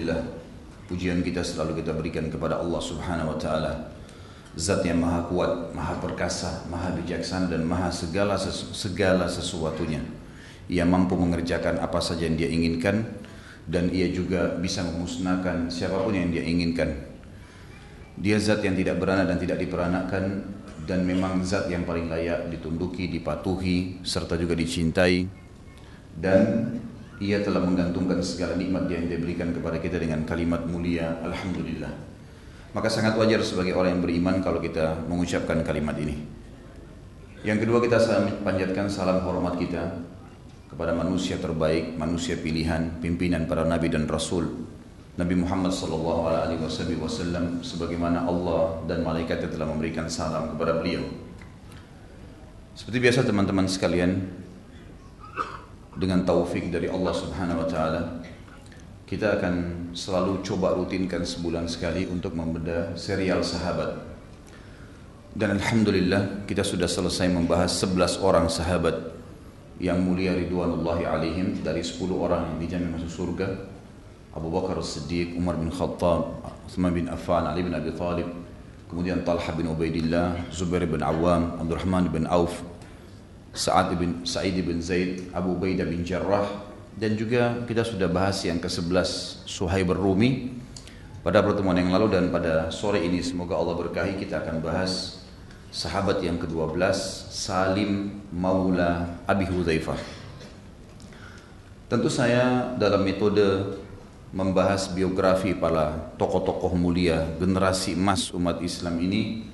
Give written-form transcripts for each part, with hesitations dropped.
Alhamdulillah, pujian kita selalu kita berikan kepada Allah Subhanahu wa taala. Zat yang maha kuat, maha perkasa, maha bijaksana dan maha segala sesuatunya. Ia mampu mengerjakan apa saja yang dia inginkan dan ia juga bisa memusnahkan siapapun yang dia inginkan. Dia zat yang tidak beranak dan tidak diperanakan dan memang zat yang paling layak ditunduki, dipatuhi serta juga dicintai. Dan ia telah menggantungkan segala nikmat yang dia berikan kepada kita dengan kalimat mulia Alhamdulillah. Maka sangat wajar sebagai orang yang beriman kalau kita mengucapkan kalimat ini. Yang kedua, kita panjatkan salam hormat kita kepada manusia terbaik, manusia pilihan, pimpinan para nabi dan rasul, Nabi Muhammad SAW, sebagaimana Allah dan malaikatnya telah memberikan salam kepada beliau. Seperti biasa teman-teman sekalian, dengan taufik dari Allah Subhanahu wa taala, kita akan selalu coba rutinkan sebulan sekali untuk membedah serial sahabat. Dan alhamdulillah kita sudah selesai membahas 11 orang sahabat yang mulia ridwanullahi alaihim, dari 10 orang yang dijamin masuk surga: Abu Bakar As-Siddiq, Umar bin Khattab, Uthman bin Affan, Ali bin Abi Thalib, kemudian Talha bin Ubaidillah, Zubair bin Awam, Abdurrahman bin Auf, Sa'id bin Zaid, Abu Ubaidah bin Jarrah, dan juga kita sudah bahas yang ke-11 Suhaib ar-Rumi pada pertemuan yang lalu. Dan pada sore ini semoga Allah berkahi, kita akan bahas sahabat yang ke-12 Salim Maula Abi Hudzaifah. Tentu saya dalam metode membahas biografi para tokoh-tokoh mulia generasi emas umat Islam ini,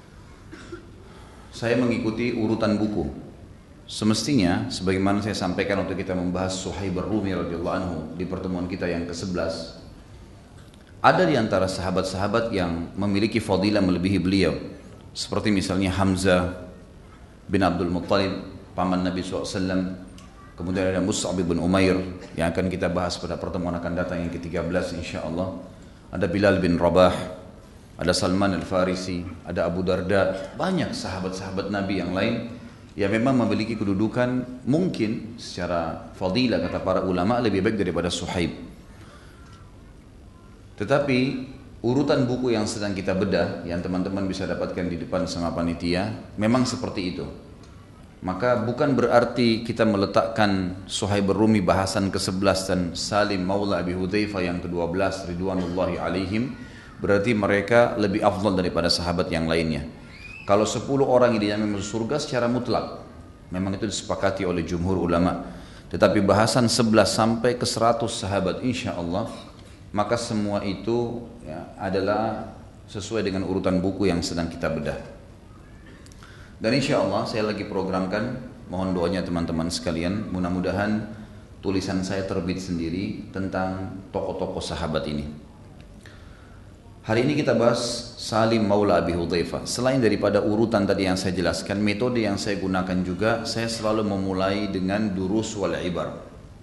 saya mengikuti urutan buku. Semestinya sebagaimana saya sampaikan waktu kita membahas Suhaib ar-Rumi radhiyallahu anhu di pertemuan kita yang ke-11, ada di antara sahabat-sahabat yang memiliki fadilah melebihi beliau, seperti misalnya Hamzah bin Abdul Muttalib, paman Nabi SAW. Kemudian ada Mus'ab bin Umair yang akan kita bahas pada pertemuan akan datang yang ke-13 insyaAllah. Ada Bilal bin Rabah, ada Salman al-Farisi, ada Abu Darda. Banyak sahabat-sahabat Nabi yang lain yang memang memiliki kedudukan mungkin secara fadilah kata para ulama lebih baik daripada Suhaib. Tetapi urutan buku yang sedang kita bedah, yang teman-teman bisa dapatkan di depan sama panitia, memang seperti itu. Maka bukan berarti kita meletakkan Suhaib ar-Rumi bahasan ke-11 dan Salim Maula Abi Hudzaifah yang ke-12 ridwanullahi alaihim berarti mereka lebih afdal daripada sahabat yang lainnya. Kalau 10 orang ini yang masuk surga secara mutlak, memang itu disepakati oleh jumhur ulama. Tetapi bahasan 11 sampai ke 100 sahabat insya Allah, maka semua itu ya, adalah sesuai dengan urutan buku yang sedang kita bedah. Dan insya Allah saya lagi programkan, mohon doanya teman-teman sekalian, mudah-mudahan tulisan saya terbit sendiri tentang tokoh-tokoh sahabat ini. Hari ini kita bahas Salim Maula Abi Hudzaifah. Selain daripada urutan tadi yang saya jelaskan, metode yang saya gunakan juga, saya selalu memulai dengan durus wal ibar,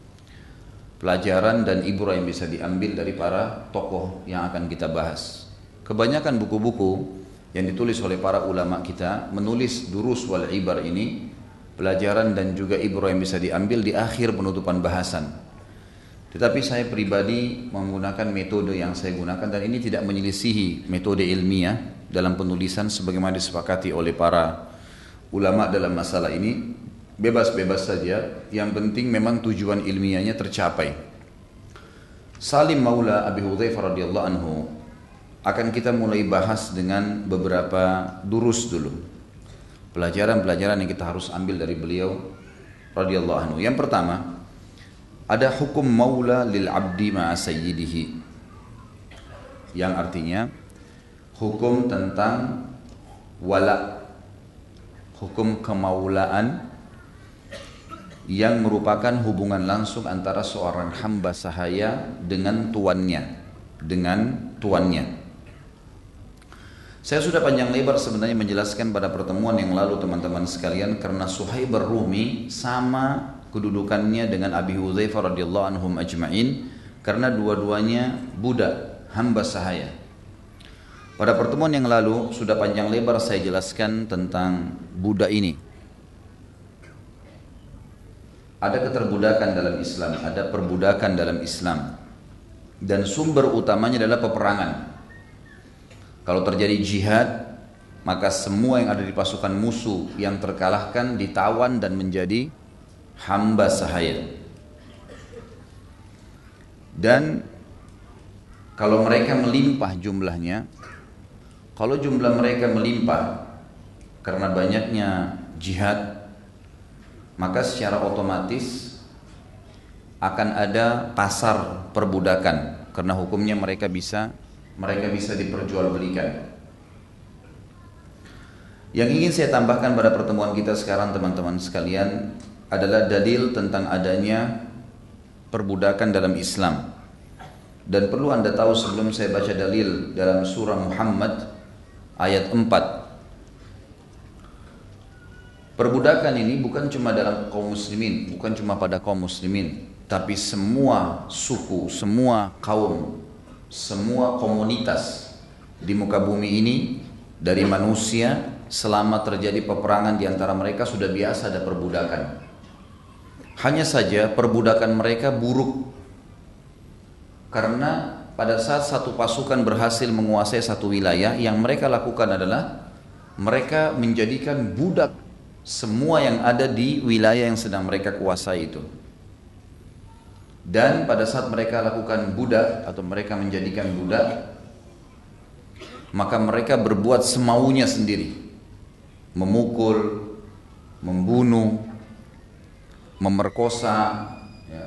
pelajaran dan ibrah yang bisa diambil dari para tokoh yang akan kita bahas. Kebanyakan buku-buku yang ditulis oleh para ulama kita menulis durus wal ibar ini, pelajaran dan juga ibrah yang bisa diambil di akhir penutupan bahasan. Tetapi saya pribadi menggunakan metode yang saya gunakan, dan ini tidak menyelisihi metode ilmiah dalam penulisan sebagaimana disepakati oleh para ulama dalam masalah ini. Bebas-bebas saja, yang penting memang tujuan ilmiahnya tercapai. Salim Maula Abi Hudzaifah radhiyallahu anhu akan kita mulai bahas dengan beberapa durus dulu, pelajaran-pelajaran yang kita harus ambil dari beliau radhiyallahu anhu. Yang pertama, ada hukum maula lil abdi ma'a sayyidihi, yang artinya hukum tentang wala, hukum kemaulaan yang merupakan hubungan langsung antara seorang hamba sahaya dengan tuannya. Saya sudah panjang lebar sebenarnya menjelaskan pada pertemuan yang lalu teman-teman sekalian, karena Suhaib ar-Rumi sama kedudukannya dengan Abi Hudzaifah radhiyallahu anhum ajma'in, karena dua-duanya budak, hamba sahaya. Pada pertemuan yang lalu sudah panjang lebar saya jelaskan tentang budak ini. Ada keterbudakan dalam Islam, ada perbudakan dalam Islam. dan sumber utamanya adalah peperangan. Kalau terjadi jihad, maka semua yang ada di pasukan musuh yang terkalahkan ditawan dan menjadi hamba sahaya. Dan kalau mereka melimpah jumlahnya, kalau jumlah mereka melimpah karena banyaknya jihad, maka secara otomatis akan ada pasar perbudakan, karena hukumnya mereka bisa diperjualbelikan. Yang ingin saya tambahkan pada pertemuan kita sekarang, teman-teman sekalian, adalah dalil tentang adanya perbudakan dalam Islam. Dan perlu Anda tahu sebelum saya baca dalil dalam surah Muhammad ayat 4, perbudakan ini bukan cuma dalam kaum muslimin, bukan cuma pada kaum muslimin, tapi semua suku, semua kaum, semua komunitas di muka bumi ini, dari manusia, selama terjadi peperangan di antara mereka sudah biasa ada perbudakan. Hanya saja perbudakan mereka buruk, karena pada saat satu pasukan berhasil menguasai satu wilayah, yang mereka lakukan adalah mereka menjadikan budak semua yang ada di wilayah yang sedang mereka kuasai itu. Dan pada saat mereka lakukan budak atau mereka menjadikan budak, maka mereka berbuat semaunya sendiri, memukul, membunuh, memerkosa, ya,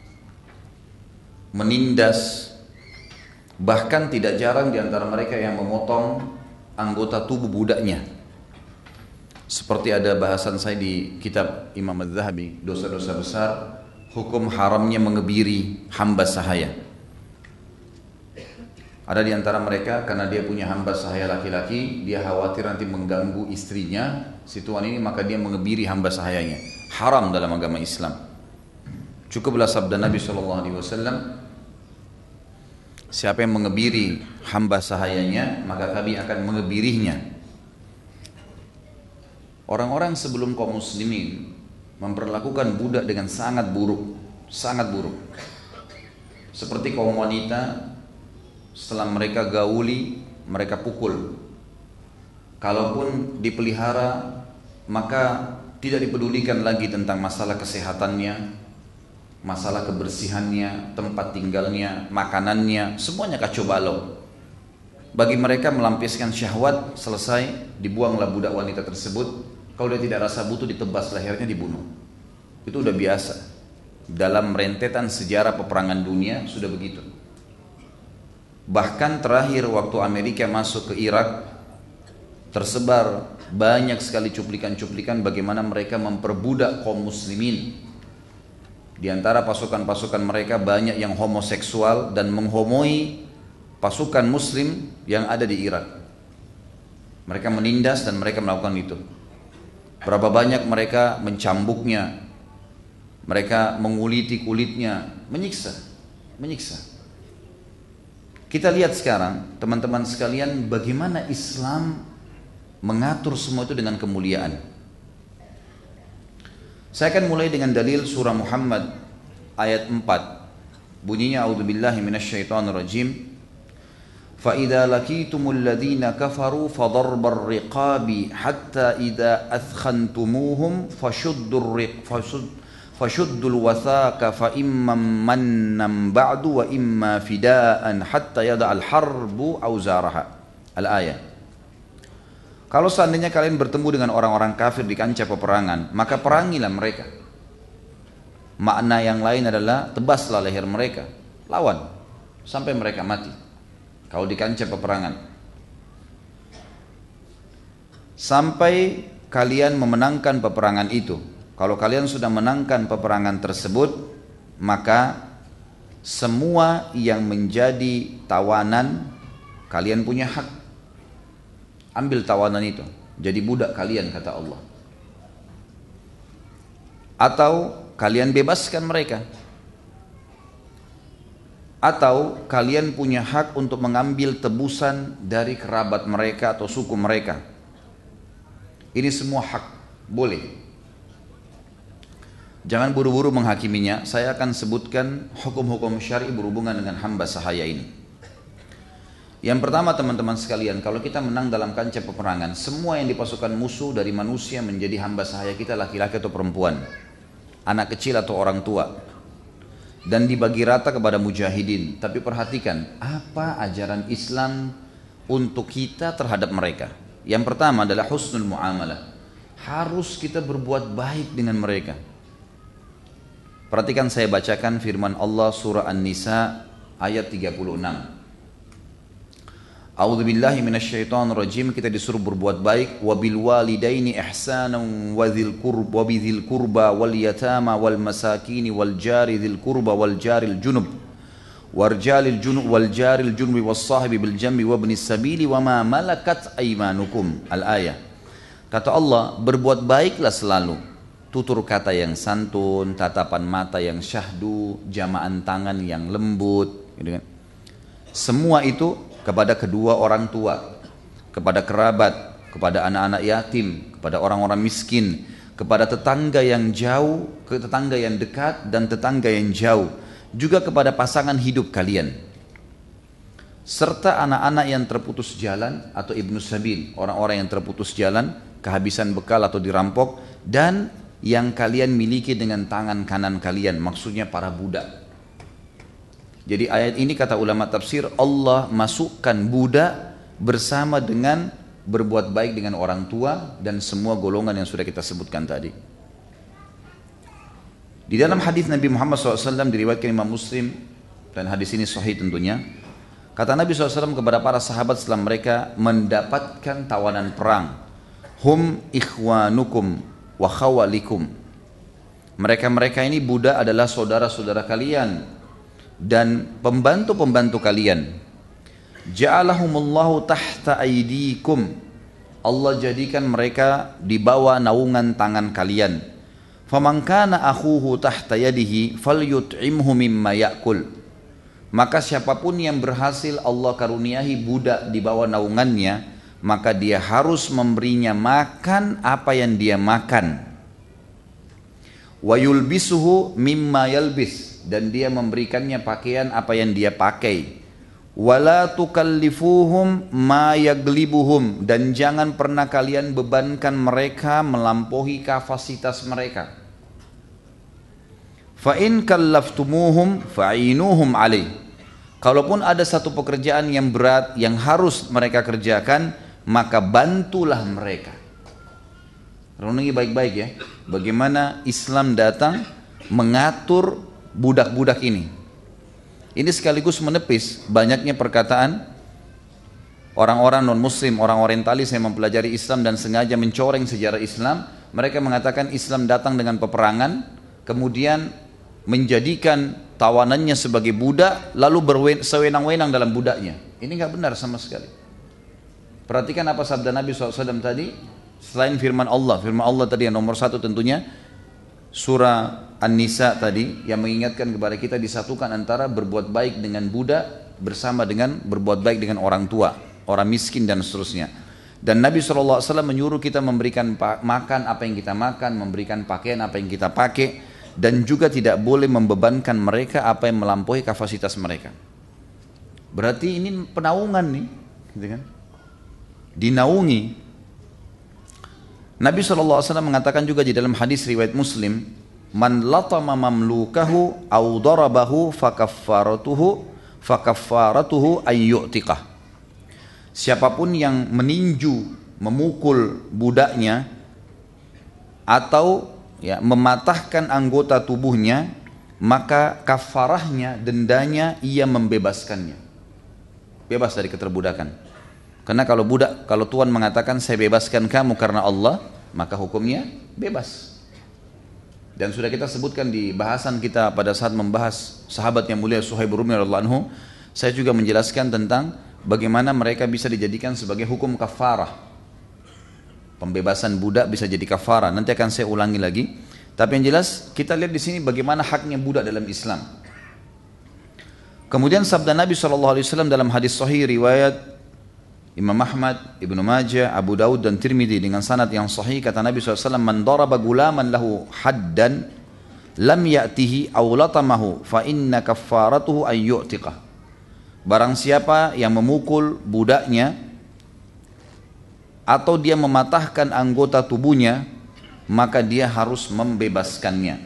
menindas. Bahkan tidak jarang di antara mereka yang memotong anggota tubuh budaknya. Seperti ada bahasan saya di kitab Imam Az-Zahabi, dosa-dosa besar, hukum haramnya mengebiri hamba sahaya. Ada di antara mereka, karena dia punya hamba sahaya laki-laki, dia khawatir nanti mengganggu istrinya, si tuan ini, maka dia mengebiri hamba sahayanya. Haram dalam agama Islam. Cukuplah sabda Nabi SAW, siapa yang mengebiri hamba sahayanya, maka kami akan mengebirinya. Orang-orang sebelum kaum muslimin memperlakukan budak dengan sangat buruk, sangat buruk. Seperti kaum wanita, setelah mereka gauli, mereka pukul. Kalaupun dipelihara, maka tidak dipedulikan lagi tentang masalah kesehatannya, masalah kebersihannya, tempat tinggalnya, makanannya, semuanya kacau balau. Bagi mereka melampiaskan syahwat, selesai, dibuanglah budak wanita tersebut. Kalau dia tidak rasa butuh, ditebas lehernya, dibunuh. Itu udah biasa. Dalam rentetan sejarah peperangan dunia sudah begitu. Bahkan terakhir waktu Amerika masuk ke Irak, tersebar banyak sekali cuplikan-cuplikan bagaimana mereka memperbudak kaum muslimin. Di antara pasukan-pasukan mereka banyak yang homoseksual dan menghomoi pasukan muslim yang ada di Irak. Mereka menindas dan mereka melakukan itu. Berapa banyak mereka mencambuknya, mereka menguliti kulitnya, menyiksa. Kita lihat sekarang, teman-teman sekalian, bagaimana Islam mengatur semua itu dengan kemuliaan. Saya akan mulai dengan dalil surah Muhammad ayat 4. Bunyinya, a'udzubillahi minasyaitonirrajim. فَإِذَا لَكِيتُمُ الَّذِينَ كَفَرُوا فَضَرْبَ الرِّقَابِ حَتَّى إِذَا أَثْخَنْتُمُوهُمْ فَشُدُّوا الْوَثَاقَ فَإِمَّا مَنًّا بَعْدُ وَإِمَّا فِدَاءً حَتَّى يَضَعَ الْحَرْبُ أَوْزَارَهَا. Al-ayat. Kalau seandainya kalian bertemu dengan orang-orang kafir di kancah peperangan, maka perangilah mereka. Makna yang lain adalah tebaslah leher mereka, lawan sampai mereka mati. Kalau di kancah peperangan, sampai kalian memenangkan peperangan itu. Kalau kalian sudah menangkan peperangan tersebut, maka semua yang menjadi tawanan, kalian punya hak. Ambil tawanan itu, jadi budak kalian, kata Allah. Atau kalian bebaskan mereka. Atau kalian punya hak untuk mengambil tebusan dari kerabat mereka atau suku mereka. Ini semua hak, boleh. Jangan buru-buru menghakiminya. Saya akan sebutkan hukum-hukum syar'i berhubungan dengan hamba sahaya ini. Yang pertama teman-teman sekalian, kalau kita menang dalam kancah peperangan, semua yang dipasukan musuh dari manusia menjadi hamba sahaya kita, laki-laki atau perempuan, anak kecil atau orang tua, dan dibagi rata kepada mujahidin. Tapi perhatikan, apa ajaran Islam untuk kita terhadap mereka? Yang pertama adalah husnul muamalah. Harus kita berbuat baik dengan mereka. Perhatikan, saya bacakan firman Allah surah An-Nisa ayat 36. A'udzubillahi minasyaitonirrajim. Kita disuruh berbuat baik. Wabil walidaini ihsanan wa bidzil qurba wal yatama wal masakini wal jari dzil qurba wal jaril junub warjalil junub wal jaril junubi was sahibi bil jambi wabnis sabili wama malakat aymanukum. Al-ayah. Kata Allah, berbuat baiklah selalu. Tutur kata yang santun, tatapan mata yang syahdu, jamaan tangan yang lembut, gitu kan? Semua itu kepada kedua orang tua, kepada kerabat, kepada anak-anak yatim, kepada orang-orang miskin, kepada tetangga yang jauh, ke tetangga yang dekat dan tetangga yang jauh, juga kepada pasangan hidup kalian, serta anak-anak yang terputus jalan atau ibnu sabil, orang-orang yang terputus jalan, kehabisan bekal atau dirampok, dan yang kalian miliki dengan tangan kanan kalian, maksudnya para budak. Jadi ayat ini kata ulama tafsir, Allah masukkan budak bersama dengan berbuat baik dengan orang tua dan semua golongan yang sudah kita sebutkan tadi. Di dalam hadis Nabi Muhammad SAW diriwayatkan Imam Muslim, dan hadis ini sahih tentunya, kata Nabi SAW kepada para sahabat setelah mereka mendapatkan tawanan perang, hum ikhwanukum wa khawalikum. Mereka-mereka ini budak adalah saudara-saudara kalian dan pembantu-pembantu kalian. Ja'alahumullahu tahta aydikum. Allah jadikan mereka di bawah naungan tangan kalian. Faman kana akhuhu tahta yadihi falyut'imhu mimma ya'kul. Maka siapapun yang berhasil Allah karuniahi budak di bawah naungannya, maka dia harus memberinya makan apa yang dia makan. Wa yulbisuhu mimma yalbis, dan dia memberikannya pakaian apa yang dia pakai. Wala tukallifuhum ma yaglibuhum, dan jangan pernah kalian bebankan mereka melampaui kapasitas mereka. Fa in kallaftumuhum fa'inuhum alaih. Kalaupun ada satu pekerjaan yang berat yang harus mereka kerjakan, maka bantulah mereka. Renungi baik-baik ya, bagaimana Islam datang mengatur budak-budak ini. Ini sekaligus menepis banyaknya perkataan orang-orang non-muslim, orang orientalis yang mempelajari Islam dan sengaja mencoreng sejarah Islam. Mereka mengatakan Islam datang dengan peperangan, kemudian menjadikan tawanannya sebagai budak, lalu bersewenang-wenang dalam budaknya. Ini nggak benar sama sekali. Perhatikan apa sabda Nabi SAW tadi. Selain firman Allah tadi yang nomor satu tentunya surah An-Nisa tadi, yang mengingatkan kepada kita disatukan antara berbuat baik dengan budak bersama dengan berbuat baik dengan orang tua, orang miskin dan seterusnya. Dan Nabi SAW menyuruh kita memberikan makan apa yang kita makan, memberikan pakaian apa yang kita pakai, dan juga tidak boleh membebankan mereka apa yang melampaui kapasitas mereka. Berarti ini penaungan nih, gitu kan? Dinaungi. Nabi SAW mengatakan juga di dalam hadis riwayat Muslim, man latama mamlukahu au darabahu fakaffaratuhu ayyu'tiqah. Siapapun yang meninju, memukul budaknya atau ya mematahkan anggota tubuhnya, maka kafarahnya, dendanya, ia membebaskannya. Bebas dari keterbudakan. Karena kalau Tuhan mengatakan saya bebaskan kamu karena Allah, maka hukumnya bebas. Dan sudah kita sebutkan di bahasan kita pada saat membahas sahabat yang mulia Suhaib bin Rumi radhiyallahu anhu, saya juga menjelaskan tentang bagaimana mereka bisa dijadikan sebagai hukum kafarah. Pembebasan budak bisa jadi kafarah. Nanti akan saya ulangi lagi. Tapi yang jelas kita lihat di sini bagaimana haknya budak dalam Islam. Kemudian sabda Nabi SAW dalam hadis sahih riwayat Imam Ahmad, Ibnu Majah, Abu Daud dan Tirmidzi dengan sanad yang sahih, kata Nabi SAW, man daraba gulaman lahu haddan lam ya'tihi aw latamahu fa inna kaffaratuhu an yu'tiqah. Barang siapa yang memukul budaknya atau dia mematahkan anggota tubuhnya, maka dia harus membebaskannya.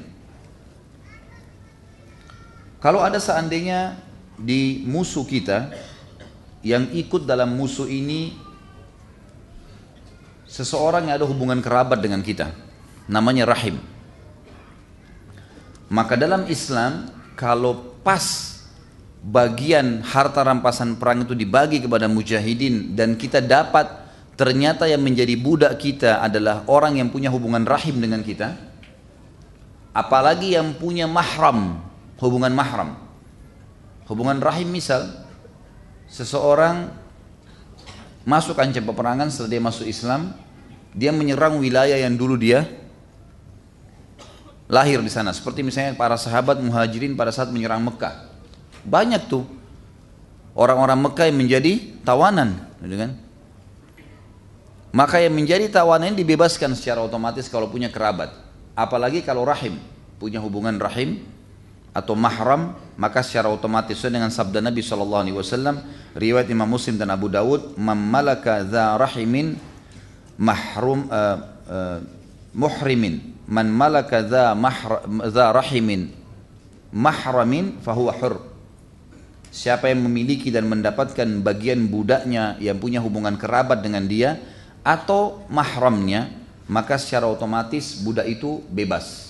Kalau ada seandainya di musuh kita yang ikut dalam musuh ini seseorang yang ada hubungan kerabat dengan kita, namanya rahim, maka dalam Islam kalau pas bagian harta rampasan perang itu dibagi kepada mujahidin dan kita dapat ternyata yang menjadi budak kita adalah orang yang punya hubungan rahim dengan kita, apalagi yang punya mahram, hubungan mahram, hubungan rahim. Misal seseorang masuk kancah peperangan, setelah dia masuk Islam, dia menyerang wilayah yang dulu dia lahir di sana, seperti misalnya para sahabat muhajirin pada saat menyerang Mekah. Banyak tuh orang-orang Mekah yang menjadi tawanan, gitu kan? Maka yang menjadi tawanan dibebaskan secara otomatis kalau punya kerabat. Apalagi kalau rahim, punya hubungan rahim atau mahram, maka secara otomatis sesuai dengan sabda Nabi SAW, riwayat Imam Muslim dan Abu Dawud, "Man malaka dha rahimin muhrimin, man malaka dha rahimin mahramin fahuwa hur." Siapa yang memiliki dan mendapatkan bagian budaknya yang punya hubungan kerabat dengan dia atau mahramnya, maka secara otomatis budak itu bebas.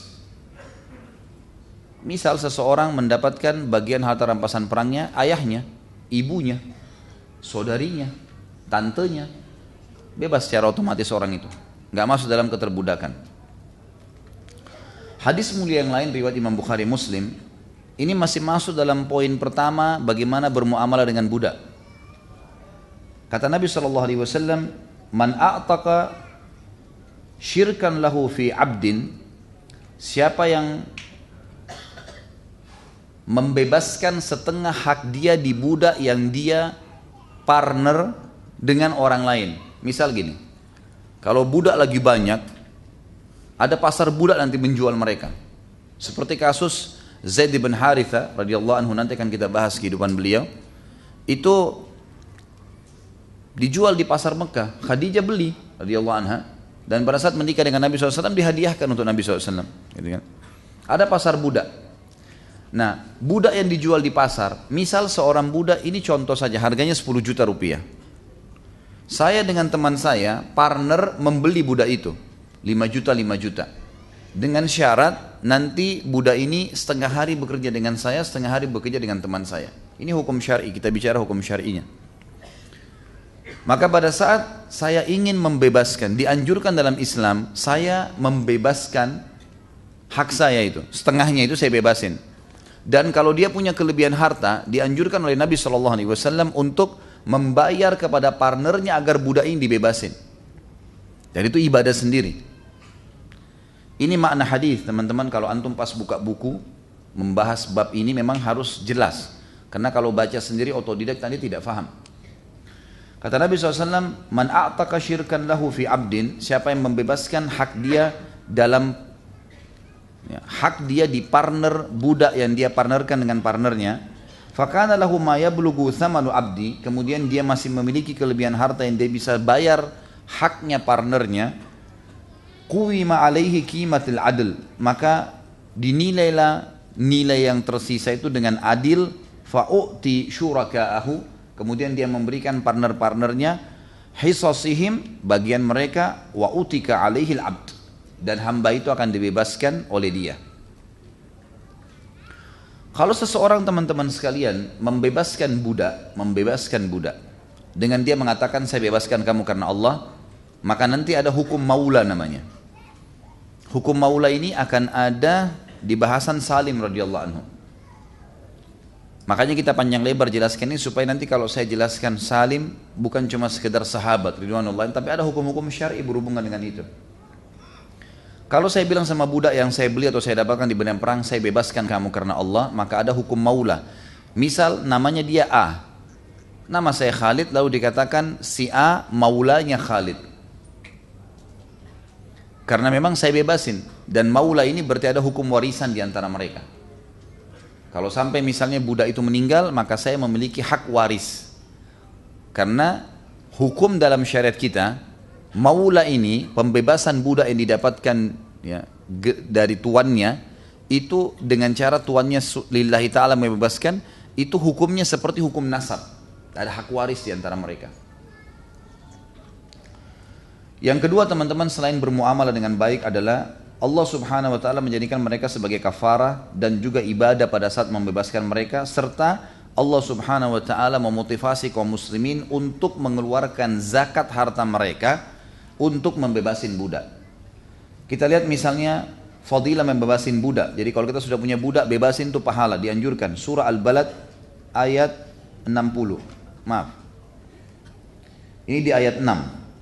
Misal seseorang mendapatkan bagian harta rampasan perangnya ayahnya, ibunya, saudarinya, tantenya, bebas secara otomatis orang itu, nggak masuk dalam keterbudakan. Hadis mulia yang lain riwayat Imam Bukhari Muslim, ini masih masuk dalam poin pertama bagaimana bermuamalah dengan budak. Kata Nabi SAW, "Man a'taqa syirkan lahu fi abdin," siapa yang membebaskan setengah hak dia di budak yang dia partner dengan orang lain. Misal gini, kalau budak lagi banyak, ada pasar budak nanti menjual mereka. Seperti kasus Zaid bin Haritha radhiyallahu anhu, nanti akan kita bahas kehidupan beliau. Itu dijual di pasar Mekah, Khadijah beli radhiyallahu anha, dan pada saat menikah dengan Nabi SAW dihadiahkan untuk Nabi SAW, gitu kan. Ada pasar budak. Nah, budak yang dijual di pasar, misal seorang budak ini contoh saja harganya 10 juta rupiah. Saya dengan teman saya partner membeli budak itu 5 juta 5 juta. Dengan syarat nanti budak ini setengah hari bekerja dengan saya, setengah hari bekerja dengan teman saya. Ini hukum syar'i, kita bicara hukum syar'inya. Maka pada saat saya ingin membebaskan, dianjurkan dalam Islam, saya membebaskan hak saya itu, setengahnya itu saya bebasin. Dan kalau dia punya kelebihan harta, dianjurkan oleh Nabi SAW untuk membayar kepada partnernya agar budak ini dibebasin. Dan itu ibadah sendiri. Ini makna hadis, teman-teman. Kalau antum pas buka buku membahas bab ini memang harus jelas, karena kalau baca sendiri otodidak tadi tidak faham. Kata Nabi SAW, "Man a'taqa syirkan lahu fi abdin," siapa yang membebaskan hak dia dalam hak dia di partner budak yang dia partnerkan dengan partnernya, fakana lahu ma yablughu thamanu abdi, kemudian dia masih memiliki kelebihan harta yang dia bisa bayar haknya partnernya, quwima alaihi qimatul adl, maka dinilailah nilai yang tersisa itu dengan adil, fa'u'ti syuraka'ahu, kemudian dia memberikan partner-partnernya hisasihim, bagian mereka, wa'utika alaihil abd, dan hamba itu akan dibebaskan oleh dia. Kalau seseorang, teman-teman sekalian, membebaskan budak dengan dia mengatakan saya bebaskan kamu karena Allah, maka nanti ada hukum maula namanya. Hukum maula ini akan ada di bahasan Salim radhiyallahu anhu. Makanya kita panjang lebar jelaskan ini supaya nanti kalau saya jelaskan Salim bukan cuma sekedar sahabat ridwanullah, tapi ada hukum-hukum syar'i berhubungan dengan itu. Kalau saya bilang sama budak yang saya beli atau saya dapatkan di medan perang, saya bebaskan kamu karena Allah, maka ada hukum maula. Misal namanya dia A, nama saya Khalid, lalu dikatakan si A maulanya Khalid. Karena memang saya bebasin, Dan maula ini berarti ada hukum warisan di antara mereka. Kalau sampai misalnya budak itu meninggal, maka saya memiliki hak waris. Karena hukum dalam syariat kita, maula ini, pembebasan budak yang didapatkan ya, dari tuannya, itu dengan cara tuannya lillahi ta'ala membebaskan, itu hukumnya seperti hukum nasab. Ada hak waris di antara mereka. Yang kedua teman-teman, selain bermuamalah dengan baik adalah Allah subhanahu wa ta'ala menjadikan mereka sebagai kafarah dan juga ibadah pada saat membebaskan mereka, serta Allah subhanahu wa ta'ala memotivasi kaum muslimin untuk mengeluarkan zakat harta mereka untuk membebasin budak. Kita lihat misalnya fadilah membebasin budak. Jadi kalau kita sudah punya budak, bebasin itu pahala, dianjurkan. Surah Al-Balad ayat 60. Maaf. Ini di ayat 6.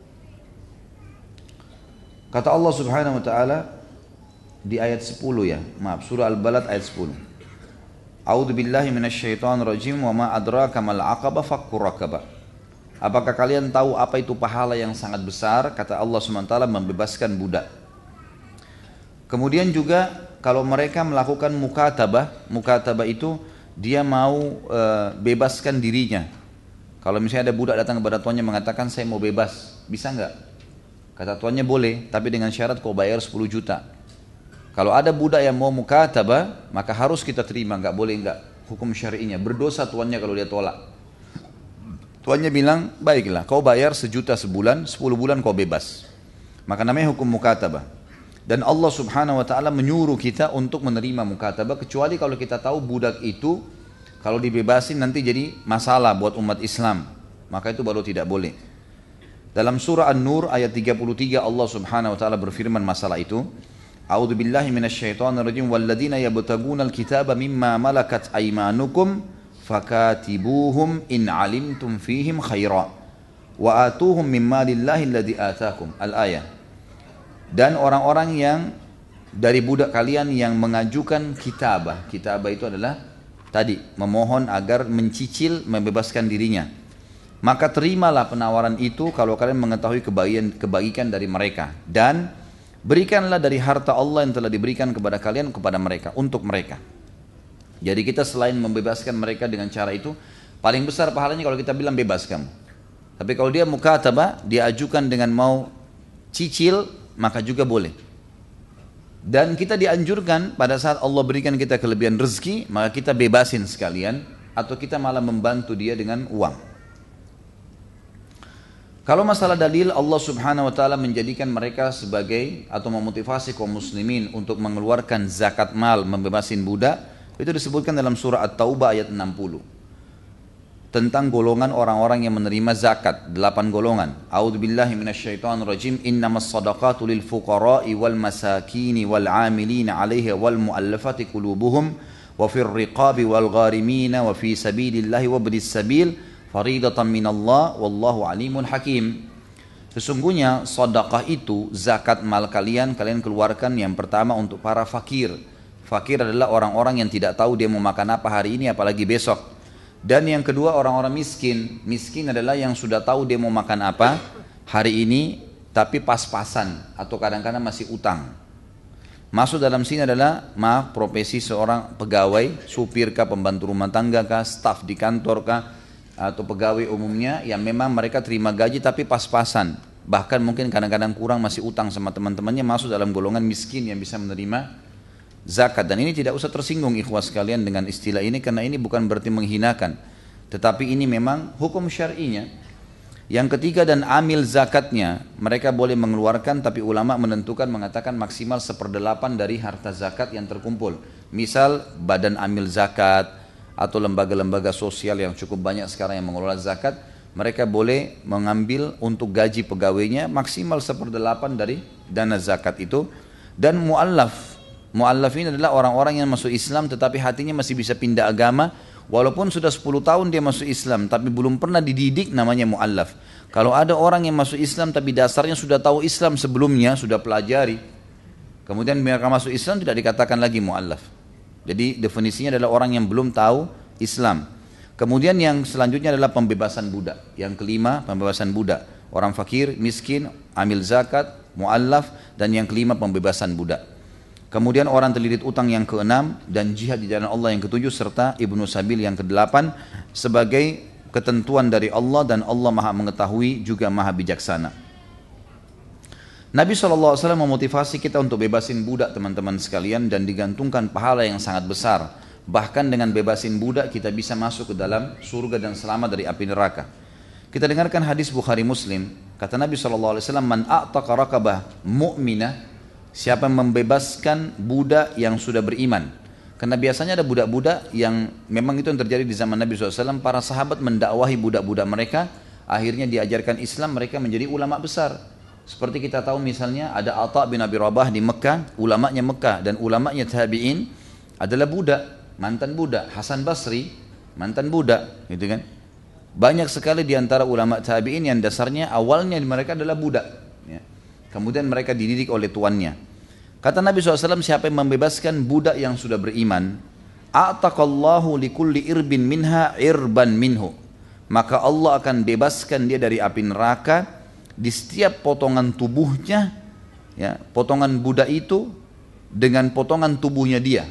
Kata Allah subhanahu wa ta'ala di ayat 10 ya. Maaf, surah Al-Balad ayat 10. A'udzu billahi minasyaitonir rajim wa ma adraka mal aqabah fakkur raqabah. Apakah kalian tahu apa itu pahala yang sangat besar? Kata Allah SWT, membebaskan budak. Kemudian juga kalau mereka melakukan mukatabah itu dia mau bebaskan dirinya. Kalau misalnya ada budak datang kepada tuannya mengatakan saya mau bebas, bisa enggak? Kata tuannya boleh, tapi dengan syarat kau bayar 10 juta. Kalau ada budak yang mau mukatabah, maka harus kita terima, enggak boleh enggak. Hukum syar'inya, berdosa tuannya kalau dia tolak. Tuannya bilang, baiklah, kau bayar 1 juta sebulan, 10 bulan kau bebas. Maka namanya hukum mukatabah. Dan Allah subhanahu wa ta'ala menyuruh kita untuk menerima mukatabah, kecuali kalau kita tahu budak itu, kalau dibebasin nanti jadi masalah buat umat Islam. Maka itu baru tidak boleh. Dalam surah An-Nur ayat 33 Allah subhanahu wa ta'ala berfirman masalah itu. A'udzu billahi minasyaitonir rajim walladzina yabtaguna alkitaba mimma malakat aymanukum fakatibuhum in alimtum fihim khaira wa atuhum mimma lillahi alladzi atakum. Al-ayah. Dan orang-orang yang dari budak kalian yang mengajukan kitabah. Kitabah itu adalah tadi memohon agar mencicil membebaskan dirinya. Maka terimalah penawaran itu kalau kalian mengetahui kebaikan dari mereka, dan berikanlah dari harta Allah yang telah diberikan kepada kalian kepada mereka, untuk mereka. Jadi kita selain membebaskan mereka dengan cara itu, paling besar pahalanya kalau kita bilang bebas kamu. Tapi kalau dia mukatabah, dia ajukan dengan mau cicil, maka juga boleh. Dan kita dianjurkan pada saat Allah berikan kita kelebihan rezeki, maka kita bebasin sekalian, atau kita malah membantu dia dengan uang. Kalau masalah dalil, Allah subhanahu wa ta'ala menjadikan mereka sebagai atau memotivasi kaum muslimin untuk mengeluarkan zakat mal, membebasin budak. Itu disebutkan dalam surah At-Taubah ayat 60. Tentang golongan orang-orang yang menerima zakat, 8 golongan. A'udzu billahi minasyaitonir rajim. Innamas shadaqatu lil fuqara'i wal masakini wal 'amilina 'alaiha wal mu'allafati qulubuhum wa fir riqabi wal gharimina wa fi sabilillahi wa ibnis sabil. Faridatan minallah wallahu alimun hakim. Sesungguhnya sedekah itu, zakat mal kalian keluarkan yang pertama untuk para fakir. Fakir adalah orang-orang yang tidak tahu dia mau makan apa hari ini apalagi besok. Dan yang kedua orang-orang miskin. Miskin adalah yang sudah tahu dia mau makan apa hari ini tapi pas-pasan atau kadang-kadang masih utang. Masuk dalam sini adalah profesi seorang pegawai, supir kah, pembantu rumah tangga kah, staf di kantor kah, atau pegawai umumnya yang memang mereka terima gaji tapi pas-pasan, bahkan mungkin kadang-kadang kurang, masih utang sama teman-temannya, masuk dalam golongan miskin yang bisa menerima zakat. Dan ini tidak usah tersinggung ikhwah sekalian dengan istilah ini, karena ini bukan berarti menghinakan, tetapi ini memang hukum syar'inya. Yang ketiga, dan amil zakatnya mereka boleh mengeluarkan, tapi ulama menentukan mengatakan maksimal 1/8 dari harta zakat yang terkumpul. Misal badan amil zakat atau lembaga-lembaga sosial yang cukup banyak sekarang yang mengelola zakat, mereka boleh mengambil untuk gaji pegawainya maksimal 1/8 dari dana zakat itu. Dan mu'allaf ini adalah orang-orang yang masuk Islam tetapi hatinya masih bisa pindah agama, walaupun sudah 10 tahun dia masuk Islam tapi belum pernah dididik, namanya mu'allaf. Kalau ada orang yang masuk Islam tapi dasarnya sudah tahu Islam sebelumnya, sudah pelajari, kemudian mereka masuk Islam, tidak dikatakan lagi mu'allaf. Jadi definisinya adalah orang yang belum tahu Islam. Kemudian yang selanjutnya adalah pembebasan budak. Yang kelima, pembebasan budak. Orang fakir, miskin, amil zakat, mu'allaf, dan yang kelima pembebasan budak. Kemudian orang terlilit utang yang keenam, dan jihad di jalan Allah yang ketujuh, serta Ibnu Sabil yang kedelapan, sebagai ketentuan dari Allah, dan Allah maha mengetahui juga maha bijaksana. Nabi SAW memotivasi kita untuk bebasin budak teman-teman sekalian, dan digantungkan pahala yang sangat besar. Bahkan dengan bebasin budak kita bisa masuk ke dalam surga dan selamat dari api neraka. Kita dengarkan hadis Bukhari Muslim, kata Nabi SAW, man a'taqa raqabah mu'minah, siapa yang membebaskan budak yang sudah beriman. Karena biasanya ada budak-budak yang memang itu yang terjadi di zaman Nabi SAW, para sahabat mendakwahi budak-budak mereka, akhirnya diajarkan Islam, mereka menjadi ulama besar. Seperti kita tahu misalnya ada Atha bin Abi Rabah di Mekah, ulamanya Mekah dan ulamanya tabi'in adalah budak, mantan budak. Hasan Basri, mantan budak, gitu kan. Banyak sekali di antara ulama tabi'in yang dasarnya awalnya mereka adalah budak, ya. Kemudian mereka dididik oleh tuannya. Kata Nabi SAW, siapa yang membebaskan budak yang sudah beriman, a'taqallahu likulli irbin minha irban minhu, maka Allah akan bebaskan dia dari api neraka di setiap potongan tubuhnya, ya, potongan budak itu dengan potongan tubuhnya dia.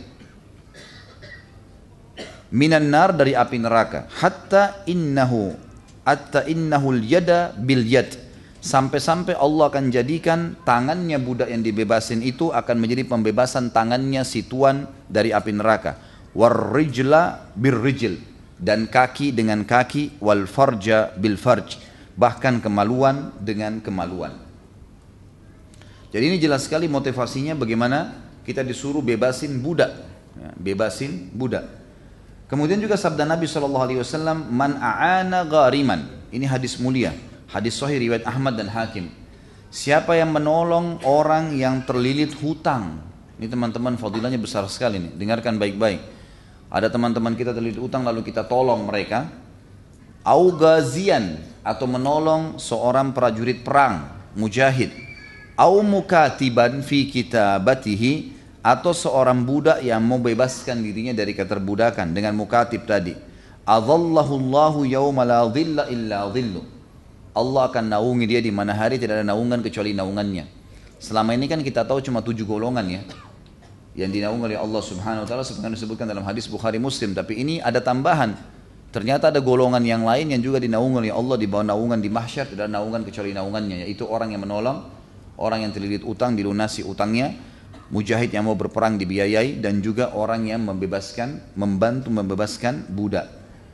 Minan nar, dari api neraka, hatta innahu al-yada bil yad, sampai-sampai Allah akan jadikan tangannya budak yang dibebasin itu akan menjadi pembebasan tangannya si tuan dari api neraka. War rijla bir rijl, dan kaki dengan kaki, wal farja bil farj, bahkan kemaluan dengan kemaluan. Jadi ini jelas sekali motivasinya bagaimana kita disuruh bebasin budak, ya, bebasin budak. Kemudian juga sabda Nabi SAW, man a'ana ghariman, ini hadis mulia, hadis sahih riwayat Ahmad dan Hakim. Siapa yang menolong orang yang terlilit hutang, ini teman-teman fadilahnya besar sekali nih, dengarkan baik-baik. Ada teman-teman kita terlilit hutang lalu kita tolong mereka. Au ghazian, atau menolong seorang prajurit perang, mujahid. Au mukatiban fi kitabatihi, atau seorang budak yang mau bebaskan dirinya dari keterbudakan dengan mukatib tadi. Adhallahu Allahu yawma la dhilla illa dhillu, Allah akan naungi dia di mana hari tidak ada naungan kecuali naungannya. Selama ini kan kita tahu cuma 7 golongan ya yang dinaungi oleh Allah Subhanahu wa taala, seperti disebutkan dalam hadis Bukhari Muslim, tapi ini ada tambahan. Ternyata ada golongan yang lain yang juga dinaungi oleh Allah di bawah naungan di mahsyar, tidak ada naungan kecuali naungannya, yaitu orang yang menolong orang yang terlilit utang, dilunasi utangnya, mujahid yang mau berperang dibiayai, dan juga orang yang membantu membebaskan budak.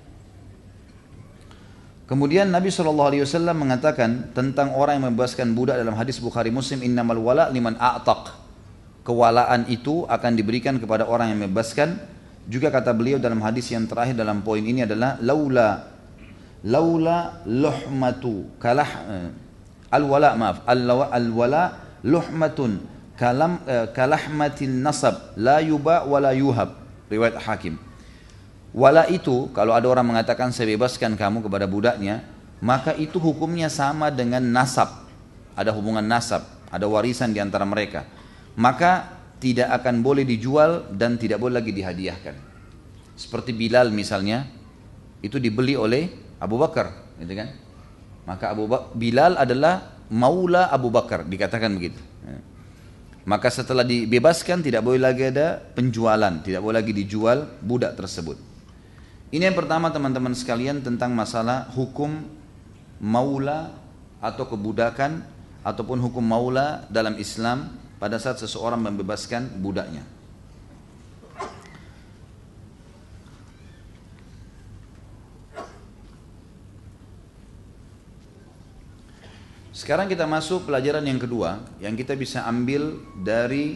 Kemudian Nabi SAW mengatakan tentang orang yang membebaskan budak dalam hadis Bukhari Muslim, innamal wala liman a'taq, kewalaan itu akan diberikan kepada orang yang membebaskan. Juga kata beliau dalam hadis yang terakhir dalam poin ini adalah laula luhmatu kalah al-wala, maaf, al-wala luhmatun kalahmatin nasab la yuba wala yuhab, riwayat Hakim. Wala itu, kalau ada orang mengatakan saya bebaskan kamu kepada budaknya, maka itu hukumnya sama dengan nasab. Ada hubungan nasab, ada warisan di antara mereka. Maka tidak akan boleh dijual dan tidak boleh lagi dihadiahkan. Seperti Bilal misalnya, itu dibeli oleh Abu Bakar, gitu kan? Maka Bilal adalah maula Abu Bakar, dikatakan begitu. Maka setelah dibebaskan tidak boleh lagi ada penjualan, tidak boleh lagi dijual budak tersebut. Ini yang pertama teman-teman sekalian tentang masalah hukum maula atau kebudakan ataupun hukum maula dalam Islam pada saat seseorang membebaskan budaknya. Sekarang kita masuk pelajaran yang kedua yang kita bisa ambil dari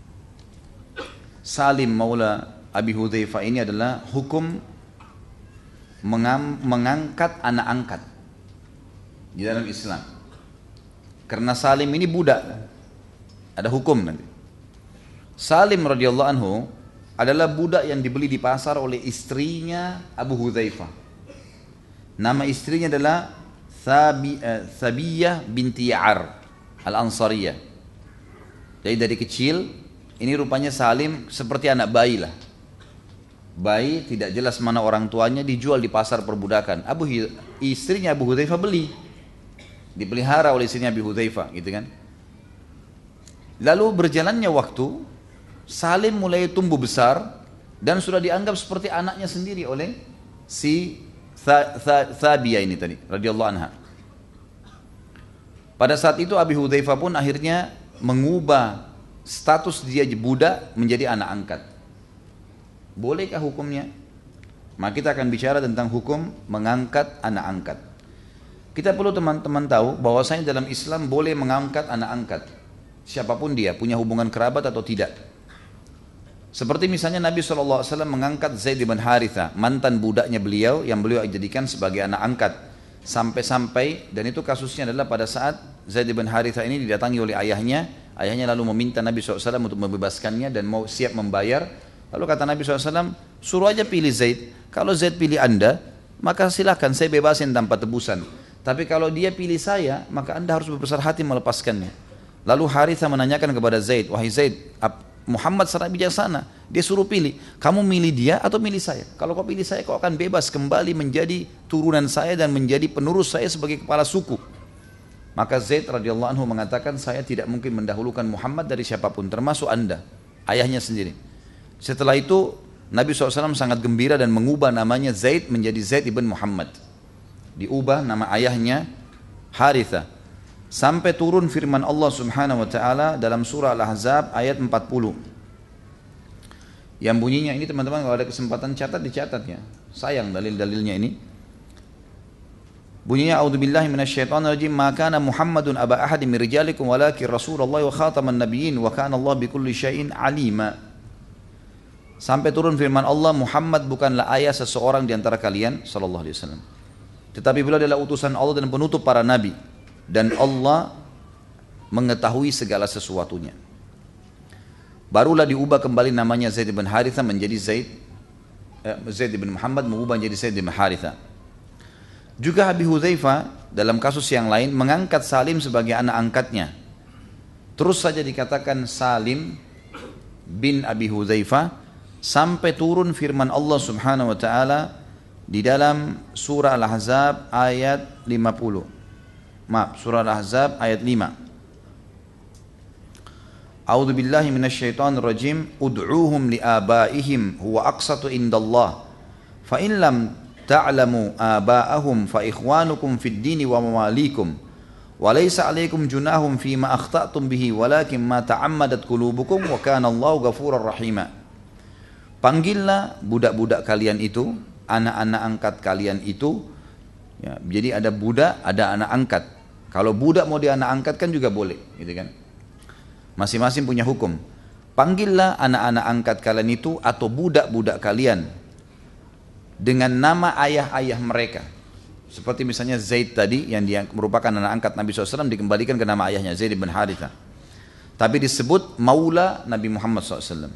Salim maula Abi Hudzaifah ini adalah hukum mengangkat anak angkat di dalam Islam. Karena Salim ini budak, ada hukum nanti. Salim radhiyallahu anhu adalah budak yang dibeli di pasar oleh istrinya Abu Hudzaifah. Nama istrinya adalah Thabiyah binti Ya'ar Al-Ansariyah. Jadi dari kecil ini rupanya Salim seperti anak bayi lah. Bayi tidak jelas mana orang tuanya, dijual di pasar perbudakan. Istrinya Abu Hudzaifah beli, dipelihara oleh istrinya Abu Hudzaifah, gitu kan. Lalu berjalannya waktu, Salim mulai tumbuh besar dan sudah dianggap seperti anaknya sendiri oleh si Thabiyah ini tadi radhiyallahu anha. Pada saat itu Abi Hudzaifah pun akhirnya mengubah status dia budak menjadi anak angkat. Bolehkah hukumnya? Maka kita akan bicara tentang hukum mengangkat anak angkat. Kita perlu teman-teman tahu bahwasanya dalam Islam boleh mengangkat anak angkat. Siapapun dia, punya hubungan kerabat atau tidak. Seperti misalnya Nabi SAW mengangkat Zaid bin Haritha, mantan budaknya beliau yang beliau jadikan sebagai anak angkat. Sampai-sampai, dan itu kasusnya adalah pada saat Zaid bin Haritha ini didatangi oleh ayahnya. Ayahnya lalu meminta Nabi SAW untuk membebaskannya dan mau siap membayar. Lalu kata Nabi SAW, suruh aja pilih Zaid. Kalau Zaid pilih anda, maka silakan saya bebasin tanpa tebusan. Tapi kalau dia pilih saya, maka anda harus berbesar hati melepaskannya. Lalu Haritha menanyakan kepada Zaid, wahai Zaid, Muhammad sangat bijaksana. Dia suruh pilih, kamu milih dia atau milih saya? Kalau kau pilih saya, kau akan bebas kembali menjadi turunan saya dan menjadi penerus saya sebagai kepala suku. Maka Zaid radhiyallahu anhu mengatakan, saya tidak mungkin mendahulukan Muhammad dari siapapun, termasuk anda, ayahnya sendiri. Setelah itu Nabi SAW sangat gembira dan mengubah namanya Zaid menjadi Zaid ibn Muhammad. Diubah nama ayahnya Haritha. Sampai turun firman Allah Subhanahu wa taala dalam surah Al-Ahzab ayat 40. Yang bunyinya ini teman-teman kalau ada kesempatan catat dicatat ya. Sayang dalil-dalilnya ini. Bunyinya a'udzubillahi minasyaitonirrajim ma kana Muhammadun aba ahadin min rijalikum walakin Rasulullah wa khataman nabiyyin wa kana Allah bikulli syai'in alima. Sampai turun firman Allah, Muhammad bukanlah ayah seseorang di antara kalian sallallahu alaihi wasallam. Tetapi beliau adalah utusan Allah dan penutup para nabi. Dan Allah mengetahui segala sesuatunya. Barulah diubah kembali namanya Zaid bin Haritha menjadi Zaid bin Muhammad mengubah menjadi Zaid bin Haritha. Juga Abi Hudzaifah dalam kasus yang lain mengangkat Salim sebagai anak angkatnya. Terus saja dikatakan Salim bin Abi Hudzaifah sampai turun firman Allah Subhanahu wa taala di dalam surah Al-Ahzab ayat 50. Surah Al-Ahzab ayat 5. A'udzu billahi minasyaitonir rajim. Ud'uuhum liabaihim huwa aqsatu indallah. Fa in lam ta'lamu aba'ahum fa ikhwanukum fid dini wa mawalikum. Wa laysa 'alaikum junahum fima akhta'tum bihi walakin ma ta'ammadat qulubukum wa kana Allahu ghafurar rahima. Panggillah budak-budak kalian itu, anak-anak angkat kalian itu. Ya, jadi ada budak, ada anak angkat. Kalau budak mau dianak angkat kan juga boleh, gitu kan? Masing-masing punya hukum. Panggillah anak-anak angkat kalian itu atau budak-budak kalian dengan nama ayah-ayah mereka. Seperti misalnya Zaid tadi yang dia merupakan anak angkat Nabi SAW dikembalikan ke nama ayahnya Zaid bin Haritha. Tapi disebut maula Nabi Muhammad SAW.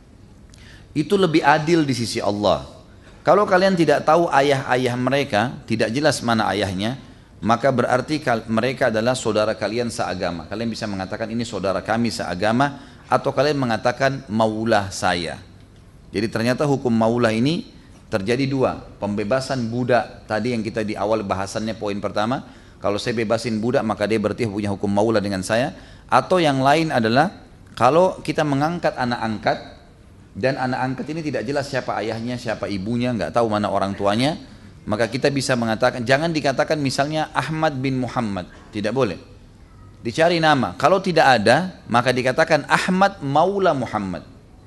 Itu lebih adil di sisi Allah. Kalau kalian tidak tahu ayah-ayah mereka, tidak jelas mana ayahnya, maka berarti mereka adalah saudara kalian seagama. Kalian bisa mengatakan ini saudara kami seagama, atau kalian mengatakan maulah saya. Jadi ternyata hukum maulah ini terjadi dua. Pembebasan budak tadi yang kita di awal bahasannya poin pertama. Kalau saya bebasin budak maka dia berarti punya hukum maulah dengan saya. Atau yang lain adalah kalau kita mengangkat anak angkat dan anak angkat ini tidak jelas siapa ayahnya, siapa ibunya, nggak tahu mana orang tuanya, maka kita bisa mengatakan, jangan dikatakan misalnya Ahmad bin Muhammad, tidak boleh. Dicari nama, kalau tidak ada, maka dikatakan Ahmad Maula Muhammad.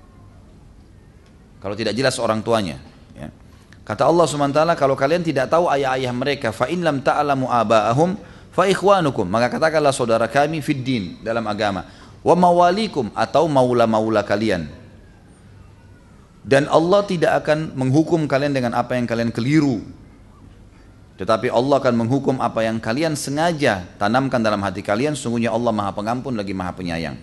Kalau tidak jelas orang tuanya. Ya. Kata Allah SWT, kalau kalian tidak tahu ayah-ayah mereka, fa in lam ta'lamu aba'ahum fa ikhwanukum, maka katakanlah saudara kami fid din, dalam agama. Wa mawalikum, atau maula-maula kalian. Dan Allah tidak akan menghukum kalian dengan apa yang kalian keliru. Tetapi Allah akan menghukum apa yang kalian sengaja tanamkan dalam hati kalian. Sungguhnya Allah Maha Pengampun lagi Maha Penyayang.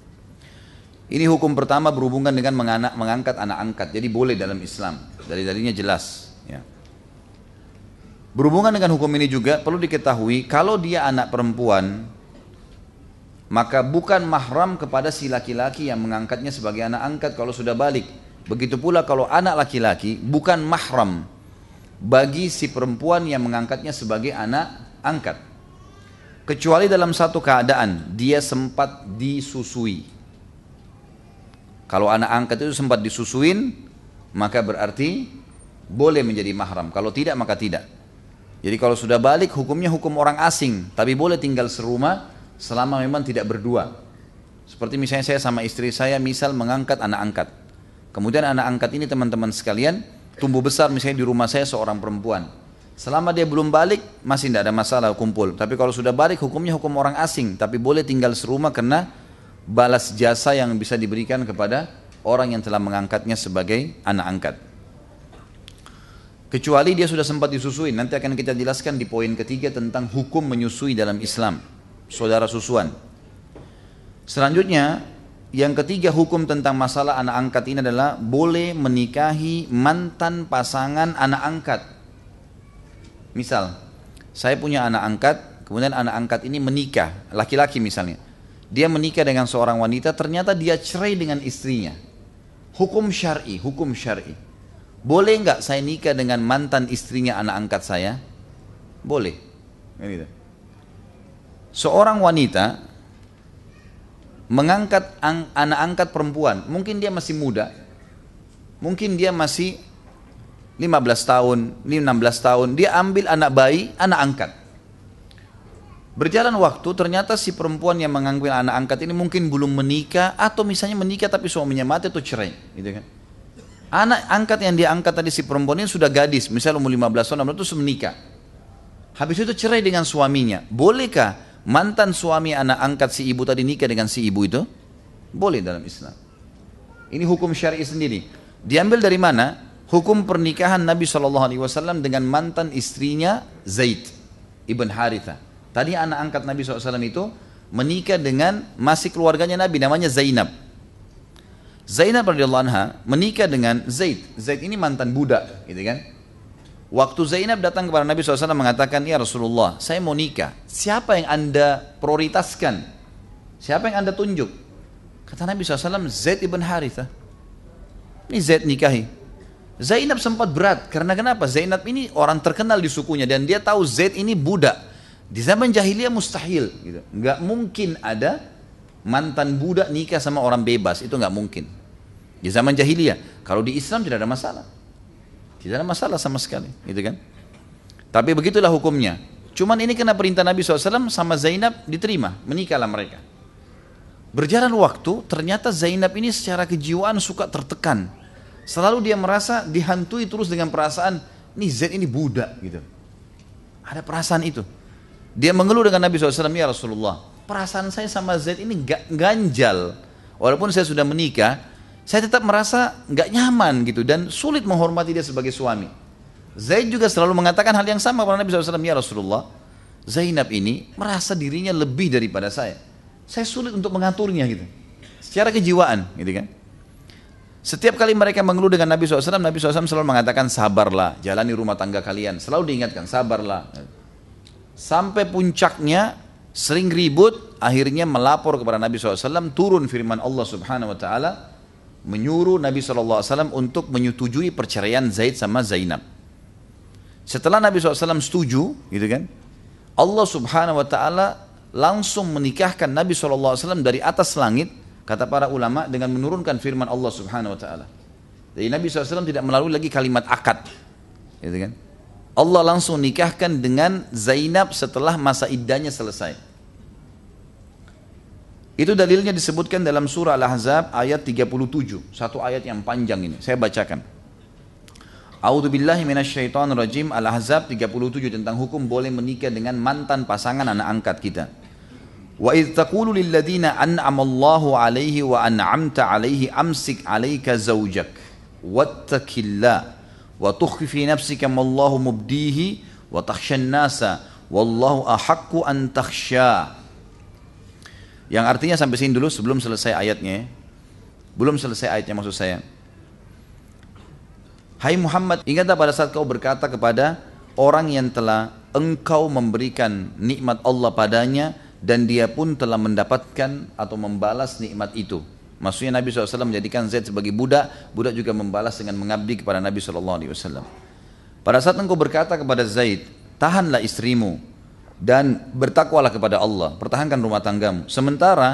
Ini hukum pertama berhubungan dengan mengangkat anak angkat. Jadi boleh dalam Islam. Dalil-dalilnya jelas. Ya. Berhubungan dengan hukum ini juga perlu diketahui, kalau dia anak perempuan, maka bukan mahram kepada si laki-laki yang mengangkatnya sebagai anak angkat kalau sudah balik. Begitu pula kalau anak laki-laki bukan mahram bagi si perempuan yang mengangkatnya sebagai anak angkat, kecuali dalam satu keadaan dia sempat disusui. Kalau anak angkat itu sempat disusuin, maka berarti boleh menjadi mahram. Kalau tidak, maka tidak. Jadi kalau sudah balik, hukumnya hukum orang asing, tapi boleh tinggal serumah selama memang tidak berdua. Seperti misalnya saya sama istri saya misal mengangkat anak angkat. Kemudian anak angkat ini teman-teman sekalian tumbuh besar misalnya di rumah saya seorang perempuan. Selama dia belum balik masih tidak ada masalah kumpul. Tapi kalau sudah balik hukumnya hukum orang asing, tapi boleh tinggal serumah karena balas jasa yang bisa diberikan kepada orang yang telah mengangkatnya sebagai anak angkat. Kecuali dia sudah sempat disusui. Nanti akan kita jelaskan di poin ketiga tentang hukum menyusui dalam Islam, saudara susuan. Selanjutnya, yang ketiga hukum tentang masalah anak angkat ini adalah boleh menikahi mantan pasangan anak angkat. Misal, saya punya anak angkat, kemudian anak angkat ini menikah, laki-laki misalnya. Dia menikah dengan seorang wanita, ternyata dia cerai dengan istrinya. Hukum syar'i, hukum syar'i. Boleh nggak saya nikah dengan mantan istrinya anak angkat saya? Boleh. Seorang wanita mengangkat anak angkat perempuan, mungkin dia masih muda, mungkin dia masih 15 tahun, 16 tahun, dia ambil anak bayi, anak angkat. Berjalan waktu, ternyata si perempuan yang mengambil anak angkat ini mungkin belum menikah, atau misalnya menikah tapi suaminya mati atau cerai, gitu kan. Anak angkat yang dia angkat tadi si perempuan ini sudah gadis, misalnya umur 15 tahun, terus menikah. Habis itu cerai dengan suaminya. Bolehkah mantan suami anak angkat si ibu tadi nikah dengan si ibu itu? Boleh dalam Islam. Ini hukum syar'i sendiri. Diambil dari mana? Hukum pernikahan Nabi SAW dengan mantan istrinya Zaid ibn Haritha. Tadi anak angkat Nabi SAW itu menikah dengan masih keluarganya Nabi, namanya Zainab. Zainab radhiyallahu anha menikah dengan Zaid. Zaid ini mantan budak, gitu kan? Waktu Zainab datang kepada Nabi SAW mengatakan, ya Rasulullah, saya mau nikah. Siapa yang anda prioritaskan? Siapa yang anda tunjuk? Kata Nabi SAW, Zaid ibn Haritha. Ini Zaid nikahi. Zainab sempat berat, karena kenapa? Zainab ini orang terkenal di sukunya, dan dia tahu Zaid ini budak. Di zaman jahiliyah mustahil, gitu. Nggak mungkin ada mantan budak nikah sama orang bebas, itu nggak mungkin. Di zaman jahiliyah, kalau di Islam tidak ada masalah. Tidak ada masalah sama sekali, gitu kan? Tapi begitulah hukumnya. Cuman ini kena perintah Nabi SAW sama Zainab diterima, menikahlah mereka. Berjalan waktu, ternyata Zainab ini secara kejiwaan suka tertekan. Selalu dia merasa dihantui terus dengan perasaan, nih Zaid ini budak, gitu. Ada perasaan itu. Dia mengeluh dengan Nabi SAW, ya Rasulullah, perasaan saya sama Zaid ini ganjal. Walaupun saya sudah menikah, saya tetap merasa nggak nyaman gitu dan sulit menghormati dia sebagai suami. Zaid juga selalu mengatakan hal yang sama kepada Nabi SAW, ya Rasulullah, Zainab ini merasa dirinya lebih daripada saya. Saya sulit untuk mengaturnya gitu. Secara kejiwaan, gitu kan. Setiap kali mereka mengeluh dengan Nabi SAW, Nabi SAW selalu mengatakan sabarlah, jalani rumah tangga kalian. Selalu diingatkan sabarlah. Sampai puncaknya sering ribut, akhirnya melapor kepada Nabi SAW, turun firman Allah Subhanahu Wa Taala menyuruh Nabi SAW untuk menyetujui perceraian Zaid sama Zainab. Setelah Nabi SAW setuju, gitu kan, Allah Subhanahu Wa Taala langsung menikahkan Nabi SAW dari atas langit, kata para ulama, dengan menurunkan firman Allah Subhanahu Wa Taala. Jadi Nabi SAW tidak melalui lagi kalimat akad, gitu kan. Allah langsung nikahkan dengan Zainab setelah masa iddahnya selesai. Itu dalilnya disebutkan dalam surah Al-Ahzab ayat 37. Satu ayat yang panjang ini, saya bacakan. A'udzubillahi minasyaitonirrajim. Al-Ahzab 37 tentang hukum boleh menikah dengan mantan pasangan anak angkat kita. Wa idz taqulu lil ladzina an'ama Allahu 'alaihi wa an'amta 'alaihi amsik 'alaika zawjak wattaqillah wa tukhfi fi nafsika ma Allahu mubdihi wa takhshan nasa wallahu ahaqqu an takhsha. Yang artinya sampai sini dulu sebelum selesai ayatnya. Belum selesai ayatnya maksud saya. Hai Muhammad, ingatlah pada saat kau berkata kepada orang yang telah engkau memberikan nikmat Allah padanya dan dia pun telah mendapatkan atau membalas nikmat itu. Maksudnya Nabi SAW menjadikan Zaid sebagai budak, budak juga membalas dengan mengabdi kepada Nabi SAW. Pada saat engkau berkata kepada Zaid, tahanlah istrimu dan bertakwalah kepada Allah, pertahankan rumah tanggamu. Sementara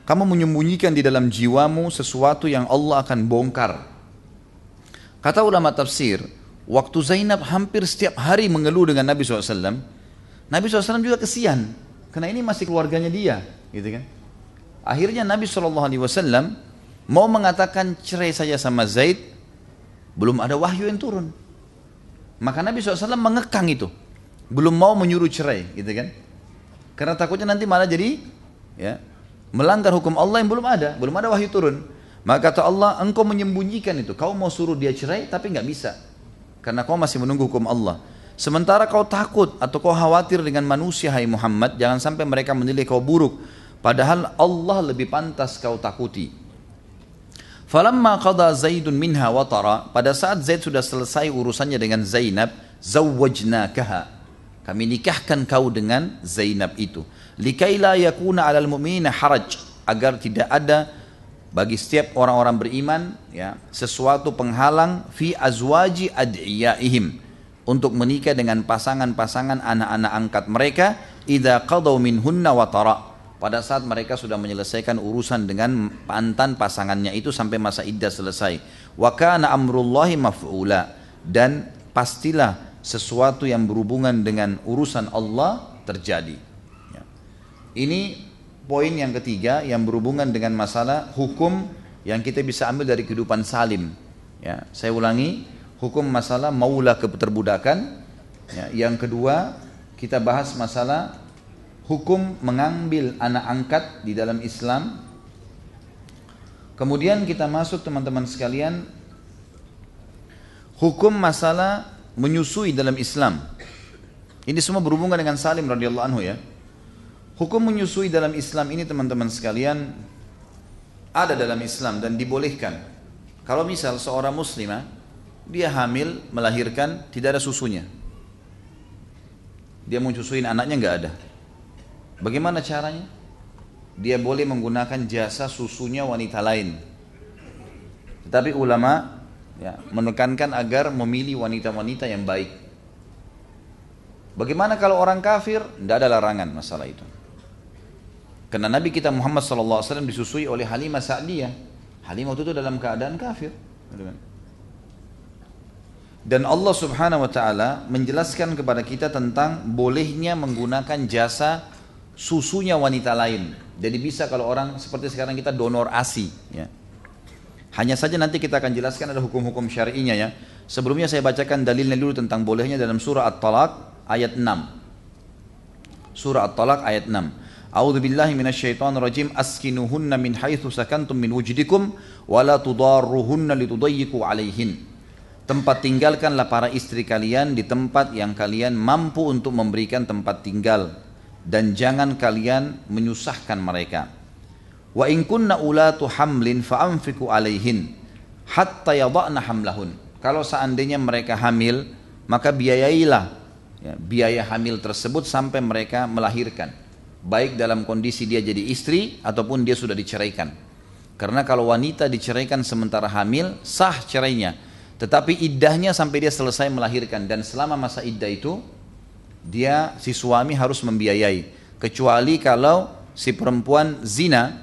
kamu menyembunyikan di dalam jiwamu sesuatu yang Allah akan bongkar. Kata ulama tafsir, waktu Zainab hampir setiap hari mengeluh dengan Nabi SAW, Nabi SAW juga kesian, karena ini masih keluarganya dia, gitu kan. Akhirnya Nabi SAW mau mengatakan cerai saja sama Zaid, belum ada wahyu yang turun. Maka Nabi SAW mengekang itu, belum mau menyuruh cerai, gitu kan. Karena takutnya nanti malah jadi ya, melanggar hukum Allah yang belum ada wahyu turun. Maka kata Allah, engkau menyembunyikan itu, kau mau suruh dia cerai tapi nggak bisa, karena kau masih menunggu hukum Allah. Sementara kau takut atau kau khawatir dengan manusia, hai Muhammad, jangan sampai mereka menilai kau buruk, padahal Allah lebih pantas kau takuti. Falamma qada Zaidun minha watara, pada saat Zaid sudah selesai urusannya dengan Zainab, zawwajnakaha, kami nikahkan kau dengan Zainab itu, likai la yakuna 'alal mu'minina haraj, agar tidak ada bagi setiap orang-orang beriman ya sesuatu penghalang fi azwaji ad'iyaihim, untuk menikah dengan pasangan-pasangan anak-anak angkat mereka, idza qadaw minhunna watara, pada saat mereka sudah menyelesaikan urusan dengan mantan pasangannya itu sampai masa iddah selesai. Wa kana amrullahi maf'ula, dan pastilah sesuatu yang berhubungan dengan urusan Allah terjadi. Ya. Ini poin yang ketiga yang berhubungan dengan masalah hukum yang kita bisa ambil dari kehidupan salim. Ya, saya ulangi, hukum masalah maula keterbudakan. Ya, yang kedua kita bahas masalah hukum mengambil anak angkat di dalam Islam. Kemudian kita masuk teman-teman sekalian, hukum masalah menyusui dalam Islam. Ini semua berhubungan dengan Salim radhiyallahu anhu ya. Hukum menyusui dalam Islam ini teman-teman sekalian ada dalam Islam dan dibolehkan. Kalau misal seorang muslimah dia hamil, melahirkan, tidak ada susunya, dia mau susuin anaknya, nggak ada. Bagaimana caranya? Dia boleh menggunakan jasa susunya wanita lain. Tetapi ulama ya, menekankan agar memilih wanita-wanita yang baik. Bagaimana kalau orang kafir? Tidak ada larangan masalah itu. Karena Nabi kita Muhammad SAW disusui oleh Halimah Sa'diyah. Halimah itu dalam keadaan kafir. Dan Allah Subhanahu Wa Taala menjelaskan kepada kita tentang bolehnya menggunakan jasa susunya wanita lain. Jadi bisa kalau orang seperti sekarang kita donor ASI. Ya. Hanya saja nanti kita akan jelaskan ada hukum-hukum syar'inya ya. Sebelumnya saya bacakan dalilnya dulu tentang bolehnya dalam surah At-Talaq ayat 6. Surah At-Talaq ayat 6. A'udzu billahi minasyaitonir rajim, askinuhunna min haitsu sakantum min wujdikum wa la tudarruhunna litudayyiqu 'alaihin. Tempat tinggalkanlah para istri kalian di tempat yang kalian mampu untuk memberikan tempat tinggal, dan jangan kalian menyusahkan mereka. Wa in kunna ulatu hamlin fa'anfiqu 'alaihin hatta yada'na hamlahun. Kalau seandainya mereka hamil, maka biayailah ya, biaya hamil tersebut sampai mereka melahirkan, baik dalam kondisi dia jadi istri ataupun dia sudah diceraikan. Karena kalau wanita diceraikan sementara hamil, sah cerainya, tetapi iddahnya sampai dia selesai melahirkan, dan selama masa iddah itu dia, si suami harus membiayai, kecuali kalau si perempuan zina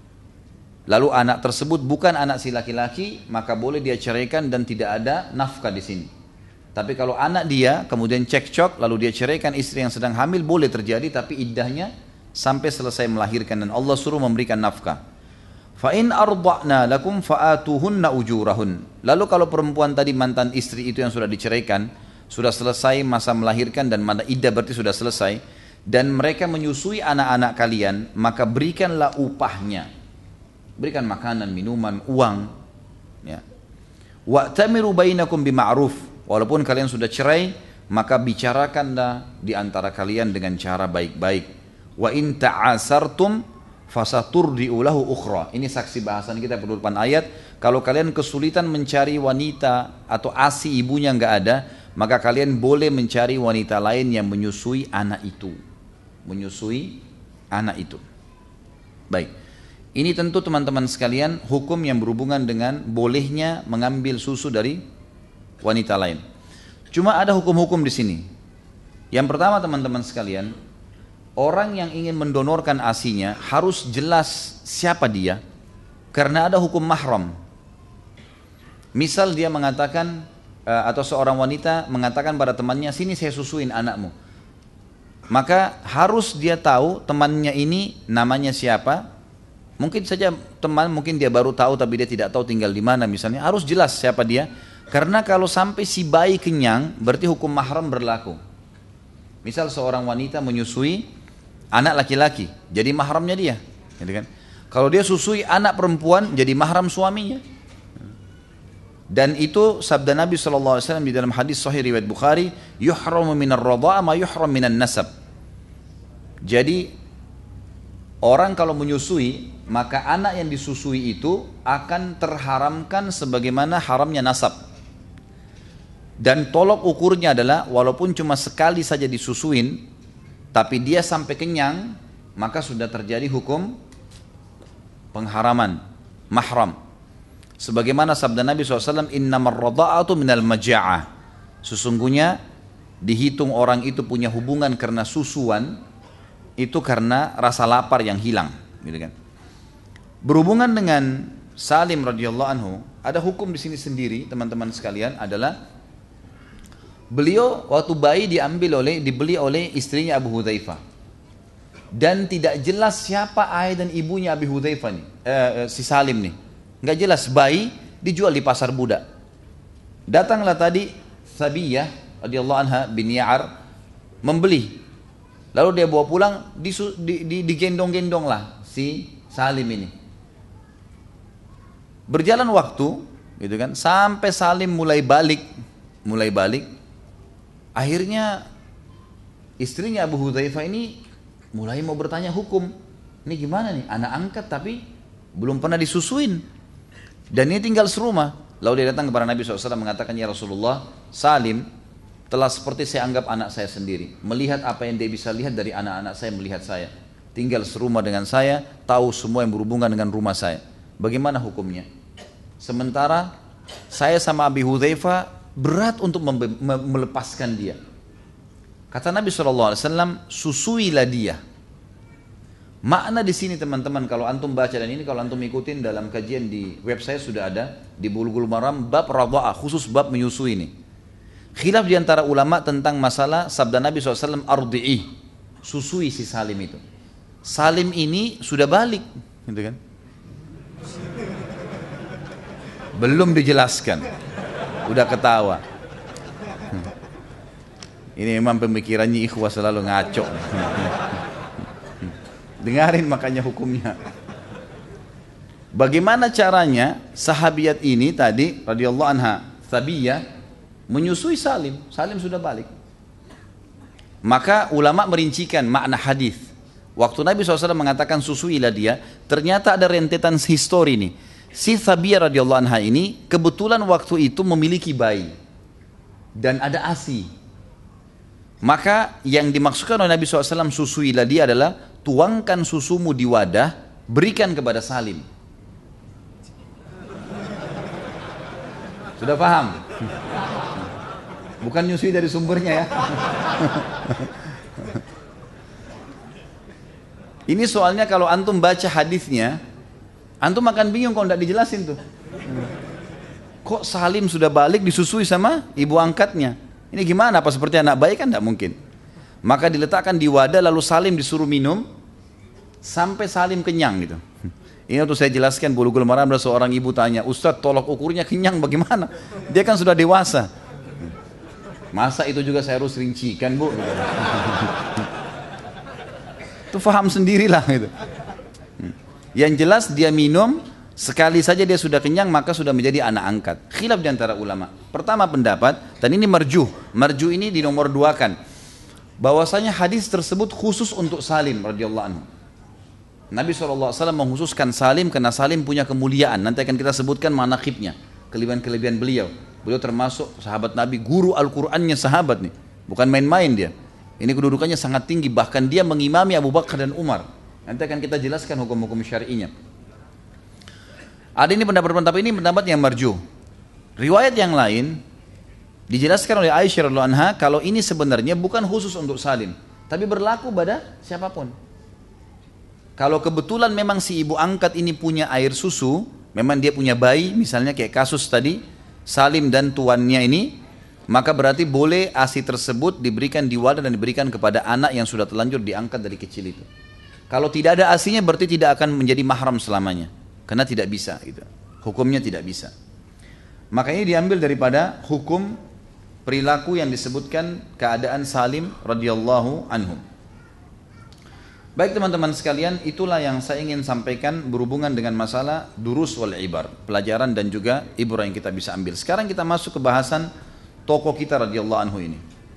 lalu anak tersebut bukan anak si laki-laki, maka boleh dia ceraikan dan tidak ada nafkah di sini. Tapi kalau anak dia kemudian cekcok lalu dia ceraikan istri yang sedang hamil, boleh terjadi, tapi iddahnya sampai selesai melahirkan dan Allah suruh memberikan nafkah. Fa in arda'na lakum fa'atuhunna ujurahun. Lalu kalau perempuan tadi mantan istri itu yang sudah diceraikan, sudah selesai masa melahirkan dan masa iddah berarti sudah selesai, dan mereka menyusui anak-anak kalian, maka berikanlah upahnya. Berikan makanan, minuman, uang ya. Wa'tamiru bainakum bima'ruf. Walaupun kalian sudah cerai, maka bicarakanlah di antara kalian dengan cara baik-baik. Wa in ta'asartum fasaturdi'u lahu ukhra. Ini saksi bahasan kita pada depan ayat. Kalau kalian kesulitan mencari wanita atau ASI ibunya enggak ada, maka kalian boleh mencari wanita lain yang menyusui anak itu. Menyusui anak itu. Baik. Ini tentu teman-teman sekalian hukum yang berhubungan dengan bolehnya mengambil susu dari wanita lain. Cuma ada hukum-hukum di sini. Yang pertama teman-teman sekalian, orang yang ingin mendonorkan ASI-nya harus jelas siapa dia, karena ada hukum mahram. Misal dia mengatakan, atau seorang wanita mengatakan pada temannya, sini saya susuin anakmu. Maka harus dia tahu temannya ini namanya siapa. Mungkin saja teman, mungkin dia baru tahu tapi dia tidak tahu tinggal di mana misalnya. Harus jelas siapa dia. Karena kalau sampai si bayi kenyang, berarti hukum mahram berlaku. Misal seorang wanita menyusui anak laki-laki, jadi mahramnya dia. Gitu kan? Kalau dia susui anak perempuan, jadi mahram suaminya. Dan itu sabda Nabi SAW di dalam hadis sahih riwayat Bukhari, yuhramu minar radha'a ma yuhram minan nasab. Jadi orang kalau menyusui, maka anak yang disusui itu akan terharamkan sebagaimana haramnya nasab. Dan tolok ukurnya adalah walaupun cuma sekali saja disusuin, tapi dia sampai kenyang, maka sudah terjadi hukum pengharaman, mahram. Sebagaimana sabda Nabi SAW, innamar radha'atu minal maja'ah. Sesungguhnya dihitung orang itu punya hubungan karena susuan, itu karena rasa lapar yang hilang. Gitu kan. Berhubungan dengan Salim radhiyallahu anhu, ada hukum di sini sendiri, teman-teman sekalian, adalah beliau waktu bayi dibeli oleh istrinya Abu Hudzaifah. Dan tidak jelas siapa ayah dan ibunya Abu Hudzaifah nih, si Salim nih. Enggak jelas, bayi dijual di pasar budak. Datanglah tadi Sabiyah radhiyallahu anha bin Ya'ar membeli. Lalu dia bawa pulang, digendong-gendong lah si Salim ini. Berjalan waktu, gitu kan, sampai Salim mulai balik. Akhirnya istrinya Abu Hudzaifah ini mulai mau bertanya hukum. Ini gimana nih, anak angkat tapi belum pernah disusuin. Dan ini tinggal serumah. Lalu dia datang kepada Nabi SAW mengatakan, ya Rasulullah, Salim telah seperti saya anggap anak saya sendiri. Melihat apa yang dia bisa lihat dari anak-anak saya melihat saya. Tinggal serumah dengan saya, tahu semua yang berhubungan dengan rumah saya. Bagaimana hukumnya? Sementara saya sama Abu Hudzaifah berat untuk melepaskan dia. Kata Nabi SAW, susuilah dia. Makna di sini teman-teman, kalau antum baca, dan ini kalau antum ikutin dalam kajian di web saya sudah ada, di Bulughul Maram, bab radha'ah, khusus bab menyusui ini. Khilaf diantara ulama tentang masalah sabda Nabi SAW, ardi'i, susui si Salim itu. Salim ini sudah balik, gitu kan? Belum dijelaskan. Udah ketawa. Ini memang pemikirannya ikhwah selalu ngaco. Dengarin makanya hukumnya. Bagaimana caranya sahabiat ini tadi radhiyallahu anha Sabiyah menyusui Salim. Salim sudah balik. Maka ulama merincikan makna hadis. Waktu Nabi SAW mengatakan susuilah dia, ternyata ada rentetan histori nih. Si Sabiyah radhiyallahu anha ini kebetulan waktu itu memiliki bayi dan ada ASI. Maka yang dimaksudkan oleh Nabi SAW susuilah dia adalah tuangkan susumu di wadah, berikan kepada Salim. Sudah paham? Bukan nyusui dari sumbernya ya. Ini soalnya kalau antum baca hadisnya, antum akan bingung kalau tidak dijelasin tuh. Kok Salim sudah balik disusui sama ibu angkatnya? Ini gimana? Apa seperti anak bayi? Kan tidak mungkin. Maka diletakkan di wadah lalu Salim disuruh minum sampai Salim kenyang gitu. Ini waktu saya jelaskan Bulughul Maram, ada seorang ibu tanya, Ustadz tolok ukurnya kenyang bagaimana? Dia kan sudah dewasa. Masa itu juga saya harus rincikan bu? Itu faham sendirilah gitu. Yang jelas dia minum, sekali saja dia sudah kenyang maka sudah menjadi anak angkat. Khilaf di antara ulama. Pertama pendapat, dan ini marjuh. Marjuh ini dinomor duakan. Bahwasanya hadis tersebut khusus untuk Salim radhiyallahu anhu. Nabi SAW mengkhususkan Salim karena Salim punya kemuliaan. Nanti akan kita sebutkan manaqibnya, kelebihan-kelebihan beliau. Beliau termasuk sahabat Nabi, guru Al-Qur'annya sahabat nih. Bukan main-main dia. Ini kedudukannya sangat tinggi, bahkan dia mengimami Abu Bakar dan Umar. Nanti akan kita jelaskan hukum-hukum syar'inya. Ada ini pendapat ini pendapat yang marjuh. Riwayat yang lain dijelaskan oleh Aisyah radhiyallahu anha kalau ini sebenarnya bukan khusus untuk Salim, tapi berlaku pada siapapun. Kalau kebetulan memang si ibu angkat ini punya air susu, memang dia punya bayi, misalnya kayak kasus tadi, Salim dan tuannya ini, maka berarti boleh ASI tersebut diberikan di wadah dan diberikan kepada anak yang sudah terlanjur diangkat dari kecil itu. Kalau tidak ada ASI-nya berarti tidak akan menjadi mahram selamanya, karena tidak bisa gitu. Hukumnya tidak bisa. Maka ini diambil daripada hukum perilaku yang disebutkan keadaan Salim radhiyallahu anhu. Baik teman-teman sekalian, itulah yang saya ingin sampaikan berhubungan dengan masalah durus wal ibar, pelajaran dan juga ibrah yang kita bisa ambil. Sekarang kita masuk ke bahasan tokoh kita radhiyallahu anhu ini.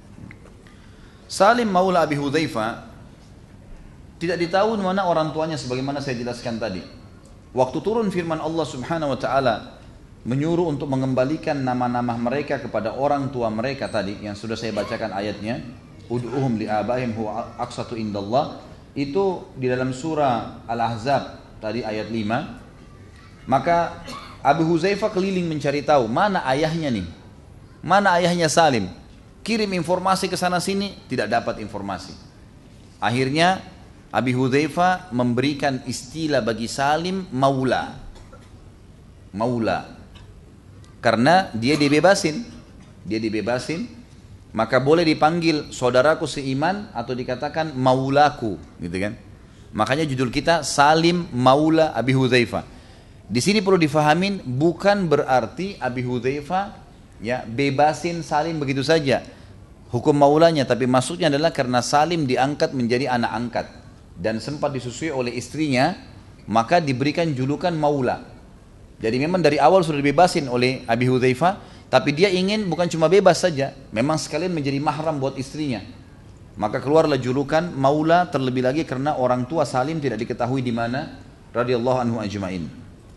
Salim maula Abi Hudzaifah tidak ditahu mana orang tuanya sebagaimana saya jelaskan tadi. Waktu turun firman Allah Subhanahu wa taala menyuruh untuk mengembalikan nama-nama mereka kepada orang tua mereka tadi yang sudah saya bacakan ayatnya, ud'uhum li abaihim huwa aqsatu indallah, itu di dalam surah Al-Ahzab tadi ayat 5. Maka Abu Hudzaifah keliling mencari tahu mana ayahnya nih, mana ayahnya Salim. Kirim informasi ke sana sini, tidak dapat informasi. Akhirnya Abi Hudzaifah memberikan istilah bagi Salim maula. Maula. Karena dia dibebasin. Dia dibebasin, maka boleh dipanggil saudaraku seiman atau dikatakan maulaku, gitu kan? Makanya judul kita Salim Maula Abi Hudzaifah. Di sini perlu difahamin bukan berarti Abi Hudzaifah ya bebasin Salim begitu saja. Hukum maulanya, tapi maksudnya adalah karena Salim diangkat menjadi anak angkat dan sempat disusui oleh istrinya, maka diberikan julukan maula. Jadi memang dari awal sudah dibebasin oleh Abi Hudzaifah, tapi dia ingin bukan cuma bebas saja, memang sekalian menjadi mahram buat istrinya. Maka keluarlah julukan maula, terlebih lagi karena orang tua Salim tidak diketahui di mana radhiyallahu anhu ajma'in.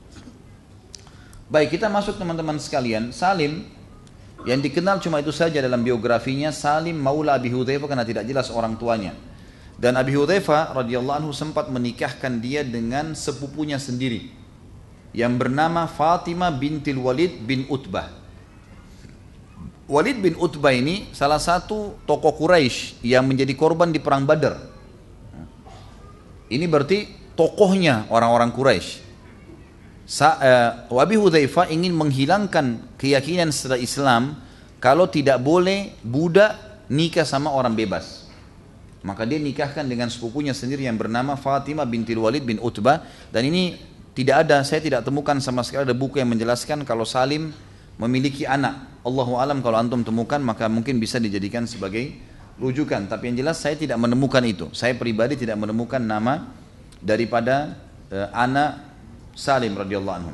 Baik, kita masuk teman-teman sekalian. Salim yang dikenal cuma itu saja dalam biografinya, Salim maula Abi Hudzaifah, karena tidak jelas orang tuanya. Dan Abi Hudzaifah radhiyallahu anhu sempat menikahkan dia dengan sepupunya sendiri yang bernama Fatimah bintil Walid bin Utbah. Walid bin Utbah ini salah satu tokoh Quraisy yang menjadi korban di perang Badar. Ini berarti tokohnya orang-orang Quraisy. Abi Hudzaifah ingin menghilangkan keyakinan setelah Islam kalau tidak boleh budak nikah sama orang bebas. Maka dia nikahkan dengan sepupunya sendiri yang bernama Fatimah bintil Walid bin Utbah. Dan ini tidak ada, saya tidak temukan sama sekali ada buku yang menjelaskan kalau Salim memiliki anak. Allahu alam, kalau antum temukan maka mungkin bisa dijadikan sebagai rujukan. Tapi yang jelas saya tidak menemukan itu. Saya pribadi tidak menemukan nama daripada anak Salim radhiyallahu anhu.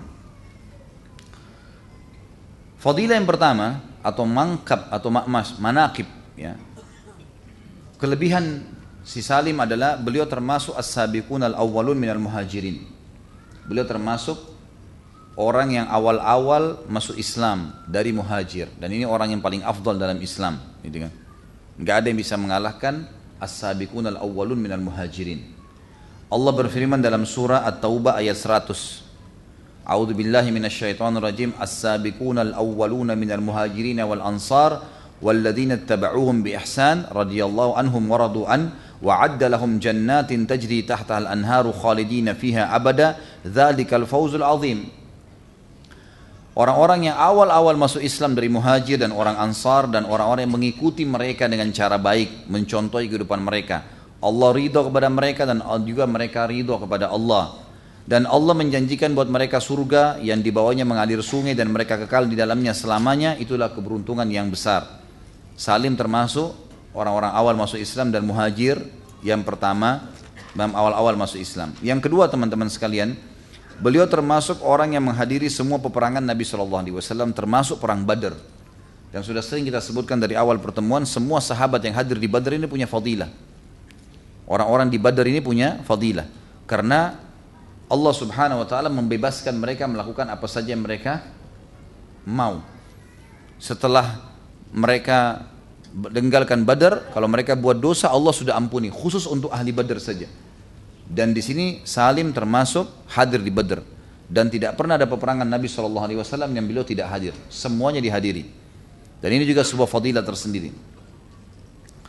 Fadilah yang pertama atau mangkab atau manaqib ya. Kelebihan si Salim adalah beliau termasuk as-sabiqun al-awwalun minal muhajirin. Beliau termasuk orang yang awal-awal masuk Islam dari muhajir, dan ini orang yang paling afdal dalam Islam, gitu kan? Enggak ada yang bisa mengalahkan as-sabiqun al-awwalun minal muhajirin. Allah berfirman dalam surah At-Taubah ayat 100. A'udzu billahi minasyaitonir rajim. As-sabiqun al-awwaluna minal muhajirin wal ansar walladzina ittaba'uuhum bi ihsan radhiyallahu anhum wa radu an wa'adda lahum jannatin tajri tahtaha al-anharu khalidina fiha abada dzalikal fawzul 'adzim. Orang-orang yang awal-awal masuk Islam dari muhajir dan orang ansar dan orang-orang yang mengikuti mereka dengan cara baik, mencontohi kehidupan mereka. Allah ridho kepada mereka dan juga mereka ridho kepada Allah. Dan Allah menjanjikan buat mereka surga yang di bawahnya mengalir sungai dan mereka kekal di dalamnya selamanya. Itulah keberuntungan yang besar. Salim termasuk orang-orang awal masuk Islam dan muhajir yang pertama dalam awal-awal masuk Islam. Yang kedua teman-teman sekalian, beliau termasuk orang yang menghadiri semua peperangan Nabi SAW, termasuk perang Badar. Dan sudah sering kita sebutkan dari awal pertemuan, semua sahabat yang hadir di Badar ini punya fadilah. Orang-orang di Badar ini punya fadilah karena Allah Subhanahu wa taala membebaskan mereka melakukan apa saja yang mereka mau. Setelah mereka meninggalkan Badar, kalau mereka buat dosa Allah sudah ampuni, khusus untuk ahli Badar saja. Dan di sini Salim termasuk hadir di Badr, dan tidak pernah ada peperangan Nabi SAW yang beliau tidak hadir, semuanya dihadiri. Dan ini juga sebuah fadilah tersendiri.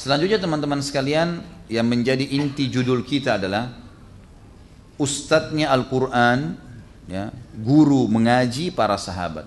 Selanjutnya teman-teman sekalian, yang menjadi inti judul kita adalah ustadznya Al-Quran, ya, guru mengaji para sahabat.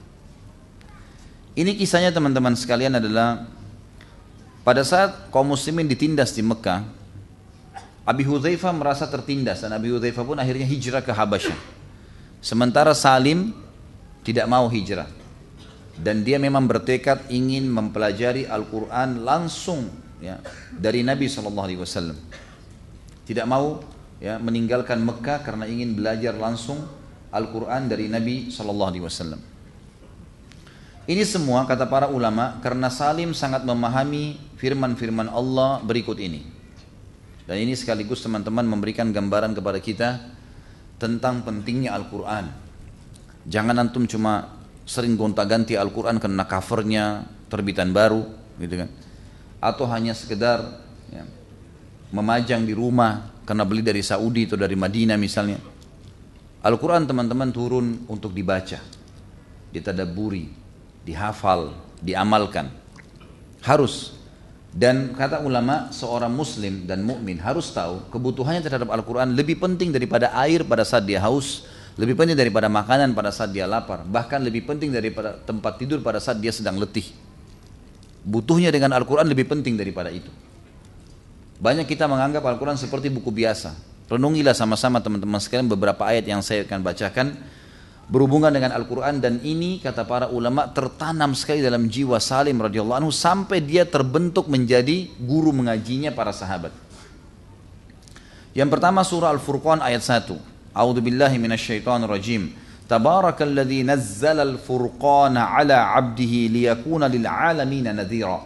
Ini kisahnya teman-teman sekalian adalah pada saat kaum muslimin ditindas di Mekah, Abi Hudzaifah merasa tertindas dan Abi Hudzaifah pun akhirnya hijrah ke Habasyah. Sementara Salim tidak mau hijrah dan dia memang bertekad ingin mempelajari Al-Quran langsung, ya, dari Nabi SAW. Tidak mau, ya, meninggalkan Mekah karena ingin belajar langsung Al-Quran dari Nabi SAW. Ini semua kata para ulama karena Salim sangat memahami firman-firman Allah berikut ini. Dan ini sekaligus teman-teman memberikan gambaran kepada kita tentang pentingnya Al-Quran. Jangan antum cuma sering gonta-ganti Al-Quran karena covernya terbitan baru, gitu kan? Atau hanya sekedar, ya, memajang di rumah karena beli dari Saudi atau dari Madinah misalnya. Al-Quran teman-teman turun untuk dibaca, ditadabburi, dihafal, diamalkan. Harus. Dan kata ulama, seorang muslim dan mukmin harus tahu kebutuhannya terhadap Al-Quran lebih penting daripada air pada saat dia haus, lebih penting daripada makanan pada saat dia lapar, bahkan lebih penting daripada tempat tidur pada saat dia sedang letih. Butuhnya dengan Al-Quran lebih penting daripada itu. Banyak kita menganggap Al-Quran seperti buku biasa. Renungilah sama-sama teman-teman sekalian beberapa ayat yang saya akan bacakan berhubungan dengan Al-Quran, dan ini kata para ulama tertanam sekali dalam jiwa Salim radhiyallahu anhu sampai dia terbentuk menjadi guru mengajinya para sahabat. Yang pertama surah Al-Furqan ayat 1. A'udzubillahi minasyaitonirrajim. Tabarakalladzi nazzala al-furqana 'ala 'abdihi liyakuna lil 'alamin nadhira.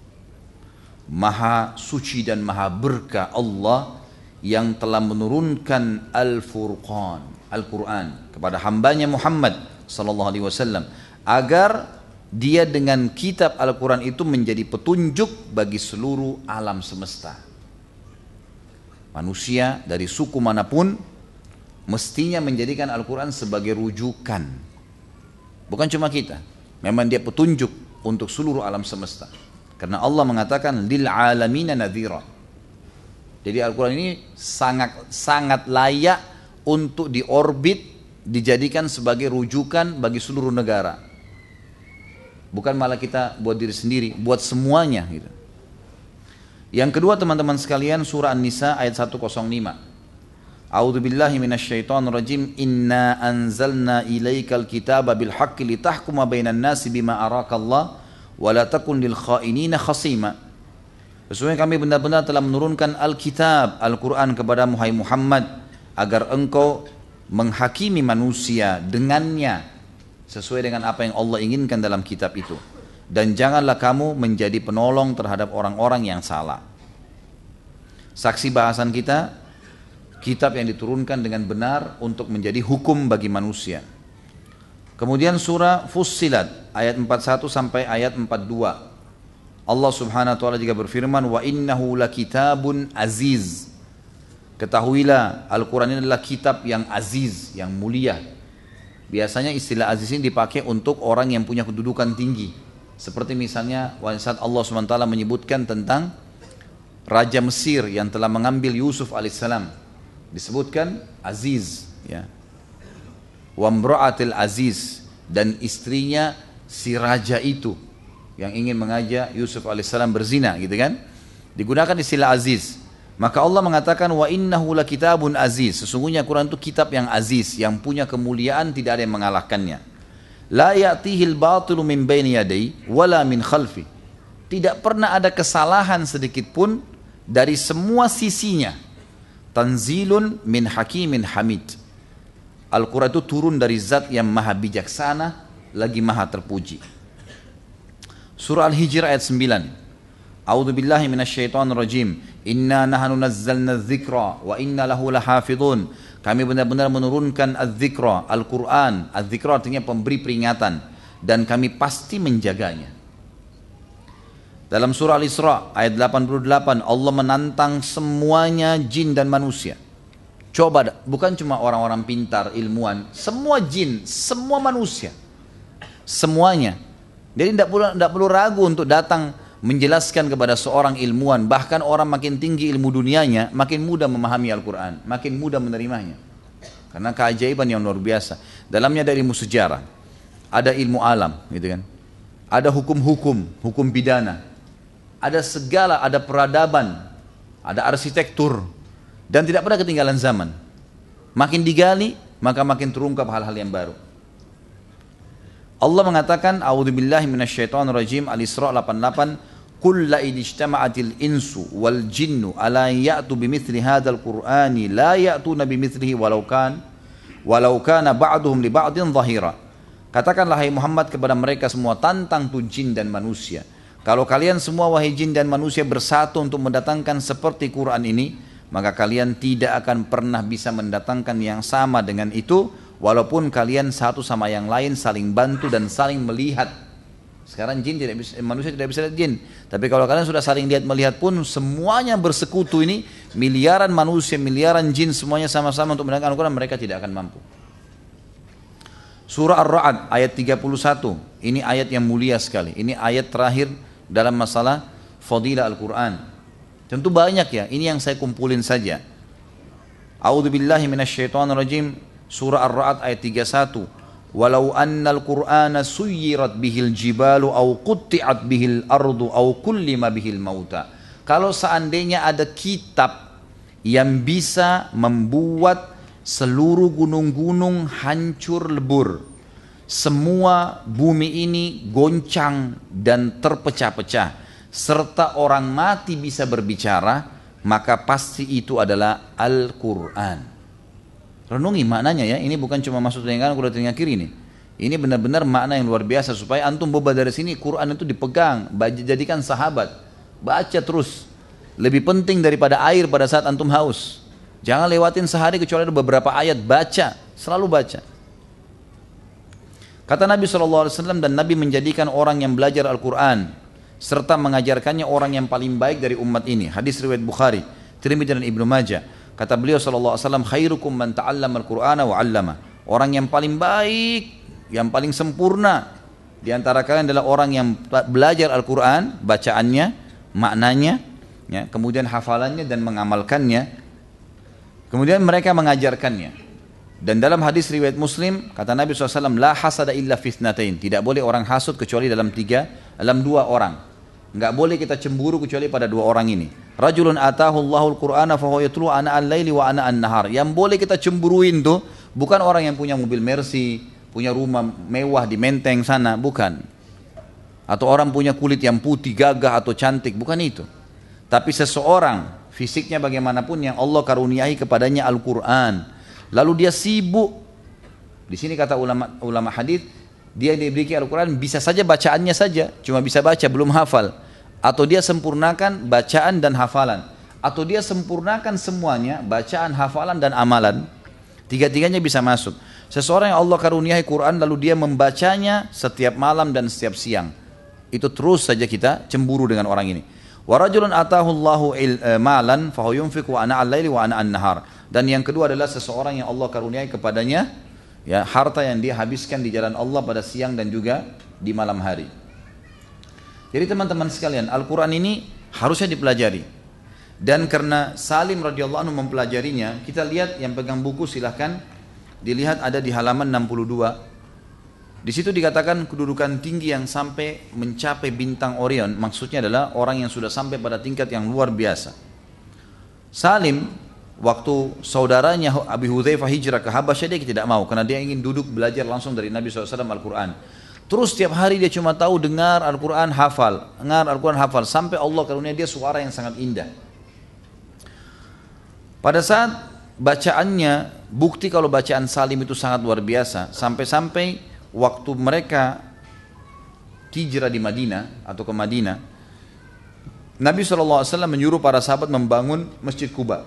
Maha suci dan maha berkah Allah yang telah menurunkan Al-Furqan, Al-Quran, kepada hambanya Muhammad sallallahu alaihi wasallam agar dia dengan kitab Al-Quran itu menjadi petunjuk bagi seluruh alam semesta. Manusia dari suku manapun mestinya menjadikan Al-Quran sebagai rujukan. Bukan cuma kita, memang dia petunjuk untuk seluruh alam semesta. Karena Allah mengatakan lil alamina nadhira. Jadi Al-Quran ini sangat layak untuk diorbit, dijadikan sebagai rujukan bagi seluruh negara. Bukan malah kita buat diri sendiri, buat semuanya gitu. Yang kedua teman-teman sekalian, surah An-Nisa ayat 105. A'udzubillahi minasyaitonirrajim. Inna anzalna ilaikal kitaba bil haqqi litahkuma bainan nasi bima arakallah wa la takun lil khainina khasima. Sesungguhnya kami benar-benar telah menurunkan Al-Kitab, Al-Quran kepada Muhammad agar engkau menghakimi manusia dengannya sesuai dengan apa yang Allah inginkan dalam kitab itu, dan janganlah kamu menjadi penolong terhadap orang-orang yang salah. Saksi bahasan kita, kitab yang diturunkan dengan benar untuk menjadi hukum bagi manusia. Kemudian surah Fussilat ayat 41 sampai ayat 42. Allah Subhanahu wa taala juga berfirman, wa innahu lakitabun aziz. Ketahuilah Al-Quran ini adalah kitab yang aziz, yang mulia. Biasanya istilah aziz ini dipakai untuk orang yang punya kedudukan tinggi. Seperti misalnya saat Allah SWT menyebutkan tentang Raja Mesir yang telah mengambil Yusuf alaihissalam. Disebutkan aziz, ya. Wa imra'atil aziz, dan istrinya si raja itu yang ingin mengajak Yusuf alaihissalam berzina, gitu kan. Digunakan istilah aziz. Maka Allah mengatakan wa innahu lakitabun aziz. Sesungguhnya Quran itu kitab yang aziz, yang punya kemuliaan, tidak ada yang mengalahkannya. La ya'tihil batilu min baini yadayhi wala min khalfi. Tidak pernah ada kesalahan sedikit pun dari semua sisinya. Tanzilun min hakimin hamid. Al-Quran itu turun dari zat yang maha bijaksana lagi maha terpuji. Surah Al-Hijr ayat 9. A'udzubillahi minasyaitonirrajim. Inna nahnu nazzalna adz-dzikra wa inna lahu lahafidhun. Kami benar-benar menurunkan adz-dzikra, Al-Quran. Adz-dzikra artinya pemberi peringatan, dan kami pasti menjaganya. Dalam surah Al-Isra ayat 88, Allah menantang semuanya jin dan manusia. Coba, bukan cuma orang-orang pintar, ilmuwan, semua jin, semua manusia, semuanya. Jadi tidak perlu ragu untuk datang menjelaskan kepada seorang ilmuwan, bahkan orang makin tinggi ilmu dunianya, makin mudah memahami Al-Quran, makin mudah menerimanya. Karena keajaiban yang luar biasa. Dalamnya ada ilmu sejarah, ada ilmu alam, gitu kan. Ada hukum-hukum, hukum pidana, ada segala, ada peradaban, ada arsitektur, dan tidak pernah ketinggalan zaman. Makin digali, maka makin terungkap hal-hal yang baru. Allah mengatakan, A'udzubillahi minasyaitonirrajim, Al-Isra 88, Qul la in ijtama'atil insu wal jinnu ala ya'tu bimithli hadzal qur'ani la ya'tuna bimithlihi walau kana ba'duhum li ba'din dhahira. Katakanlah hai Muhammad kepada mereka semua, tantang tu jin dan manusia. Kalau kalian semua wahai jin dan manusia bersatu untuk mendatangkan seperti Quran ini, maka kalian tidak akan pernah bisa mendatangkan yang sama dengan itu, walaupun kalian satu sama yang lain saling bantu dan saling melihat. Sekarang jin tidak bisa, manusia tidak bisa lihat jin. Tapi kalau kalian sudah saling lihat melihat pun, semuanya bersekutu ini, miliaran manusia, miliaran jin, semuanya sama-sama untuk mendengarkan Al-Quran, mereka tidak akan mampu. Surah Ar-Ra'd ayat 31, ini ayat yang mulia sekali. Ini ayat terakhir dalam masalah fadilah Al-Quran. Tentu banyak ya, ini yang saya kumpulin saja. A'udzubillahi minasyaitonirrajim, surah Ar-Ra'd ayat 31. Walau annal Qur'ana suyyirat bihil jibalu au qutti'at bihil ardu au kullima bihil mauta. Kalau seandainya ada kitab yang bisa membuat seluruh gunung-gunung hancur lebur, semua bumi ini goncang dan terpecah-pecah, serta orang mati bisa berbicara, maka pasti itu adalah Al-Quran. Renungi maknanya ya, ini bukan cuma masuk telinga kanan keluar telinga kiri nih. Ini benar-benar makna yang luar biasa, supaya antum boba dari sini Quran itu dipegang, jadikan sahabat, baca terus. Lebih penting daripada air pada saat antum haus. Jangan lewatin sehari kecuali ada beberapa ayat, baca, selalu baca. Kata Nabi SAW, dan Nabi menjadikan orang yang belajar Al-Quran serta mengajarkannya orang yang paling baik dari umat ini. Hadis riwayat Bukhari, Tirmidzi dan Ibnu Majah. Kata beliau SAW, khairukum man ta'allama al-Qur'ana wa 'allama. Orang yang paling baik, yang paling sempurna di antara kalian adalah orang yang belajar Al-Quran, bacaannya, maknanya, ya, kemudian hafalannya dan mengamalkannya. Kemudian mereka mengajarkannya. Dan dalam hadis riwayat Muslim, kata Nabi SAW, la hasada illa fitnatain. Tidak boleh orang hasud kecuali dalam dua orang. Enggak boleh kita cemburu kecuali pada dua orang ini. Rajulun atahu Allahul Qur'ana fa huwa yatlu ana al-laili wa ana an-nahar. Yang boleh kita cemburuin tuh bukan orang yang punya mobil Mercy, punya rumah mewah di Menteng sana, bukan. Atau orang punya kulit yang putih, gagah atau cantik, bukan itu. Tapi seseorang fisiknya bagaimanapun yang Allah karuniai kepadanya Al-Quran, lalu dia sibuk. Di sini kata ulama hadis, dia diberi Al-Quran bisa saja bacaannya saja, cuma bisa baca belum hafal, atau dia sempurnakan bacaan dan hafalan, atau dia sempurnakan semuanya, bacaan, hafalan dan amalan. Tiga-tiganya bisa masuk. Seseorang yang Allah karuniai Quran lalu dia membacanya setiap malam dan setiap siang, itu terus saja kita cemburu dengan orang ini. Wa rajulun atahu Allahu malan fa huwa yunfiqu ana al-laili wa ana an-nahar. Dan yang kedua adalah seseorang yang Allah karuniai kepadanya ya harta yang dia habiskan di jalan Allah pada siang dan juga di malam hari. Jadi teman-teman sekalian, Al-Quran ini harusnya dipelajari. Dan karena Salim radhiyallahu anhu mempelajarinya, kita lihat yang pegang buku silahkan dilihat, ada di halaman 62. Di situ dikatakan kedudukan tinggi yang sampai mencapai bintang Orion, maksudnya adalah orang yang sudah sampai pada tingkat yang luar biasa. Salim, waktu saudaranya Abi Hudzaifah hijrah ke Habasyah, dia tidak mau karena dia ingin duduk belajar langsung dari Nabi SAW Al-Quran. Terus setiap hari dia cuma tahu dengar Al-Quran hafal, dengar Al-Quran hafal, sampai Allah karunia dia suara yang sangat indah. Pada saat bacaannya, bukti kalau bacaan Salim itu sangat luar biasa, sampai-sampai waktu mereka hijrah di Madinah atau ke Madinah, Nabi SAW menyuruh para sahabat membangun Masjid Quba.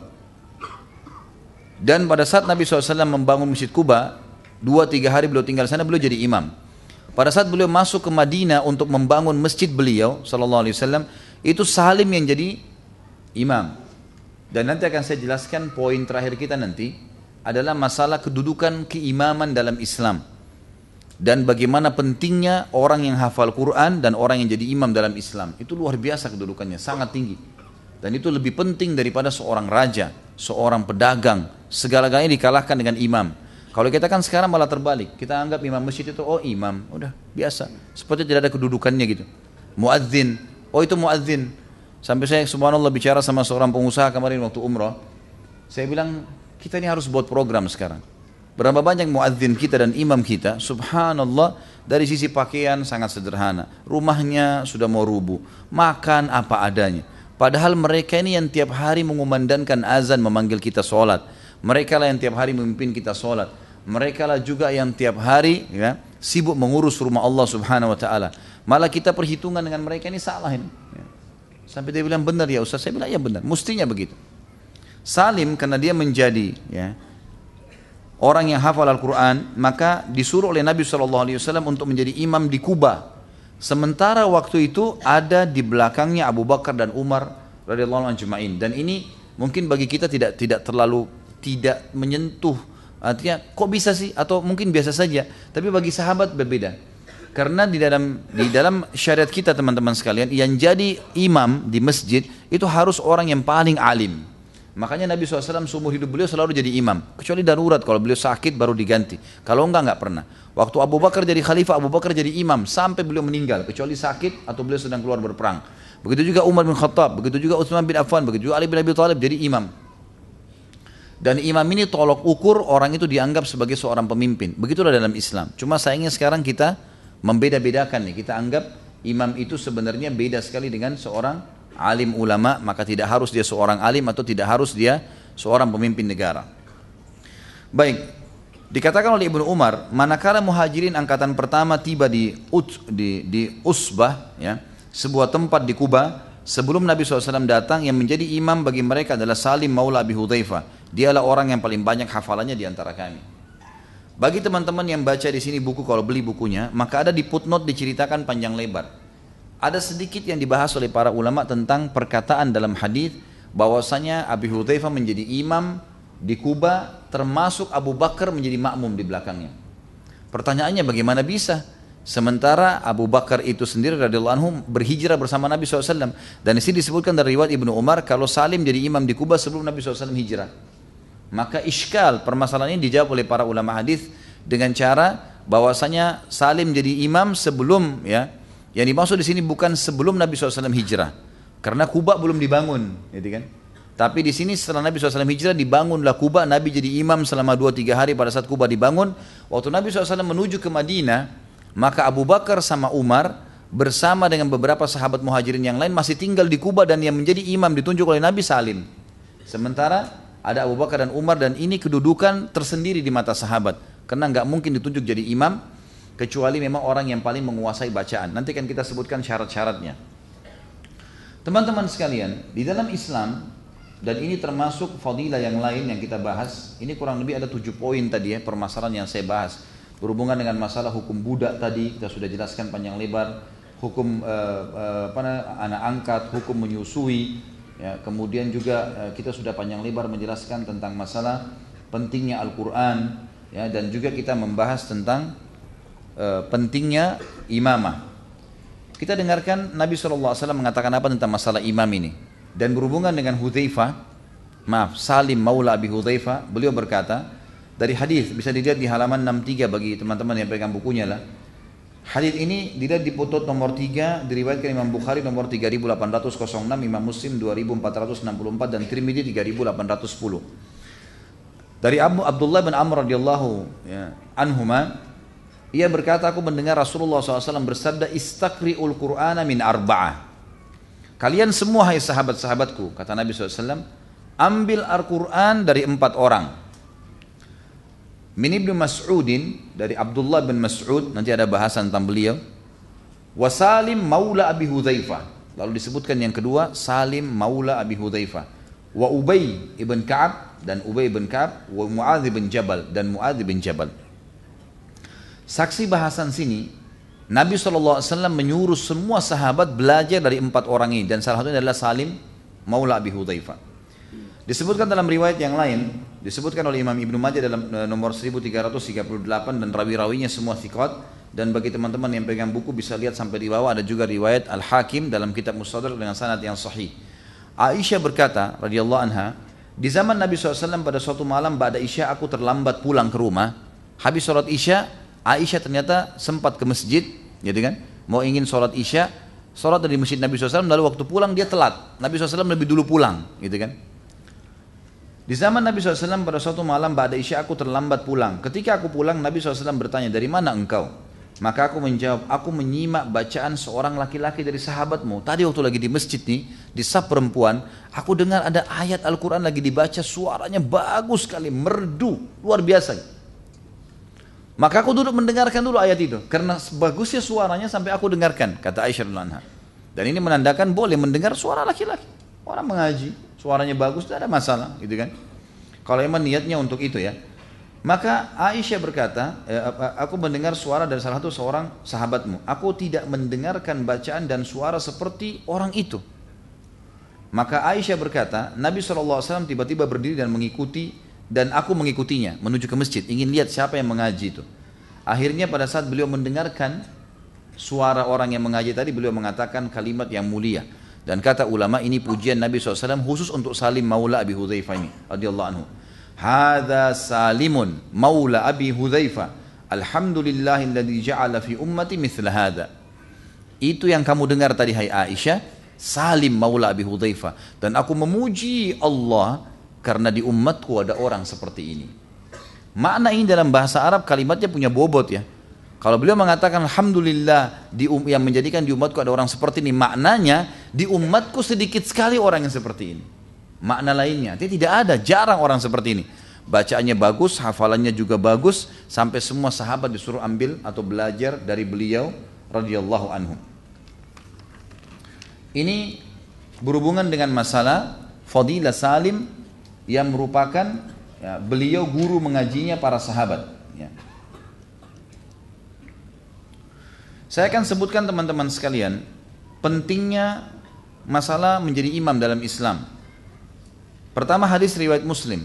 Dan pada saat Nabi SAW membangun Masjid Quba, 2-3 hari beliau tinggal sana, beliau jadi imam. Pada saat beliau masuk ke Madinah untuk membangun masjid beliau SAW, itu Salim yang jadi imam. Dan nanti akan saya jelaskan poin terakhir kita nanti adalah masalah kedudukan keimaman dalam Islam. dan bagaimana pentingnya orang yang hafal Quran dan orang yang jadi imam dalam Islam. Itu luar biasa kedudukannya, sangat tinggi. Dan itu lebih penting daripada seorang raja, seorang pedagang, segala-galanya dikalahkan dengan imam. Kalau kita kan sekarang malah terbalik, kita anggap imam masjid itu oh imam, udah biasa, seperti tidak ada kedudukannya gitu. Muadzin, oh itu muadzin. Sampai saya subhanallah bicara sama seorang pengusaha kemarin waktu umrah, saya bilang kita ini harus buat program sekarang. Berapa banyak muadzin kita dan imam kita, subhanallah, dari sisi pakaian sangat sederhana, rumahnya sudah mau rubuh, makan apa adanya. Padahal mereka ini yang tiap hari mengumandangkan azan memanggil kita sholat. Mereka lah yang tiap hari memimpin kita sholat. Mereka lah juga yang tiap hari ya, sibuk mengurus rumah Allah subhanahu wa ta'ala. Malah kita perhitungan dengan mereka ini salah ini. Ya. Sampai dia bilang benar ya Ustaz, saya bilang ya benar, mestinya begitu. Salim karena dia menjadi ya, orang yang hafal Al-Quran, maka disuruh oleh Nabi SAW untuk menjadi imam di Kuba. Sementara waktu itu ada di belakangnya Abu Bakar dan Umar radhiyallahu anhum ajma'in. Dan ini mungkin bagi kita tidak terlalu tidak menyentuh. Artinya kok bisa sih? Atau mungkin biasa saja. Tapi bagi sahabat berbeda. Karena di dalam syariat kita teman-teman sekalian, yang jadi imam di masjid itu harus orang yang paling alim. Makanya Nabi SAW seumur hidup beliau selalu jadi imam. Kecuali darurat, kalau beliau sakit baru diganti. Kalau enggak pernah. Waktu Abu Bakar jadi khalifah, Abu Bakar jadi imam sampai beliau meninggal. Kecuali sakit atau beliau sedang keluar berperang. Begitu juga Umar bin Khattab, begitu juga Utsman bin Affan, begitu juga Ali bin Abi Thalib jadi imam. Dan imam ini tolok ukur orang itu dianggap sebagai seorang pemimpin. Begitulah dalam Islam. Cuma sayangnya sekarang kita membeda-bedakan nih. Kita anggap imam itu sebenarnya beda sekali dengan seorang alim ulama, maka tidak harus dia seorang alim atau tidak harus dia seorang pemimpin negara. Baik, dikatakan oleh Ibnu Umar, manakala muhajirin angkatan pertama tiba di Usbah, ya, sebuah tempat di Kuba, sebelum Nabi SAW datang, yang menjadi imam bagi mereka adalah Salim Maula Abi Hudzaifah. Dialah orang yang paling banyak hafalannya di antara kami. Bagi teman-teman yang baca di sini buku, kalau beli bukunya, maka ada di footnote diceritakan panjang lebar. Ada sedikit yang dibahas oleh para ulama tentang perkataan dalam hadis bahwasanya Abi Hudzaifah menjadi imam di Kuba, termasuk Abu Bakar menjadi makmum di belakangnya. Pertanyaannya bagaimana bisa? Sementara Abu Bakar itu sendiri radhiyallahu anhu berhijrah bersama Nabi SAW. Dan di sini disebutkan dari riwayat Ibnu Umar kalau Salim jadi imam di Kuba sebelum Nabi SAW hijrah. Maka iskal, permasalahan ini dijawab oleh para ulama hadis dengan cara bahwasanya Salim jadi imam sebelum ya. Yang dimaksud di sini bukan sebelum Nabi SAW hijrah, karena Kuba belum dibangun, gitu kan? Tapi di sini setelah Nabi SAW hijrah dibangunlah Kuba, Nabi jadi imam selama 2-3 hari pada saat Kuba dibangun. Waktu Nabi SAW menuju ke Madinah, maka Abu Bakar sama Umar bersama dengan beberapa sahabat muhajirin yang lain masih tinggal di Kuba, dan yang menjadi imam ditunjuk oleh Nabi Salim. Sementara ada Abu Bakar dan Umar, dan ini kedudukan tersendiri di mata sahabat, karena nggak mungkin ditunjuk jadi imam kecuali memang orang yang paling menguasai bacaan. Nanti kan kita sebutkan syarat-syaratnya. Teman-teman sekalian, di dalam Islam, dan ini termasuk fadilah yang lain yang kita bahas, ini kurang lebih ada 7 poin tadi ya, permasalahan yang saya bahas. Berhubungan dengan masalah hukum budak tadi, kita sudah jelaskan panjang lebar, hukum anak angkat, hukum menyusui, ya, kemudian juga kita sudah panjang lebar menjelaskan tentang masalah pentingnya Al-Quran, ya, dan juga kita membahas tentang pentingnya imamah. Kita dengarkan Nabi SAW mengatakan apa tentang masalah imam ini. Dan berhubungan dengan Salim Maula Abi Hudzaifah, beliau berkata dari hadis, bisa dilihat di halaman 63 bagi teman-teman yang pegang bukunya lah. Hadis ini dilihat di footnote nomor 3, diriwayatkan Imam Bukhari nomor 3806, Imam Muslim 2464 dan Tirmidzi 3810. Dari Abdullah bin Amr radhiyallahu anhuma, ia berkata, aku mendengar Rasulullah SAW bersabda, Istakri'ul Qur'ana min arba'ah. Kalian semua hai sahabat-sahabatku, kata Nabi SAW, ambil Al-Quran dari 4 orang. Min Ibnu Mas'udin, dari Abdullah bin Mas'ud, nanti ada bahasan tentang beliau. Wa Salim Maula Abi Hudzaifah. Lalu disebutkan yang kedua, Salim Maula Abi Hudzaifah. Wa Ubay ibn Ka'ab, dan Ubay ibn Ka'ab. Wa Mu'adz bin Jabal, dan Mu'adz bin Jabal. Saksi bahasan sini, Nabi SAW menyuruh semua sahabat belajar dari 4 orang ini, dan salah satunya adalah Salim Maula Abi Hudzaifah. Disebutkan dalam riwayat yang lain, disebutkan oleh Imam Ibnu Majah dalam nomor 1338 dan rawi-rawinya semua thiqat, dan bagi teman-teman yang pegang buku bisa lihat sampai di bawah ada juga riwayat Al-Hakim dalam kitab Mustadrak dengan sanad yang sahih. Aisyah berkata radhiyallahu anha, di zaman Nabi SAW pada suatu malam ba'da Isya aku terlambat pulang ke rumah. Habis sholat Isya, Aisyah ternyata sempat ke masjid, gitu kan? Mau ingin sholat Isya, sholat dari masjid Nabi SAW, lalu waktu pulang dia telat. Nabi SAW lebih dulu pulang, gitu kan? Di zaman Nabi SAW pada suatu malam ba'da Isya aku terlambat pulang. Ketika aku pulang, Nabi SAW bertanya, dari mana engkau? Maka aku menjawab, aku menyimak bacaan seorang laki-laki dari sahabatmu. Tadi waktu lagi di masjid nih, di saf perempuan, aku dengar ada ayat Al-Quran lagi dibaca, suaranya bagus sekali, merdu, luar biasa. Maka aku duduk mendengarkan dulu ayat itu, karena bagusnya suaranya sampai aku dengarkan, kata Aisyah radhiyallahu anha. Dan ini menandakan boleh mendengar suara laki-laki. Orang mengaji, suaranya bagus, tidak ada masalah, gitu kan? Kalau emang niatnya untuk itu ya. Maka Aisyah berkata, aku mendengar suara dari salah satu seorang sahabatmu. Aku tidak mendengarkan bacaan dan suara seperti orang itu. Maka Aisyah berkata, Nabi SAW tiba-tiba berdiri dan mengikuti, dan aku mengikutinya menuju ke masjid, ingin lihat siapa yang mengaji itu. Akhirnya pada saat beliau mendengarkan suara orang yang mengaji tadi, beliau mengatakan kalimat yang mulia. Dan kata ulama, ini pujian Nabi SAW khusus untuk Salim Maula Abi Hudzaifah ini radhiyallahu anhu. Hadza Salimun Maula Abi Hudzaifah, alhamdulillahilladzi ja'ala fi ummati mithla hadza. Itu yang kamu dengar tadi hai Aisyah, Salim Maula Abi Hudzaifah, dan aku memuji Allah karena di umatku ada orang seperti ini. Makna ini dalam bahasa Arab kalimatnya punya bobot ya. Kalau beliau mengatakan alhamdulillah yang menjadikan di umatku ada orang seperti ini, maknanya di umatku sedikit sekali orang yang seperti ini. Makna lainnya, dia tidak ada, jarang orang seperti ini. Bacaannya bagus, hafalannya juga bagus, sampai semua sahabat disuruh ambil atau belajar dari beliau radhiyallahu anhu. Ini berhubungan dengan masalah Fadilah Salim yang merupakan ya, beliau guru mengajinya para sahabat. Ya. Saya akan sebutkan teman-teman sekalian pentingnya masalah menjadi imam dalam Islam. Pertama hadis riwayat Muslim.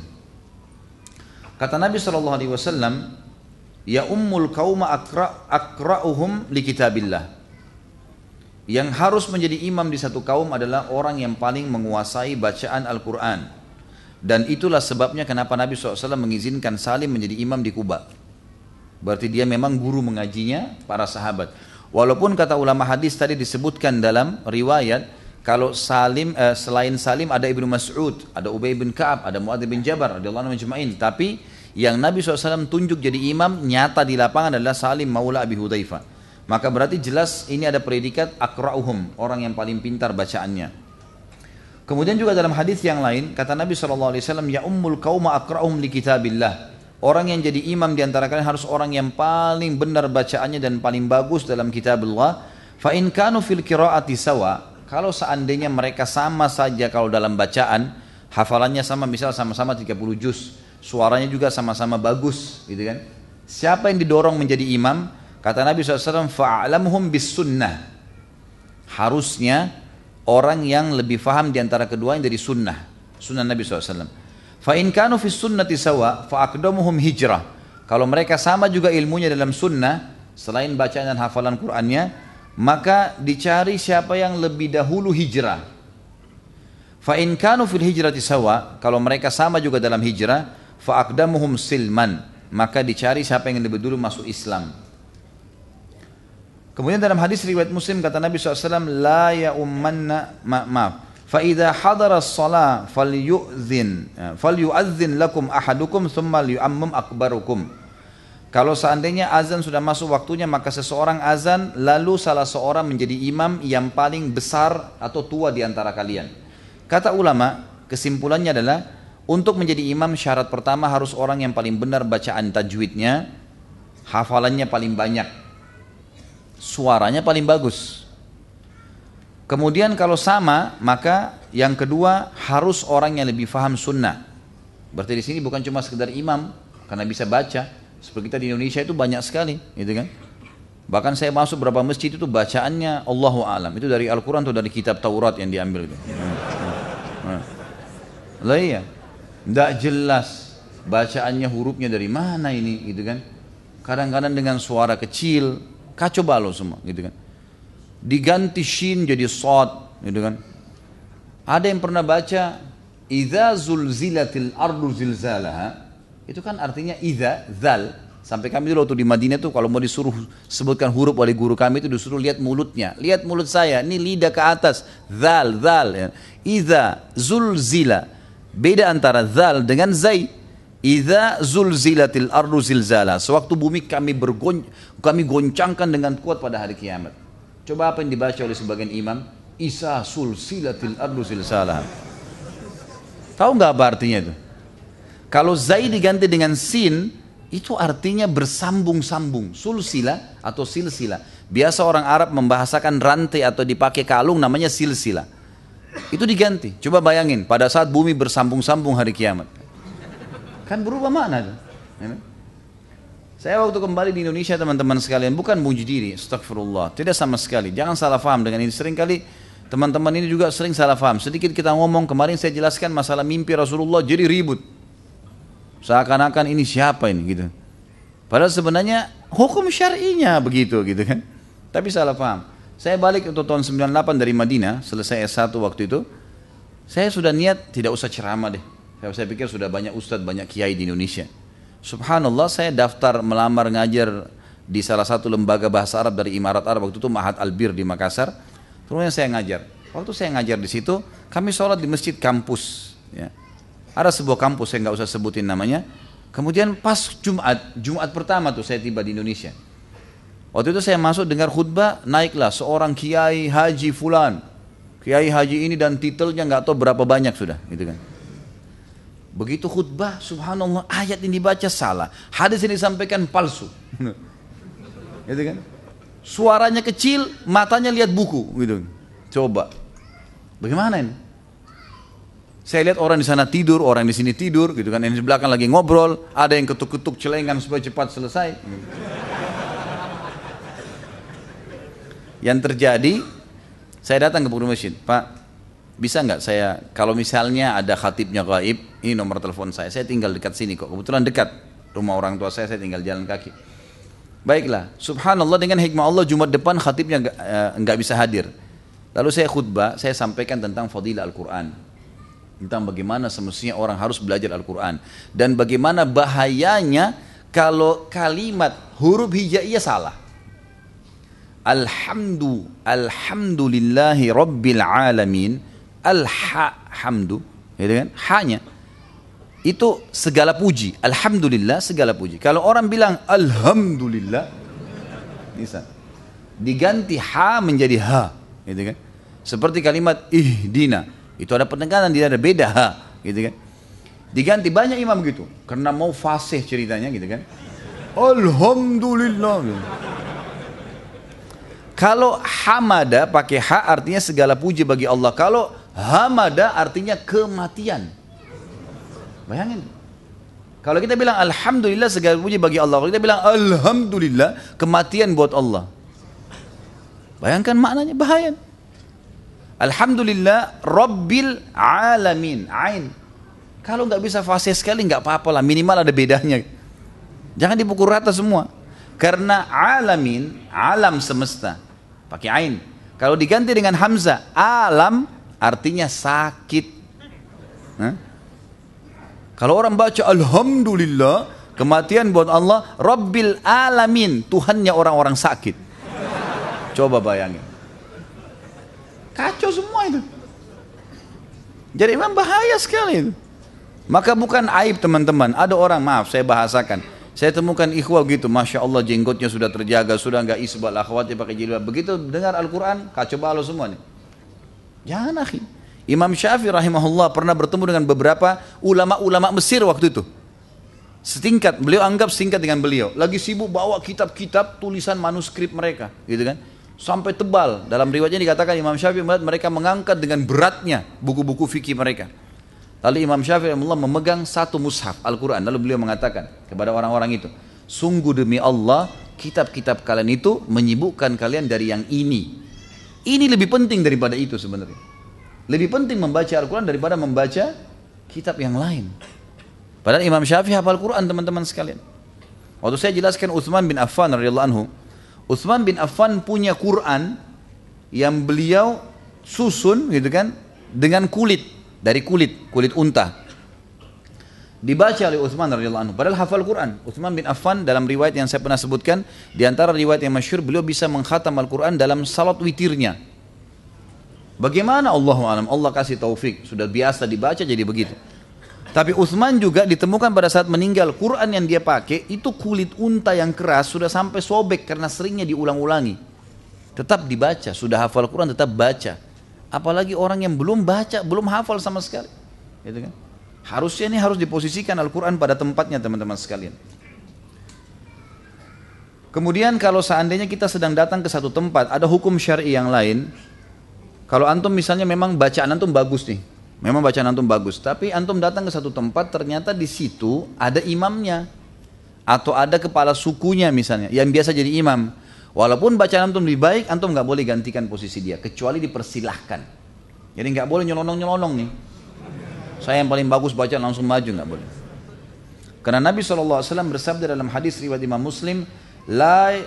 Kata Nabi SAW, ya ummul qauma akra'uhum li kitabillah. Yang harus menjadi imam di satu kaum adalah orang yang paling menguasai bacaan Al-Quran. Dan itulah sebabnya kenapa Nabi SAW mengizinkan Salim menjadi imam di Kuba. Berarti dia memang guru mengajinya para sahabat. Walaupun kata ulama hadis tadi disebutkan dalam riwayat, kalau Salim selain Salim ada Ibnu Mas'ud, ada Ubay bin Ka'ab, ada Muadz bin Jabal radhiyallahu anhum ajma'in. Tapi yang Nabi SAW tunjuk jadi imam nyata di lapangan adalah Salim Maula Abi Hudzaifah. Maka berarti jelas ini ada predikat akra'uhum, orang yang paling pintar bacaannya. Kemudian juga dalam hadis yang lain kata Nabi SAW, ya ummul qauma akra'uhum li kitabillah. Orang yang jadi imam di antara kalian harus orang yang paling benar bacaannya dan paling bagus dalam kitabullah. Fa in kanu fil qiraati sawa, kalau seandainya mereka sama saja kalau dalam bacaan, hafalannya sama, misal sama-sama 30 juz, suaranya juga sama-sama bagus, gitu kan? Siapa yang didorong menjadi imam? Kata Nabi SAW, fa'alamhum bis sunnah. Harusnya orang yang lebih faham di antara keduanya dari sunnah Nabi SAW. Fa in kanu fis sunnati sawa fa aqdamuhum hijrah. Kalau mereka sama juga ilmunya dalam sunnah, selain bacaan dan hafalan Qur'annya, maka dicari siapa yang lebih dahulu hijrah. Fa in kanu fil hijrati sawa, kalau mereka sama juga dalam hijrah, fa aqdamuhum silman, maka dicari siapa yang lebih dulu masuk Islam. Kemudian dalam hadis riwayat Muslim kata Nabi SAW, la ya ummanna فَإِذَا حَضَرَ الصَّلَاةِ فَلْيُؤَذِّنْ لَكُمْ أَحَدُكُمْ ثُمَّ لِيُؤَمِّمْ أَكْبَرُكُمْ. Kalau seandainya azan sudah masuk waktunya, maka seseorang azan, lalu salah seorang menjadi imam yang paling besar atau tua di antara kalian. Kata ulama, kesimpulannya adalah, untuk menjadi imam syarat pertama harus orang yang paling benar bacaan tajwidnya, hafalannya paling banyak, suaranya paling bagus. Kemudian kalau sama, maka yang kedua harus orang yang lebih faham sunnah. Berarti di sini bukan cuma sekedar imam, karena bisa baca. Seperti kita di Indonesia itu banyak sekali, gitu kan? Bahkan saya masuk beberapa masjid itu bacaannya Allahu a'lam, itu dari Al-Quran atau dari kitab Taurat yang diambil. Lah iya, Tidak jelas bacaannya, hurufnya dari mana ini, gitu kan. Kadang-kadang dengan suara kecil, kacau balau semua, gitu kan. Diganti shin jadi shad, gitu kan. Ada yang pernah baca idza zulzilatil ardu zilzalaha, itu kan artinya idza, zal. Sampai kami dulu waktu di Madinah tuh kalau mau disuruh sebutkan huruf oleh guru kami itu disuruh lihat mulutnya. Lihat mulut saya, ini lidah ke atas. Zal, zal. Ya. Idza zulzila. Beda antara zal dengan zai. Idza zulzilatil ardu zilzala. Sewaktu bumi kami goncangkan dengan kuat pada hari kiamat. Coba apa yang dibaca oleh sebagian imam? Isa sulsilatil ardu zilzala. Tahu nggak apa artinya itu? Kalau zai diganti dengan sin, itu artinya bersambung-sambung. Sulsila atau silsila. Biasa orang Arab membahasakan rantai atau dipakai kalung namanya silsila. Itu diganti. Coba bayangin pada saat bumi bersambung-sambung hari kiamat. Kan berubah makna tuh. Saya waktu kembali di Indonesia teman-teman sekalian, bukan muji diri, astagfirullah. Tidak sama sekali. Jangan salah paham dengan ini. Seringkali teman-teman ini juga sering salah paham. Sedikit kita ngomong, kemarin saya jelaskan masalah mimpi Rasulullah jadi ribut. Seakan-akan ini siapa ini gitu. Padahal sebenarnya hukum syar'inya begitu gitu kan. Tapi salah paham. Saya balik untuk tahun 98 dari Madinah, selesai S1 waktu itu. Saya sudah niat tidak usah ceramah deh. Saya pikir sudah banyak ustadz, banyak kiai di Indonesia. Subhanallah, saya daftar melamar ngajar di salah satu lembaga bahasa Arab dari Imarat Arab waktu itu, Ma'had Albir di Makassar. Kemudian saya ngajar. Waktu saya ngajar di situ, kami sholat di masjid kampus. Ya. Ada sebuah kampus, saya nggak usah sebutin namanya. Kemudian pas Jumat pertama tuh saya tiba di Indonesia. Waktu itu saya masuk dengar khutbah, naiklah seorang kiai haji fulan. Kiai haji ini dan titelnya nggak tahu berapa banyak sudah, gitu kan. Begitu khutbah, subhanallah, ayat ini dibaca salah, hadis ini disampaikan palsu. Gitu kan. Suaranya kecil, matanya lihat buku, gitu. Coba. Bagaimana ini? Saya lihat orang di sana tidur, orang di sini tidur, gitu kan. Yang di belakang lagi ngobrol, ada yang ketuk-ketuk celengan supaya cepat selesai. Yang terjadi, saya datang ke pengurus masjid, Pak, bisa nggak saya, kalau misalnya ada khatibnya gaib, ini nomor telepon saya tinggal dekat sini kok, kebetulan dekat rumah orang tua saya tinggal jalan kaki. Baiklah, subhanallah dengan hikmah Allah Jumat depan khatibnya nggak bisa hadir. Lalu saya khutbah, saya sampaikan tentang fadilah Al-Quran. Tentang bagaimana semestinya orang harus belajar Al-Quran. Dan bagaimana bahayanya kalau kalimat huruf hijaiyah salah. Alhamdulillahi Rabbil Alamin. Hamdu, gitu kan? Hanya itu segala puji. Alhamdulillah segala puji. Kalau orang bilang Alhamdulillah, bisa diganti ha menjadi ha, gitu kan? Seperti kalimat ihdina, itu ada penekanan, tidak ada beda ha, gitu kan? Diganti banyak imam gitu, karena mau fasih ceritanya, gitu kan? Alhamdulillah. Gitu. Kalau hamada pakai ha artinya segala puji bagi Allah. Kalau hamada artinya kematian. Bayangin. Kalau kita bilang alhamdulillah segala puji bagi Allah. Kalau kita bilang alhamdulillah kematian buat Allah. Bayangkan maknanya, bahaya. Alhamdulillah Rabbil Alamin. Ain. Kalau nggak bisa fasih sekali nggak apa-apa lah. Minimal ada bedanya. Jangan dipukul rata semua. Karena alamin, alam semesta, pakai ain. Kalau diganti dengan hamzah, alam artinya sakit. Kalau orang baca alhamdulillah, kematian buat Allah, Rabbil Alamin, Tuhannya orang-orang sakit. Coba bayangin. Kacau semua itu. Jadi memang bahaya sekali itu. Maka bukan aib teman-teman. Ada orang, maaf saya bahasakan. Saya temukan ikhwah gitu, Masya Allah jenggotnya sudah terjaga, sudah enggak isbal, akhwatnya pakai jilbab. Begitu dengar Al-Quran, kacau balau semua nih. Jangan akhi. Imam Syafi'i rahimahullah pernah bertemu dengan beberapa ulama-ulama Mesir waktu itu. Setingkat, beliau anggap setingkat dengan beliau. Lagi sibuk bawa kitab-kitab tulisan manuskrip mereka, gitu kan. Sampai tebal. Dalam riwayatnya dikatakan Imam Syafi'i melihat mereka mengangkat dengan beratnya buku-buku fikih mereka. Lalu Imam Syafi'i memegang satu mushaf Al-Quran. Lalu beliau mengatakan kepada orang-orang itu, sungguh demi Allah, kitab-kitab kalian itu menyibukkan kalian dari yang ini. Ini lebih penting daripada itu sebenarnya. Lebih penting membaca Al-Quran daripada membaca kitab yang lain. Padahal Imam Syafi'i hafal Quran teman-teman sekalian. Waktu saya jelaskan Utsman bin Affan radhiyallahu anhu, Utsman bin Affan punya Quran yang beliau susun gitu kan dengan kulit, dari kulit unta. Dibaca oleh Utsman radhiyallahu anhu, padahal hafal Quran. Utsman bin Affan dalam riwayat yang saya pernah sebutkan, di antara riwayat yang masyhur, beliau bisa mengkhatam Al-Quran dalam salat witirnya. Bagaimana Allahu a'lam, Allah kasih taufik, sudah biasa dibaca jadi begitu. Tapi Utsman juga ditemukan pada saat meninggal, Quran yang dia pakai itu kulit unta yang keras, sudah sampai sobek karena seringnya diulang-ulangi. Tetap dibaca, sudah hafal Quran tetap baca. Apalagi orang yang belum baca, belum hafal sama sekali. Gitu kan? Harusnya ini harus diposisikan Al-Quran pada tempatnya teman-teman sekalian. Kemudian kalau seandainya kita sedang datang ke satu tempat, ada hukum syar'i yang lain. Kalau antum misalnya memang bacaan antum bagus nih, memang bacaan antum bagus, tapi antum datang ke satu tempat, ternyata di situ ada imamnya, atau ada kepala sukunya misalnya, yang biasa jadi imam. Walaupun bacaan antum lebih baik, antum nggak boleh gantikan posisi dia, kecuali dipersilahkan. Jadi nggak boleh nyelonong-nyelonong nih. Saya yang paling bagus baca langsung maju, nggak boleh. Karena Nabi SAW bersabda dalam hadis riwayat Imam Muslim, la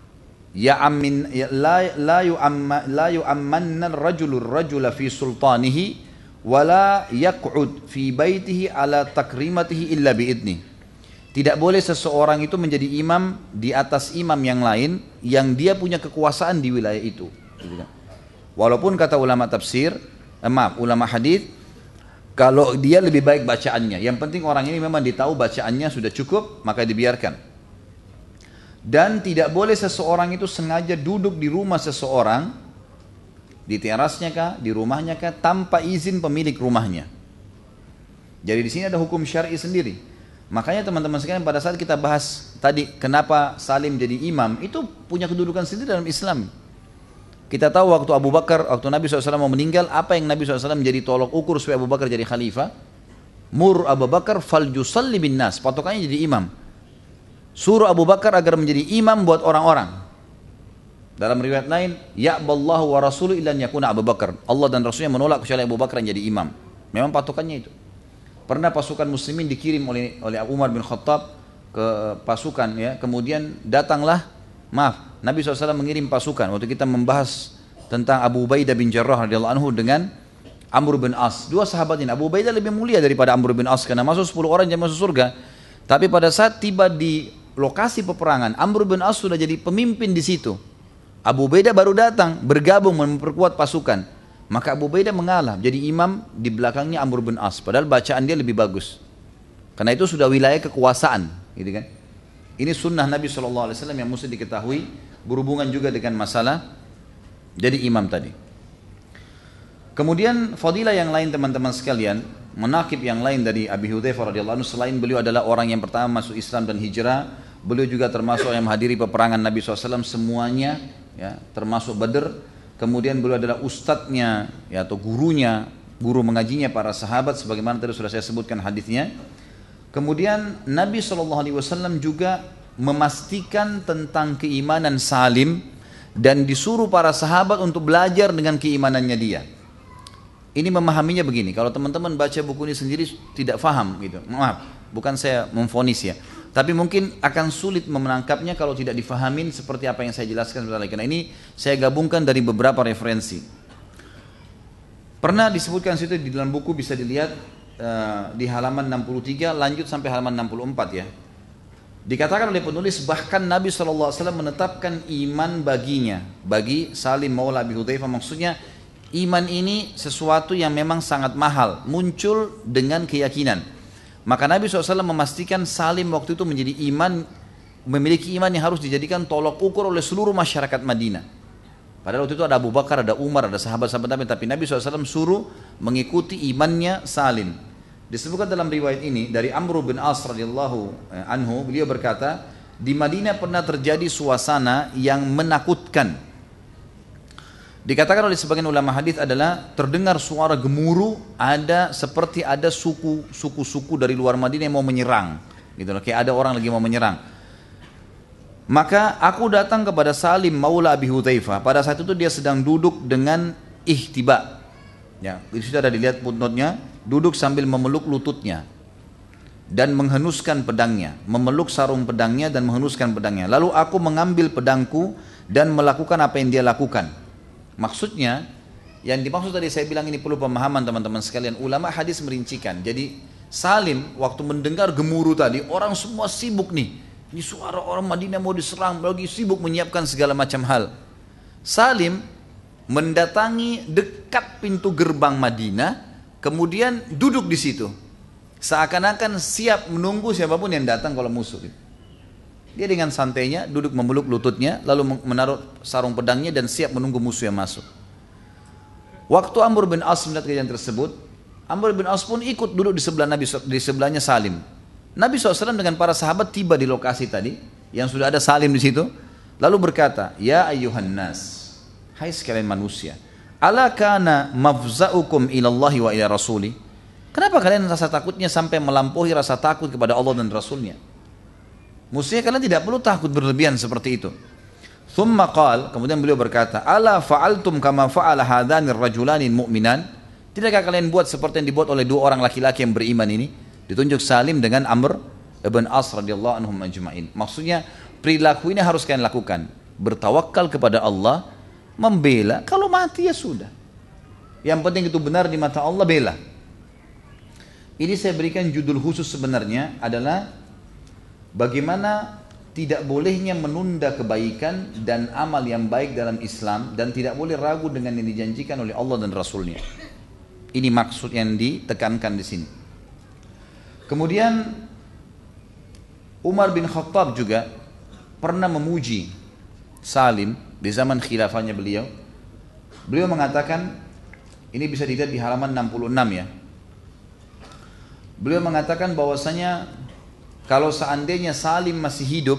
yu'ammanna ar-rajula fi sultanihi wa la yaq'ud fi baitihi ala takrimatihi illa biidni. Tidak boleh seseorang itu menjadi imam di atas imam yang lain yang dia punya kekuasaan di wilayah itu. Walaupun kata ulama tafsir, ulama hadis, kalau dia lebih baik bacaannya, yang penting orang ini memang ditahu bacaannya sudah cukup, maka dibiarkan. Dan tidak boleh seseorang itu sengaja duduk di rumah seseorang, di terasnya kah, di rumahnya kah, tanpa izin pemilik rumahnya. Jadi di sini ada hukum syar'i sendiri. Makanya teman-teman sekalian, pada saat kita bahas tadi kenapa Salim jadi imam, itu punya kedudukan sendiri dalam Islam. Kita tahu waktu Abu Bakar, waktu Nabi SAW mau meninggal, apa yang Nabi SAW menjadi tolok ukur supaya Abu Bakar jadi khalifah? Mur Abu Bakar fal yusalli bin nas, patokannya jadi imam. Suruh Abu Bakar agar menjadi imam buat orang-orang. Dalam riwayat lain, ya'ballahu wa rasuluh illa yakuna Abu Bakar. Allah dan Rasulnya menolak kecuali Abu Bakar yang jadi imam. Memang patokannya itu. Pernah pasukan muslimin dikirim oleh Umar bin Khattab ke pasukan, ya. Kemudian datanglah, Nabi SAW mengirim pasukan. Waktu kita membahas tentang Abu Ubaidah bin Jarrah radhiyallahu anhu dengan Amr bin As. Dua sahabat ini, Abu Ubaidah lebih mulia daripada Amr bin As karena masuk 10 orang yang masuk surga. Tapi pada saat tiba di lokasi peperangan, Amr bin As sudah jadi pemimpin di situ. Abu Ubaidah baru datang, bergabung memperkuat pasukan. Maka Abu Ubaidah mengalah, jadi imam di belakangnya Amr bin As. Padahal bacaan dia lebih bagus. Karena itu sudah wilayah kekuasaan, gitu kan? Ini sunnah Nabi SAW yang mesti diketahui, berhubungan juga dengan masalah jadi imam tadi. Kemudian fadilah yang lain teman-teman sekalian, menakib yang lain dari Abi Hudzaifah radhiyallahu anhu, selain beliau adalah orang yang pertama masuk Islam dan hijrah, beliau juga termasuk yang menghadiri peperangan Nabi SAW semuanya, ya, termasuk Badr. Kemudian beliau adalah ustadznya, ya, atau gurunya, guru mengajinya para sahabat, sebagaimana tadi sudah saya sebutkan hadisnya. Kemudian Nabi SAW juga memastikan tentang keimanan Salim dan disuruh para sahabat untuk belajar dengan keimanannya dia. Ini memahaminya begini, kalau teman-teman baca buku ini sendiri tidak faham gitu. Maaf, bukan saya memvonis ya. Tapi mungkin akan sulit menangkapnya kalau tidak difahamin seperti apa yang saya jelaskan sebentar lagi. Karena ini saya gabungkan dari beberapa referensi. Pernah disebutkan situ di dalam buku, bisa dilihat di halaman 63 lanjut sampai halaman 64 ya. Dikatakan oleh penulis, bahkan Nabi SAW menetapkan iman baginya, bagi Salim Maula Abi Hudzaifah, maksudnya iman ini sesuatu yang memang sangat mahal, muncul dengan keyakinan. Maka Nabi SAW memastikan Salim waktu itu menjadi iman, memiliki iman yang harus dijadikan tolok ukur oleh seluruh masyarakat Madinah. Padahal waktu itu ada Abu Bakar, ada Umar, ada sahabat-sahabat Nabi, tapi Nabi SAW suruh mengikuti imannya Salim. Disebutkan dalam riwayat ini dari Amr bin As radhiyallahu anhu, beliau berkata, di Madinah pernah terjadi suasana yang menakutkan. Dikatakan oleh sebagian ulama hadis adalah terdengar suara gemuruh, seperti ada suku-suku dari luar Madinah yang mau menyerang, gitu loh, kayak ada orang lagi mau menyerang. Maka aku datang kepada Salim Maula Abi Hudzaifah. Pada saat itu dia sedang duduk dengan ihtiba. Ya, di situ ada dilihat footnote-nya, duduk sambil memeluk lututnya. dan menghenuskan pedangnya, memeluk sarung pedangnya dan menghenuskan pedangnya. Lalu aku mengambil pedangku dan melakukan apa yang dia lakukan. Maksudnya, yang dimaksud tadi saya bilang ini perlu pemahaman teman-teman sekalian. Ulama hadis merincikan. Jadi Salim waktu mendengar gemuruh tadi, orang semua sibuk nih. Ini suara orang Madinah mau diserang, lagi sibuk menyiapkan segala macam hal. Salim mendatangi dekat pintu gerbang Madinah, kemudian duduk di situ. Seakan-akan siap menunggu siapapun yang datang kalau musuh. Dia dengan santainya duduk memeluk lututnya, lalu menaruh sarung pedangnya dan siap menunggu musuh yang masuk. Waktu Amr bin As melihat kejadian tersebut, Amr bin As pun ikut duduk di sebelah Nabi, di sebelahnya Salim. Nabi SAW dengan para sahabat tiba di lokasi tadi, yang sudah ada Salim di situ, lalu berkata, Ya ayyuhan nas, hai sekalian manusia, ala kana mafza'ukum ilallahi wa ila rasuli. Kenapa kalian rasa takutnya sampai melampaui rasa takut kepada Allah dan Rasulnya? Mestinya kalian tidak perlu takut berlebihan seperti itu. Thumma qal, kemudian beliau berkata, Ala fa'altum kama fa'ala hadhanir rajulani mu'minan. Tidakkah kalian buat seperti yang dibuat oleh dua orang laki-laki yang beriman ini? Ditunjuk Salim dengan Amr ibn As radhiyallahu anhum ajma'in. Maksudnya perilaku ini harus kalian lakukan. Bertawakal kepada Allah, membela, kalau mati ya sudah. Yang penting itu benar di mata Allah, bela. Ini saya berikan judul khusus sebenarnya adalah bagaimana tidak bolehnya menunda kebaikan dan amal yang baik dalam Islam dan tidak boleh ragu dengan yang dijanjikan oleh Allah dan Rasulnya. Ini maksud yang ditekankan di sini. Kemudian Umar bin Khattab juga pernah memuji Salim di zaman khilafahnya beliau. Beliau mengatakan, ini bisa dilihat di halaman 66 ya. Beliau mengatakan bahwasanya kalau seandainya Salim masih hidup,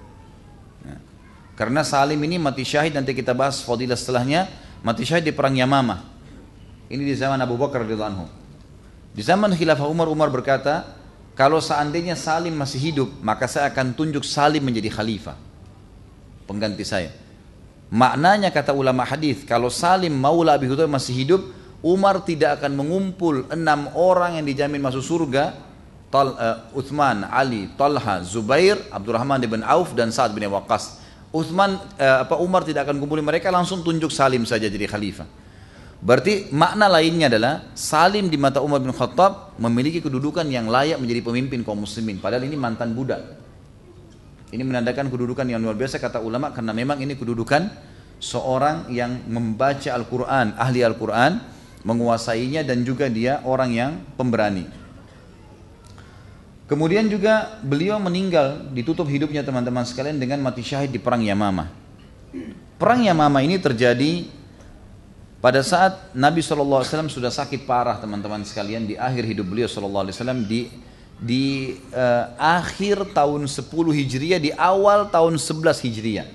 karena Salim ini mati syahid, nanti kita bahas fadilah setelahnya, mati syahid di perang Yamamah. Ini di zaman Abu Bakar radhiyallahu anhu. Di zaman khilafah Umar, Umar berkata, kalau seandainya Salim masih hidup, maka saya akan tunjuk Salim menjadi khalifah, pengganti saya. Maknanya kata ulama hadis, kalau Salim maula Abi Hurairah masih hidup, Umar tidak akan mengumpul 6 orang yang dijamin masuk surga, Uthman, Ali, Talha, Zubair, Abdurrahman bin Auf dan Sa'ad bin Waqqas. Umar tidak akan kumpulin mereka, langsung tunjuk Salim saja jadi khalifah. Berarti makna lainnya adalah Salim di mata Umar bin Khattab memiliki kedudukan yang layak menjadi pemimpin kaum muslimin, padahal ini mantan budak. Ini menandakan kedudukan yang luar biasa kata ulama, karena memang ini kedudukan seorang yang membaca Al-Quran, ahli Al-Quran, menguasainya, dan juga dia orang yang pemberani. Kemudian juga beliau meninggal, ditutup hidupnya teman-teman sekalian dengan mati syahid di perang Yamamah. Perang Yamamah ini terjadi pada saat Nabi SAW sudah sakit parah teman-teman sekalian, di akhir hidup beliau SAW, di akhir tahun 10 Hijriah, di awal tahun 11 Hijriah.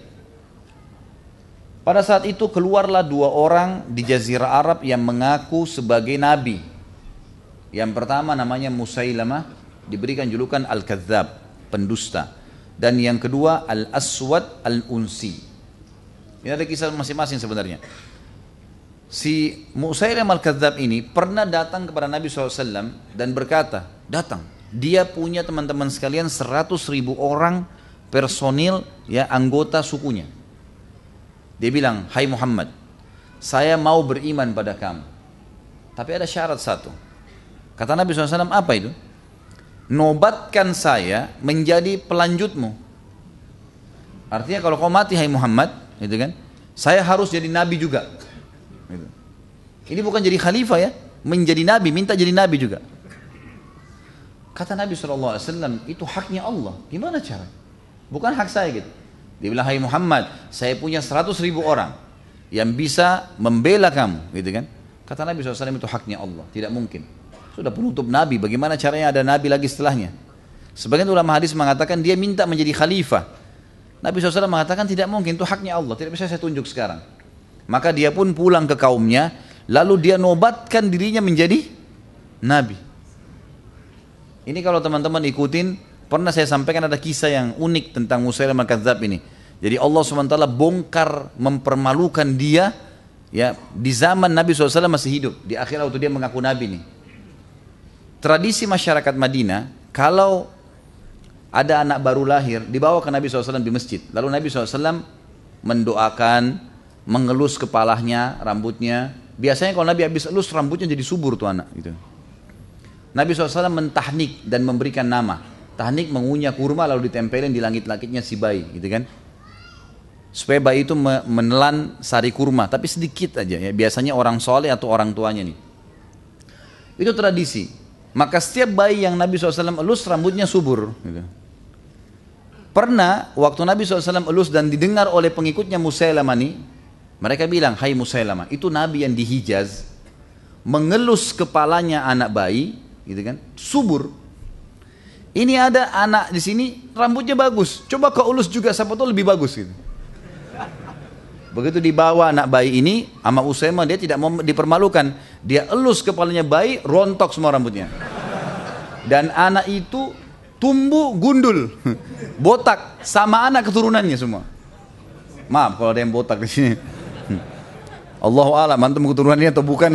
Pada saat itu keluarlah 2 orang di Jazirah Arab yang mengaku sebagai nabi. Yang pertama namanya Musailamah, diberikan julukan Al-Kadzab, pendusta. Dan yang kedua Al-Aswad Al-Unsi. Ini ada kisah masing-masing sebenarnya. Si Musailamah Al-Kadzab ini pernah datang kepada Nabi SAW dan berkata, datang, dia punya teman-teman sekalian 100.000 orang personil, ya, anggota sukunya. Dia bilang, hai Muhammad, saya mau beriman pada kamu, tapi ada syarat satu. Kata Nabi SAW, apa itu? Nobatkan saya menjadi pelanjutmu. Artinya kalau kau mati hai Muhammad, gitu kan, saya harus jadi nabi juga. Gitu. Ini bukan jadi khalifah ya, menjadi nabi, minta jadi nabi juga. Kata Nabi SAW, itu haknya Allah. Gimana cara? Bukan hak saya gitu. Dia bilang, hai Muhammad, saya punya 100.000 orang yang bisa membela kamu, gitu kan? Kata Nabi SAW, itu haknya Allah, tidak mungkin. Sudah penutup Nabi, bagaimana caranya ada Nabi lagi setelahnya? Sebagian ulama hadis mengatakan dia minta menjadi khalifah. Nabi SAW mengatakan tidak mungkin, itu haknya Allah, tidak bisa saya tunjuk sekarang. Maka dia pun pulang ke kaumnya, lalu dia nobatkan dirinya menjadi Nabi. Ini kalau teman-teman ikutin, pernah saya sampaikan ada kisah yang unik tentang Musailamah Al-Kadzab ini. Jadi Allah SWT bongkar, mempermalukan dia, ya, di zaman Nabi SAW masih hidup, di akhir waktu dia mengaku Nabi nih. Tradisi masyarakat Madinah, kalau ada anak baru lahir, dibawa ke Nabi SAW di masjid. Lalu Nabi SAW mendoakan, mengelus kepalanya, rambutnya. Biasanya kalau Nabi habis elus, rambutnya jadi subur tuh anak. Gitu. Nabi SAW mentahnik dan memberikan nama. Tahnik mengunyah kurma lalu ditempelin di langit-langitnya si bayi. Gitu kan. Supaya bayi itu menelan sari kurma, tapi sedikit aja ya. Biasanya orang soleh atau orang tuanya nih. Itu tradisi. Maka setiap bayi yang Nabi SAW elus rambutnya subur. Gitu. Pernah waktu Nabi SAW elus dan didengar oleh pengikutnya Musailamah nih, mereka bilang, hai Musailamah, itu Nabi yang di Hijaz mengelus kepalanya anak bayi, gitu kan, subur. Ini ada anak di sini rambutnya bagus, coba kau elus juga, siapa tahu lebih bagus gitu. Begitu dibawa anak bayi ini sama Usaimah, dia tidak mau dipermalukan, dia elus kepalanya bayi, rontok semua rambutnya. Dan anak itu tumbuh gundul, botak sama anak keturunannya semua. Maaf kalau ada yang botak di sini. Allahu a'lam antum keturunannya atau bukan.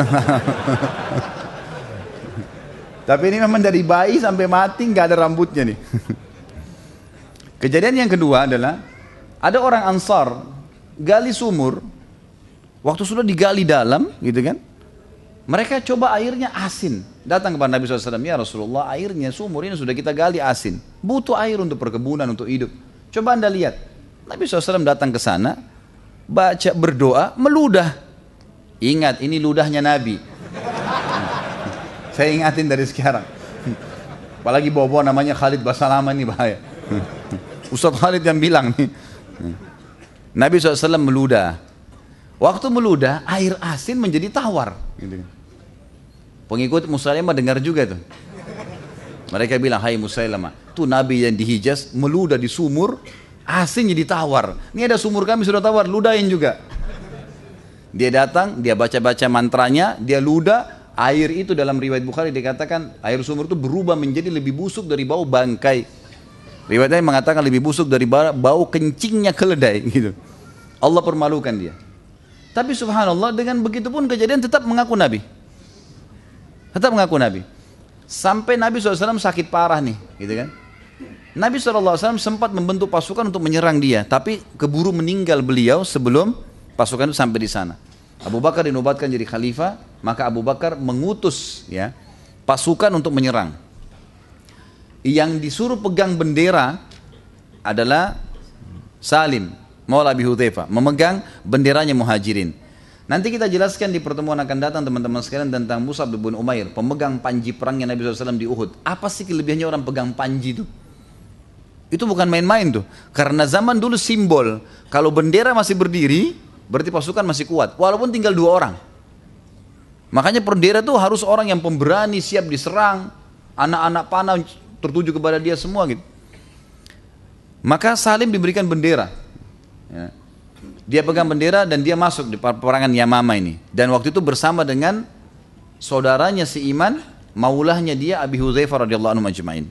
Tapi ini memang dari bayi sampai mati nggak ada rambutnya nih. Kejadian yang kedua adalah ada orang Ansar gali sumur. Waktu sudah digali dalam, gitu kan? Mereka coba airnya asin. Datang kepada Nabi SAW, ya Rasulullah, airnya sumur ini sudah kita gali asin. Butuh air untuk perkebunan, untuk hidup. Coba anda lihat. Nabi SAW datang ke sana, baca berdoa, meludah. Ingat, ini ludahnya Nabi. Saya ingatin dari sekarang. Apalagi bawa-bawa namanya Khalid Basalamah ini bahaya. Ustaz Khalid yang bilang nih. Nabi SAW meludah. Waktu meludah, air asin menjadi tawar. Pengikut Musailamah dengar juga tuh. Mereka bilang, hai Musailamah, tuh Nabi yang di Hijaz meludah di sumur, asin jadi tawar. Ini ada sumur kami sudah tawar, ludahin juga. Dia datang, dia baca-baca mantranya, dia ludah, air itu dalam riwayat Bukhari dikatakan, air sumur itu berubah menjadi lebih busuk dari bau bangkai. Riwayatnya mengatakan lebih busuk dari bau kencingnya keledai gitu. Allah permalukan dia. Tapi subhanallah dengan begitu pun kejadian tetap mengaku Nabi. Tetap mengaku Nabi. Sampai Nabi SAW sakit parah nih, gitu kan. Nabi SAW sempat membentuk pasukan untuk menyerang dia, tapi keburu meninggal beliau sebelum pasukan itu sampai di sana. Abu Bakar dinobatkan jadi khalifah, maka Abu Bakar mengutus ya pasukan untuk menyerang. Yang disuruh pegang bendera adalah Salim, Maula Abi Hudzaifah, memegang benderanya Muhajirin. Nanti kita jelaskan di pertemuan akan datang teman-teman sekalian tentang Mus'ab bin Umair, pemegang panji perangnya Nabi SAW di Uhud. Apa sih kelebihannya orang pegang panji itu? Itu bukan main-main tuh. Karena zaman dulu simbol, kalau bendera masih berdiri, berarti pasukan masih kuat. Walaupun tinggal 2 orang. Makanya bendera tuh harus orang yang pemberani, siap diserang. Anak-anak panah tertuju kepada dia semua gitu. Maka Salim diberikan bendera. Ya. Dia pegang bendera dan dia masuk di peperangan Yamama ini. Dan waktu itu bersama dengan saudaranya seiman, maulahnya dia Abi Hudzaifah radhiyallahu anhu majma'in.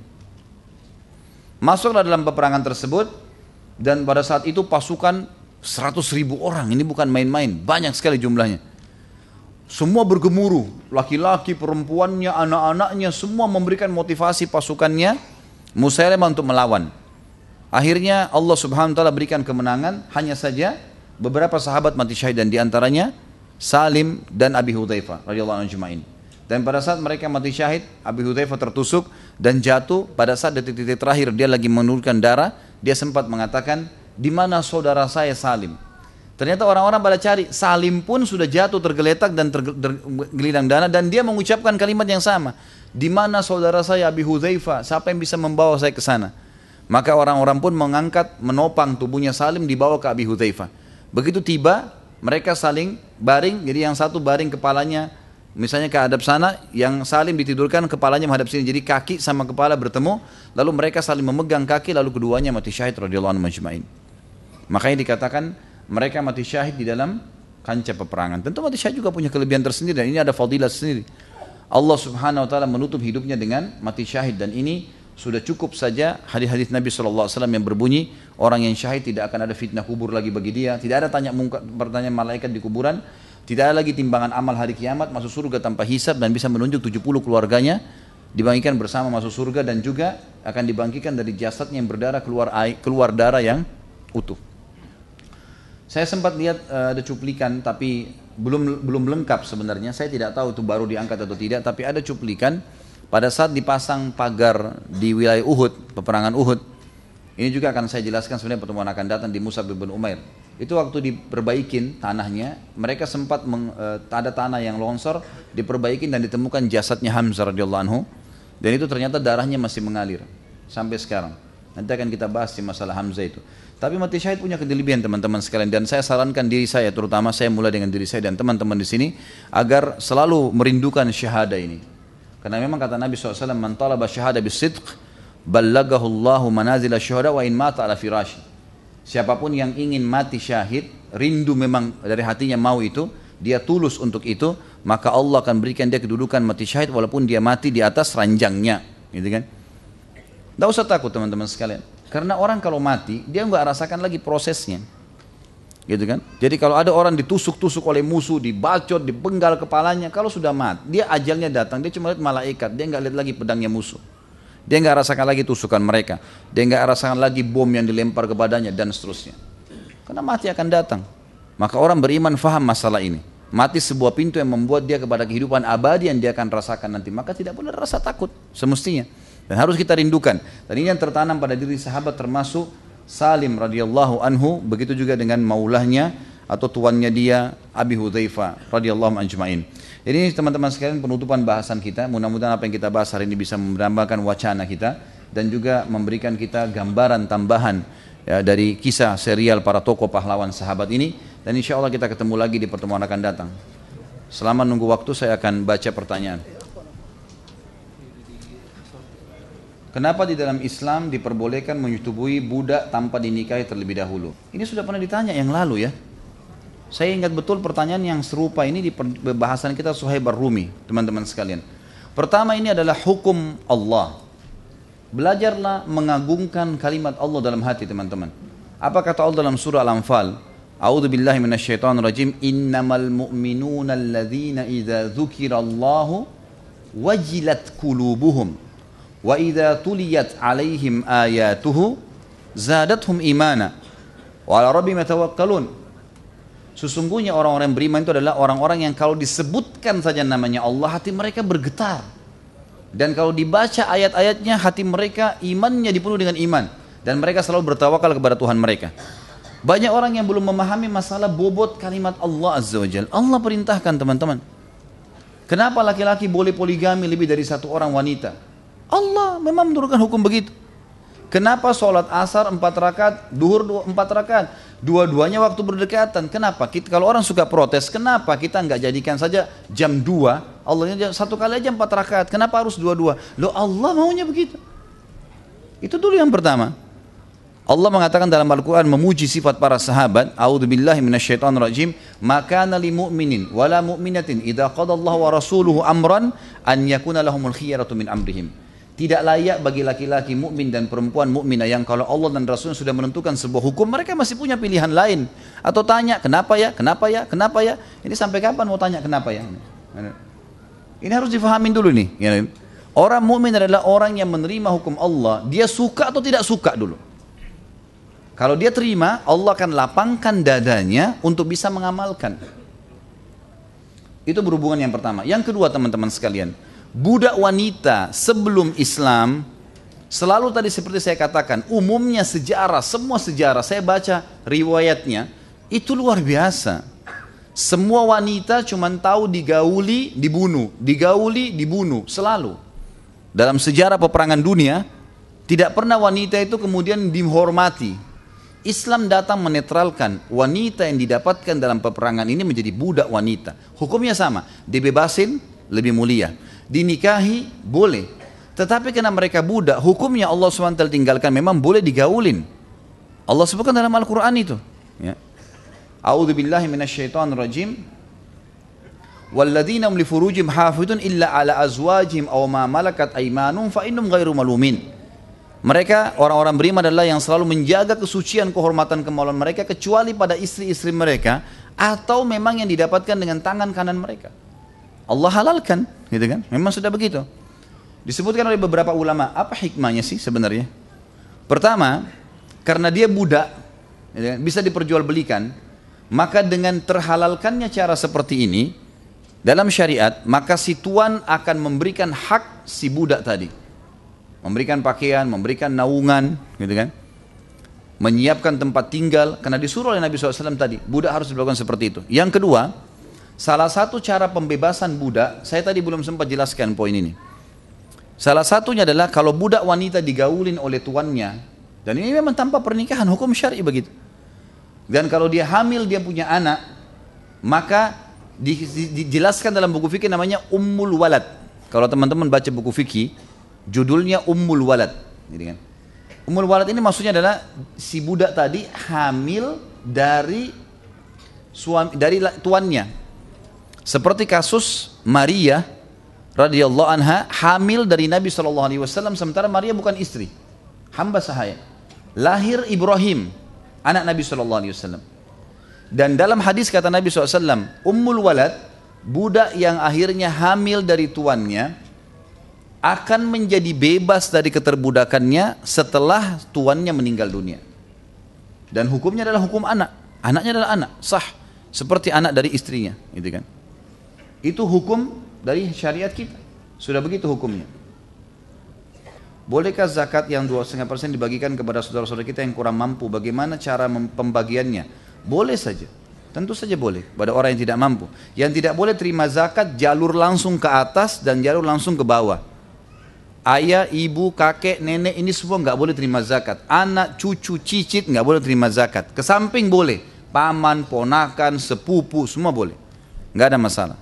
Masuklah dalam peperangan tersebut dan pada saat itu pasukan 100.000 orang, ini bukan main-main, banyak sekali jumlahnya. Semua bergemuruh, laki-laki, perempuannya, anak-anaknya, semua memberikan motivasi pasukannya Musailamah untuk melawan. Akhirnya Allah Subhanahu wa taala berikan kemenangan, hanya saja beberapa sahabat mati syahid dan diantaranya Salim dan Abi Hudzaifah radhiyallahu anhu ajma'in. Dan pada saat mereka mati syahid, Abi Hudzaifah tertusuk dan jatuh. Pada saat detik-detik terakhir dia lagi menurunkan darah, dia sempat mengatakan, di mana saudara saya Salim? Ternyata orang-orang pada cari, Salim pun sudah jatuh tergeletak dan tergelindang darah, dan dia mengucapkan kalimat yang sama. Di mana saudara saya Abi Hudzaifah? Siapa yang bisa membawa saya ke sana? Maka orang-orang pun mengangkat, menopang tubuhnya Salim, dibawa ke Abi Hudzaifah. Begitu tiba, mereka saling baring, jadi yang satu baring kepalanya misalnya ke hadap sana, yang Salim ditidurkan kepalanya menghadap sini, jadi kaki sama kepala bertemu, lalu mereka saling memegang kaki, lalu keduanya mati syahid radhiyallahu anhu majma'in. Makanya dikatakan mereka mati syahid di dalam kancah peperangan. Tentu mati syahid juga punya kelebihan tersendiri dan ini ada fadilah sendiri. Allah Subhanahu wa taala menutup hidupnya dengan mati syahid, dan ini sudah cukup saja hadis-hadis Nabi SAW yang berbunyi, orang yang syahid tidak akan ada fitnah kubur lagi bagi dia, tidak ada pertanyaan malaikat di kuburan, tidak ada lagi timbangan amal hari kiamat, masuk surga tanpa hisab dan bisa menunjuk 70 keluarganya dibangkitkan bersama masuk surga, dan juga akan dibangkitkan dari jasadnya yang berdarah keluar darah yang utuh. Saya sempat lihat ada cuplikan, tapi belum lengkap sebenarnya. Saya tidak tahu itu baru diangkat atau tidak, tapi ada cuplikan pada saat dipasang pagar di wilayah Uhud, peperangan Uhud. Ini juga akan saya jelaskan sebenarnya pertemuan akan datang di Mus'ab bin Umair. Itu waktu diperbaikin tanahnya, mereka sempat ada tanah yang longsor, diperbaikin dan ditemukan jasadnya Hamzah radhiyallahu anhu. Dan itu ternyata darahnya masih mengalir sampai sekarang. Nanti akan kita bahas di masalah Hamzah itu. Tapi mati syahid punya kelebihan teman-teman sekalian, dan saya sarankan diri saya, terutama saya mulai dengan diri saya dan teman-teman di sini, agar selalu merindukan syahadah ini. Karena memang kata Nabi SAW, man talaba syahada bisidq ballagahu Allahu manazila syuhada wa in mata ala firashi. Siapapun yang ingin mati syahid, rindu memang dari hatinya mau itu, dia tulus untuk itu, maka Allah akan berikan dia kedudukan mati syahid walaupun dia mati di atas ranjangnya, gitu kan? Tidak usah takut teman-teman sekalian, karena orang kalau mati dia nggak rasakan lagi prosesnya, gitu kan? Jadi kalau ada orang ditusuk-tusuk oleh musuh, dibacot, dipenggal kepalanya, kalau sudah mati, dia ajalnya datang, dia cuma lihat malaikat, dia nggak lihat lagi pedangnya musuh, dia nggak rasakan lagi tusukan mereka, dia nggak rasakan lagi bom yang dilempar kepadanya dan seterusnya, karena mati akan datang. Maka orang beriman faham masalah ini. Mati sebuah pintu yang membuat dia kepada kehidupan abadi yang dia akan rasakan nanti. Maka tidak boleh rasa takut semestinya. Dan harus kita rindukan. Dan ini yang tertanam pada diri sahabat termasuk Salim radhiyallahu anhu. Begitu juga dengan maulahnya atau tuannya dia Abi Hudzaifah radhiyallahu ajma'in. Jadi ini teman-teman sekalian penutupan bahasan kita. Mudah-mudahan apa yang kita bahas hari ini bisa menambahkan wacana kita. Dan juga memberikan kita gambaran tambahan ya, dari kisah serial para tokoh pahlawan sahabat ini. Dan insya Allah kita ketemu lagi di pertemuan akan datang. Selama nunggu waktu saya akan baca pertanyaan. Kenapa di dalam Islam diperbolehkan menyetubui budak tanpa dinikahi terlebih dahulu? Ini sudah pernah ditanya yang lalu ya. Saya ingat betul pertanyaan yang serupa ini di bahasan kita Suhaib Ar-Rumi, teman-teman sekalian. Pertama, ini adalah hukum Allah. Belajarlah mengagungkan kalimat Allah dalam hati, teman-teman. Apa kata Allah dalam surah Al-Anfal? A'udzu billahi minasyaitonir rajim. Innamal mu'minuna alladzina idza dzukirallahu wajilat qulubuhum wa idza tuliyat 'alaihim ayatuhu zadatuhum imana wa 'ala rabbihim yatawakkalun. Sesungguhnya orang-orang yang beriman itu adalah orang-orang yang kalau disebutkan saja namanya Allah, hati mereka bergetar. Dan kalau dibaca ayat-ayatnya, hati mereka imannya dipenuhi dengan iman. Dan mereka selalu bertawakal kepada Tuhan mereka. Banyak orang yang belum memahami masalah bobot kalimat Allah Azza wa Jalla. Allah perintahkan teman-teman. Kenapa laki-laki boleh poligami lebih dari satu orang wanita? Allah memang menurunkan hukum begitu. Kenapa sholat asar 4 rakaat, duhur 4 rakaat? Dua-duanya waktu berdekatan. Kenapa? Kalau orang suka protes, kenapa kita nggak jadikan saja jam 2? Allahnya satu kali aja 4 rakaat. Kenapa harus dua-dua? Loh, Allah maunya begitu. Itu dulu yang pertama. Allah mengatakan dalam Al-Quran memuji sifat para sahabat. A'udzubillahi minasyaitonirrajim. Ma kana lil mu'minin wala mu'minatin idza qadallahu wa rasuluhu amran an yakuna lahumul khiyaratu min amrihim. Tidak layak bagi laki-laki mukmin dan perempuan mukminah yang kalau Allah dan Rasulnya sudah menentukan sebuah hukum, mereka masih punya pilihan lain. Atau tanya, kenapa ya, kenapa ya, kenapa ya. Ini sampai kapan mau tanya kenapa ya? Ini harus difahamin dulu nih. Orang mukmin adalah orang yang menerima hukum Allah. Dia suka atau tidak suka dulu. Kalau dia terima, Allah akan lapangkan dadanya untuk bisa mengamalkan. Itu berhubungan yang pertama. Yang kedua, teman-teman sekalian, budak wanita sebelum Islam selalu tadi seperti saya katakan, umumnya sejarah, semua sejarah saya baca riwayatnya itu luar biasa. Semua wanita cuma tahu digauli, dibunuh, digauli, dibunuh, selalu. Dalam sejarah peperangan dunia tidak pernah wanita itu kemudian dihormati. Islam datang menetralkan wanita yang didapatkan dalam peperangan ini menjadi budak wanita. Hukumnya sama, dibebasin lebih mulia, dinikahi boleh. Tetapi karena mereka budak, hukumnya Allah SWT tinggalkan, memang boleh digaulin. Allah sebutkan dalam Al-Quran itu. Ya. A'udzubillahi minasyaitonirrajim. Walladzina hum li furujihim hafidun illa ala azwajihim aw ma malakat aymanuhum fa innahum ghairu malumin. Mereka orang-orang beriman adalah yang selalu menjaga kesucian, kehormatan, kemaluan mereka kecuali pada istri-istri mereka atau memang yang didapatkan dengan tangan kanan mereka. Allah halalkan, gitu kan? Memang sudah begitu. Disebutkan oleh beberapa ulama, apa hikmahnya sih sebenarnya? Pertama, karena dia budak, bisa diperjualbelikan, maka dengan terhalalkannya cara seperti ini dalam syariat, maka si tuan akan memberikan hak si budak tadi, memberikan pakaian, memberikan naungan, gitu kan, menyiapkan tempat tinggal, karena disuruh oleh Nabi SAW tadi, budak harus dilakukan seperti itu. Yang kedua, salah satu cara pembebasan budak, saya tadi belum sempat jelaskan poin ini. Salah satunya adalah kalau budak wanita digaulin oleh tuannya, dan ini memang tanpa pernikahan, hukum syar'i begitu. Dan kalau dia hamil, dia punya anak, maka dijelaskan dalam buku fikih namanya Ummul Walad. Kalau teman-teman baca buku fikih, judulnya Ummul Walad. Jadi kan, Ummul Walad ini maksudnya adalah si budak tadi hamil dari tuannya. Seperti kasus Maria radhiyallahu anha hamil dari Nabi SAW, sementara Maria bukan istri, hamba sahaya. Lahir Ibrahim, anak Nabi SAW. Dan dalam hadis kata Nabi SAW, Ummul Walad, budak yang akhirnya hamil dari tuannya, akan menjadi bebas dari keterbudakannya setelah tuannya meninggal dunia. Dan hukumnya adalah hukum anak. Anaknya adalah anak, sah. Seperti anak dari istrinya, gitu kan. Itu hukum dari syariat kita. Sudah begitu hukumnya. Bolehkah zakat yang 2,5% dibagikan kepada saudara-saudara kita yang kurang mampu? Bagaimana cara pembagiannya? Boleh saja. Tentu saja boleh pada orang yang tidak mampu. Yang tidak boleh terima zakat jalur langsung ke atas dan jalur langsung ke bawah. Ayah, ibu, kakek, nenek ini semua nggak boleh terima zakat. Anak, cucu, cicit nggak boleh terima zakat. Ke samping boleh. Paman, ponakan, sepupu semua boleh. Nggak ada masalah.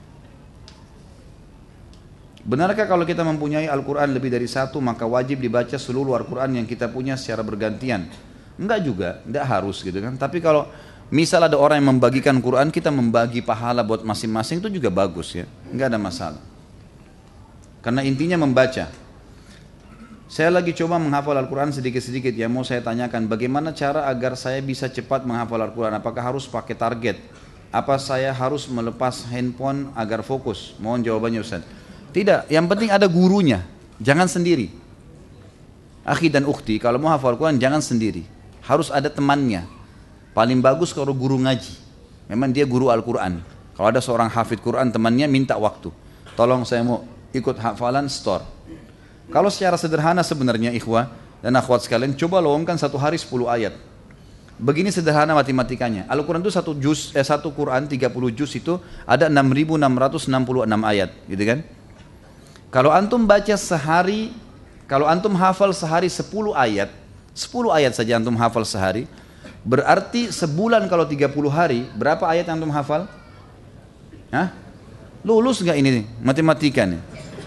Benarkah kalau kita mempunyai Al-Quran lebih dari satu, maka wajib dibaca seluruh Al-Quran yang kita punya secara bergantian? Enggak juga, enggak harus gitu kan. Tapi kalau misal ada orang yang membagikan Quran, kita membagi pahala buat masing-masing, itu juga bagus ya. Enggak ada masalah. Karena intinya membaca. Saya lagi coba menghafal Al-Quran sedikit-sedikit ya, mau saya tanyakan bagaimana cara agar saya bisa cepat menghafal Al-Quran? Apakah harus pakai target? Apa saya harus melepas handphone agar fokus? Mohon jawabannya Ustaz. Tidak, yang penting ada gurunya, jangan sendiri. Akhi dan ukhti, kalau mau hafal Al-Quran jangan sendiri, harus ada temannya. Paling bagus kalau guru ngaji, memang dia guru Al-Quran. Kalau ada seorang hafid Quran, temannya minta waktu, tolong saya mau ikut hafalan store. Kalau secara sederhana sebenarnya ikhwah dan akhwat sekalian, coba lowongkan satu hari 10 ayat. Begini sederhana matematikanya, Al-Quran itu satu Quran 30 juz itu ada 6.666 ayat, gitu kan? Kalau antum baca sehari, kalau antum hafal sehari 10 ayat saja antum hafal sehari, berarti sebulan kalau 30 hari, berapa ayat antum hafal? Hah? Lulus nggak ini matematika nih?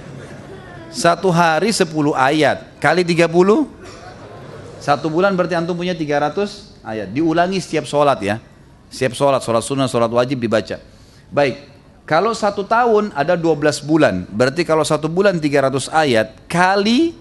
Satu hari 10 ayat, kali 30, satu bulan berarti antum punya 300 ayat. Diulangi setiap sholat ya, setiap sholat sunnah, sholat wajib dibaca. Baik. Kalau 1 tahun ada 12 bulan, berarti kalau 1 bulan 300 ayat kali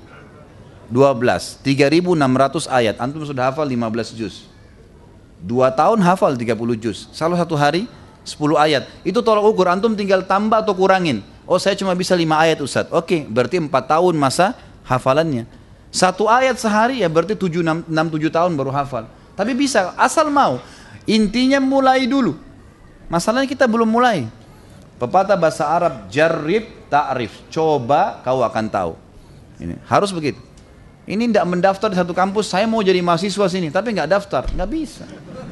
12, 3.600 ayat, antum sudah hafal 15 juz. 2 tahun hafal 30 juz, salah 1 hari 10 ayat. Itu tolak ukur, antum tinggal tambah atau kurangin. Oh saya cuma bisa 5 ayat Ustaz, oke, berarti 4 tahun masa hafalannya. 1 ayat sehari ya berarti 6-7 tahun baru hafal. Tapi bisa, asal mau. Intinya mulai dulu. Masalahnya kita belum mulai. Pepatah bahasa Arab, jarrib ta'rif, coba kau akan tahu. Ini harus begitu. Ini tidak mendaftar di satu kampus, saya mau jadi mahasiswa sini, tapi nggak daftar, nggak bisa.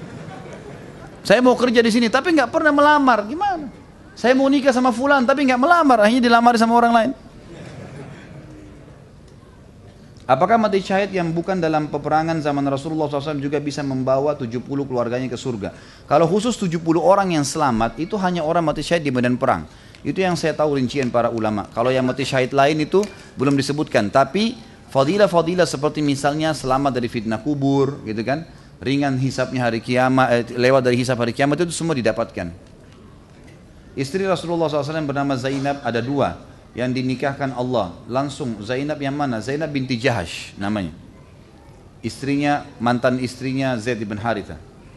Saya mau kerja di sini, tapi nggak pernah melamar, gimana? Saya mau nikah sama fulan, tapi nggak melamar, akhirnya dilamar sama orang lain. Apakah mati syahid yang bukan dalam peperangan zaman Rasulullah SAW juga bisa membawa 70 keluarganya ke surga? Kalau khusus 70 orang yang selamat, itu hanya orang mati syahid di medan perang. Itu yang saya tahu rincian para ulama. Kalau yang mati syahid lain itu belum disebutkan. Tapi fadilah-fadilah seperti misalnya selamat dari fitnah kubur, gitu kan? Ringan hisabnya hari kiamat, lewat dari hisab hari kiamat, itu semua didapatkan. Istri Rasulullah SAW bernama Zainab, ada 2. Yang dinikahkan Allah langsung. Zainab yang mana? Zainab binti Jahash namanya, istrinya, mantan istrinya Zaid bin Haritha.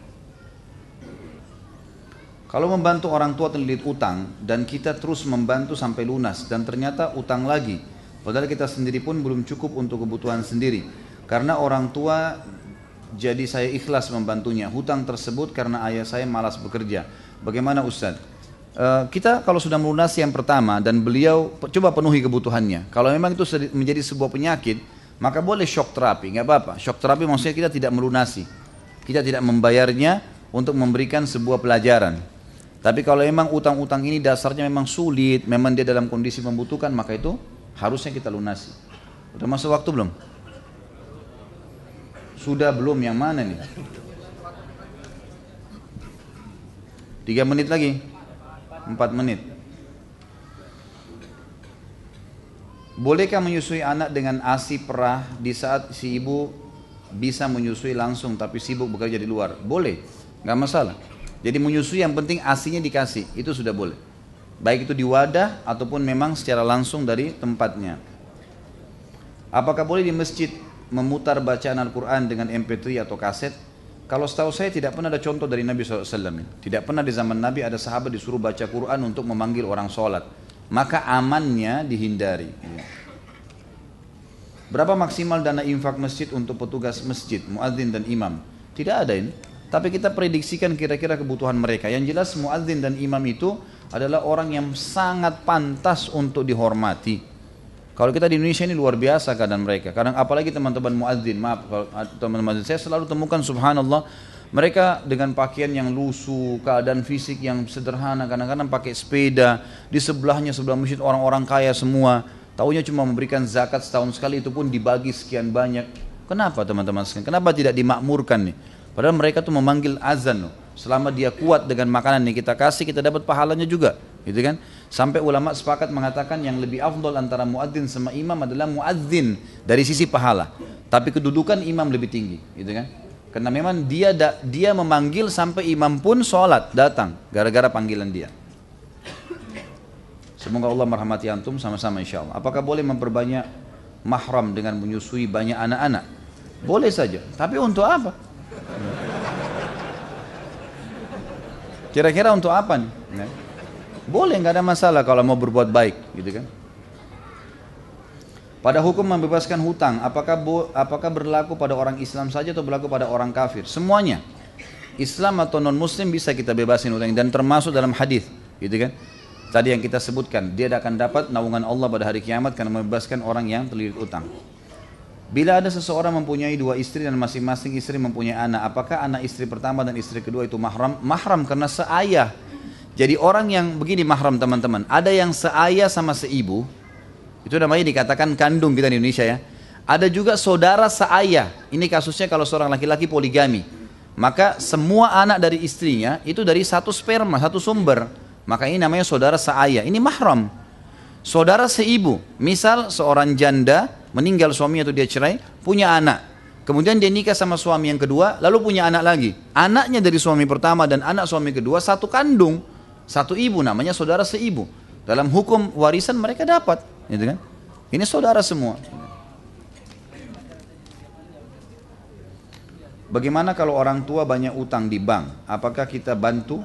Kalau membantu orang tua terlilit utang dan kita terus membantu sampai lunas dan ternyata utang lagi, Padahal kita sendiri pun belum cukup untuk kebutuhan sendiri. Karena orang tua, jadi saya ikhlas membantunya. Hutang tersebut karena ayah saya malas bekerja. Bagaimana Ustaz? Kita kalau sudah melunasi yang pertama dan beliau coba penuhi kebutuhannya. Kalau memang itu menjadi sebuah penyakit, maka boleh shock terapi, nggak apa-apa. Shock terapi maksudnya kita tidak melunasi, kita tidak membayarnya untuk memberikan sebuah pelajaran. Tapi kalau memang utang-utang ini dasarnya memang sulit, memang dia dalam kondisi membutuhkan, maka itu harusnya kita lunasi. Udah masuk waktu belum? Sudah belum, yang mana nih? 3 menit lagi, 4 menit. Bolehkah menyusui anak dengan ASI perah di saat si ibu bisa menyusui langsung tapi sibuk bekerja di luar? Boleh, nggak masalah. Jadi menyusui yang penting ASInya dikasih, itu sudah boleh. Baik itu di wadah ataupun memang secara langsung dari tempatnya. Apakah boleh di masjid memutar bacaan Al-Quran dengan MP3 atau kaset? Kalau setahu saya tidak pernah ada contoh dari Nabi SAW. Tidak pernah di zaman Nabi ada sahabat disuruh baca Quran untuk memanggil orang sholat. Maka amannya dihindari. Berapa maksimal dana infak masjid untuk petugas masjid, muadzin dan imam? Tidak ada ini. Tapi kita prediksikan kira-kira kebutuhan mereka. Yang jelas muadzin dan imam itu adalah orang yang sangat pantas untuk dihormati. Kalau kita di Indonesia ini luar biasa keadaan mereka. Kadang apalagi teman-teman muadzin, maaf kalau teman-teman muadzin, saya selalu temukan subhanallah mereka dengan pakaian yang lusuh, keadaan fisik yang sederhana, kadang-kadang pakai sepeda, di sebelahnya sebelah masjid orang-orang kaya semua. Taunya cuma memberikan zakat setahun sekali, itu pun dibagi sekian banyak. Kenapa teman-teman sekalian? Kenapa tidak dimakmurkan nih? Padahal mereka tuh memanggil azan loh. Selama dia kuat dengan makanan yang kita kasih, kita dapat pahalanya juga, gitu kan? Sampai ulama sepakat mengatakan yang lebih afdal antara muadzin sama imam adalah muadzin dari sisi pahala. Tapi kedudukan imam lebih tinggi, gitu kan? Karena memang dia memanggil sampai imam pun sholat datang gara-gara panggilan dia. Semoga Allah merahmati antum sama-sama insya Allah. Apakah boleh memperbanyak mahram dengan menyusui banyak anak-anak? Boleh saja, tapi untuk apa? Kira-kira untuk apa nih? Boleh, nggak ada masalah kalau mau berbuat baik, gitu kan? Pada hukum membebaskan hutang, apakah berlaku pada orang Islam saja atau berlaku pada orang kafir? Semuanya. Islam atau non Muslim bisa kita bebasin hutang dan termasuk dalam hadis, gitu kan? Tadi yang kita sebutkan, dia akan dapat naungan Allah pada hari kiamat karena membebaskan orang yang terlilit utang. Bila ada seseorang mempunyai 2 istri dan masing-masing istri mempunyai anak, apakah anak istri pertama dan istri kedua itu mahram? Mahram karena seayah. Jadi orang yang begini mahram teman-teman, ada yang seayah sama seibu, itu namanya dikatakan kandung kita di Indonesia ya. Ada juga saudara seayah, ini kasusnya kalau seorang laki-laki poligami. Maka semua anak dari istrinya itu dari satu sperma, satu sumber. Maka ini namanya saudara seayah, ini mahram. Saudara seibu, misal seorang janda meninggal suaminya atau dia cerai, punya anak. Kemudian dia nikah sama suami yang kedua, lalu punya anak lagi. Anaknya dari suami pertama dan anak suami kedua satu kandung, satu ibu, namanya saudara seibu. Dalam hukum warisan mereka dapat, gitu kan? Ini saudara semua. Bagaimana kalau orang tua banyak utang di bank? Apakah kita bantu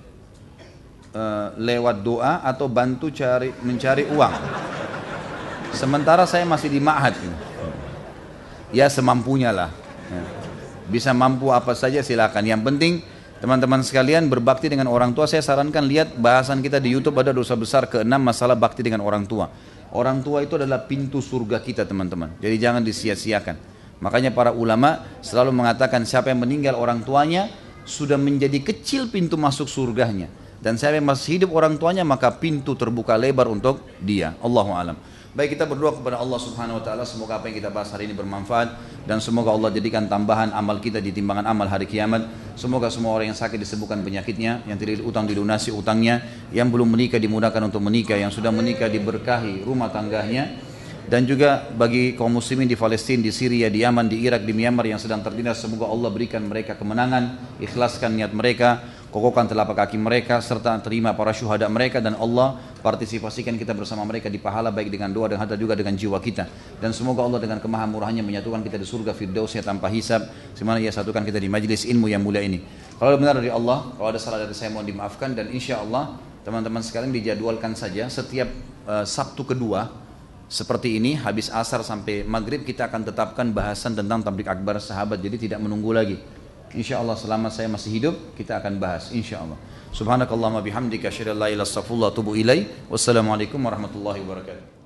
lewat doa atau bantu mencari uang? Sementara saya masih di ma'had. Ya semampunya lah. Bisa mampu apa saja silakan. Yang penting teman-teman sekalian berbakti dengan orang tua. Saya sarankan lihat bahasan kita di YouTube, ada dosa besar ke-6 masalah bakti dengan orang tua. Orang tua itu adalah pintu surga kita teman-teman. Jadi jangan disia-siakan. Makanya para ulama selalu mengatakan siapa yang meninggal orang tuanya sudah menjadi kecil pintu masuk surganya. Dan siapa yang masih hidup orang tuanya maka pintu terbuka lebar untuk dia. Allahu a'lam. Baik, kita berdoa kepada Allah Subhanahu wa taala semoga apa yang kita bahas hari ini bermanfaat dan semoga Allah jadikan tambahan amal kita di timbangan amal hari kiamat. Semoga semua orang yang sakit disembuhkan penyakitnya, yang terlilit utang dilunasi utangnya, yang belum menikah dimudahkan untuk menikah, yang sudah menikah diberkahi rumah tangganya. Dan juga bagi kaum muslimin di Palestina, di Syria, di Yaman, di Irak, di Myanmar yang sedang tertindas, semoga Allah berikan mereka kemenangan, ikhlaskan niat mereka, kokohkan telapak kaki mereka, serta terima para syuhada mereka, dan Allah partisipasikan kita bersama mereka di pahala baik dengan doa dan harta juga dengan jiwa kita. Dan semoga Allah dengan kemahamurahannya menyatukan kita di surga firdausnya tanpa hisab, semana ia satukan kita di majlis ilmu yang mulia ini. Kalau benar dari Allah, kalau ada salah dari saya mohon dimaafkan, dan insya Allah teman-teman sekalian dijadwalkan saja setiap Sabtu kedua seperti ini, habis asar sampai maghrib kita akan tetapkan bahasan tentang tablik akbar sahabat, jadi tidak menunggu lagi. Insya Allah selama saya masih hidup kita akan bahas, insya Allah. Subhanakallahumma bihamdika asyhadu an la ilaha illa anta astaghfiruka wa atubu ilaik. Wassalamualaikum warahmatullahi wabarakatuh.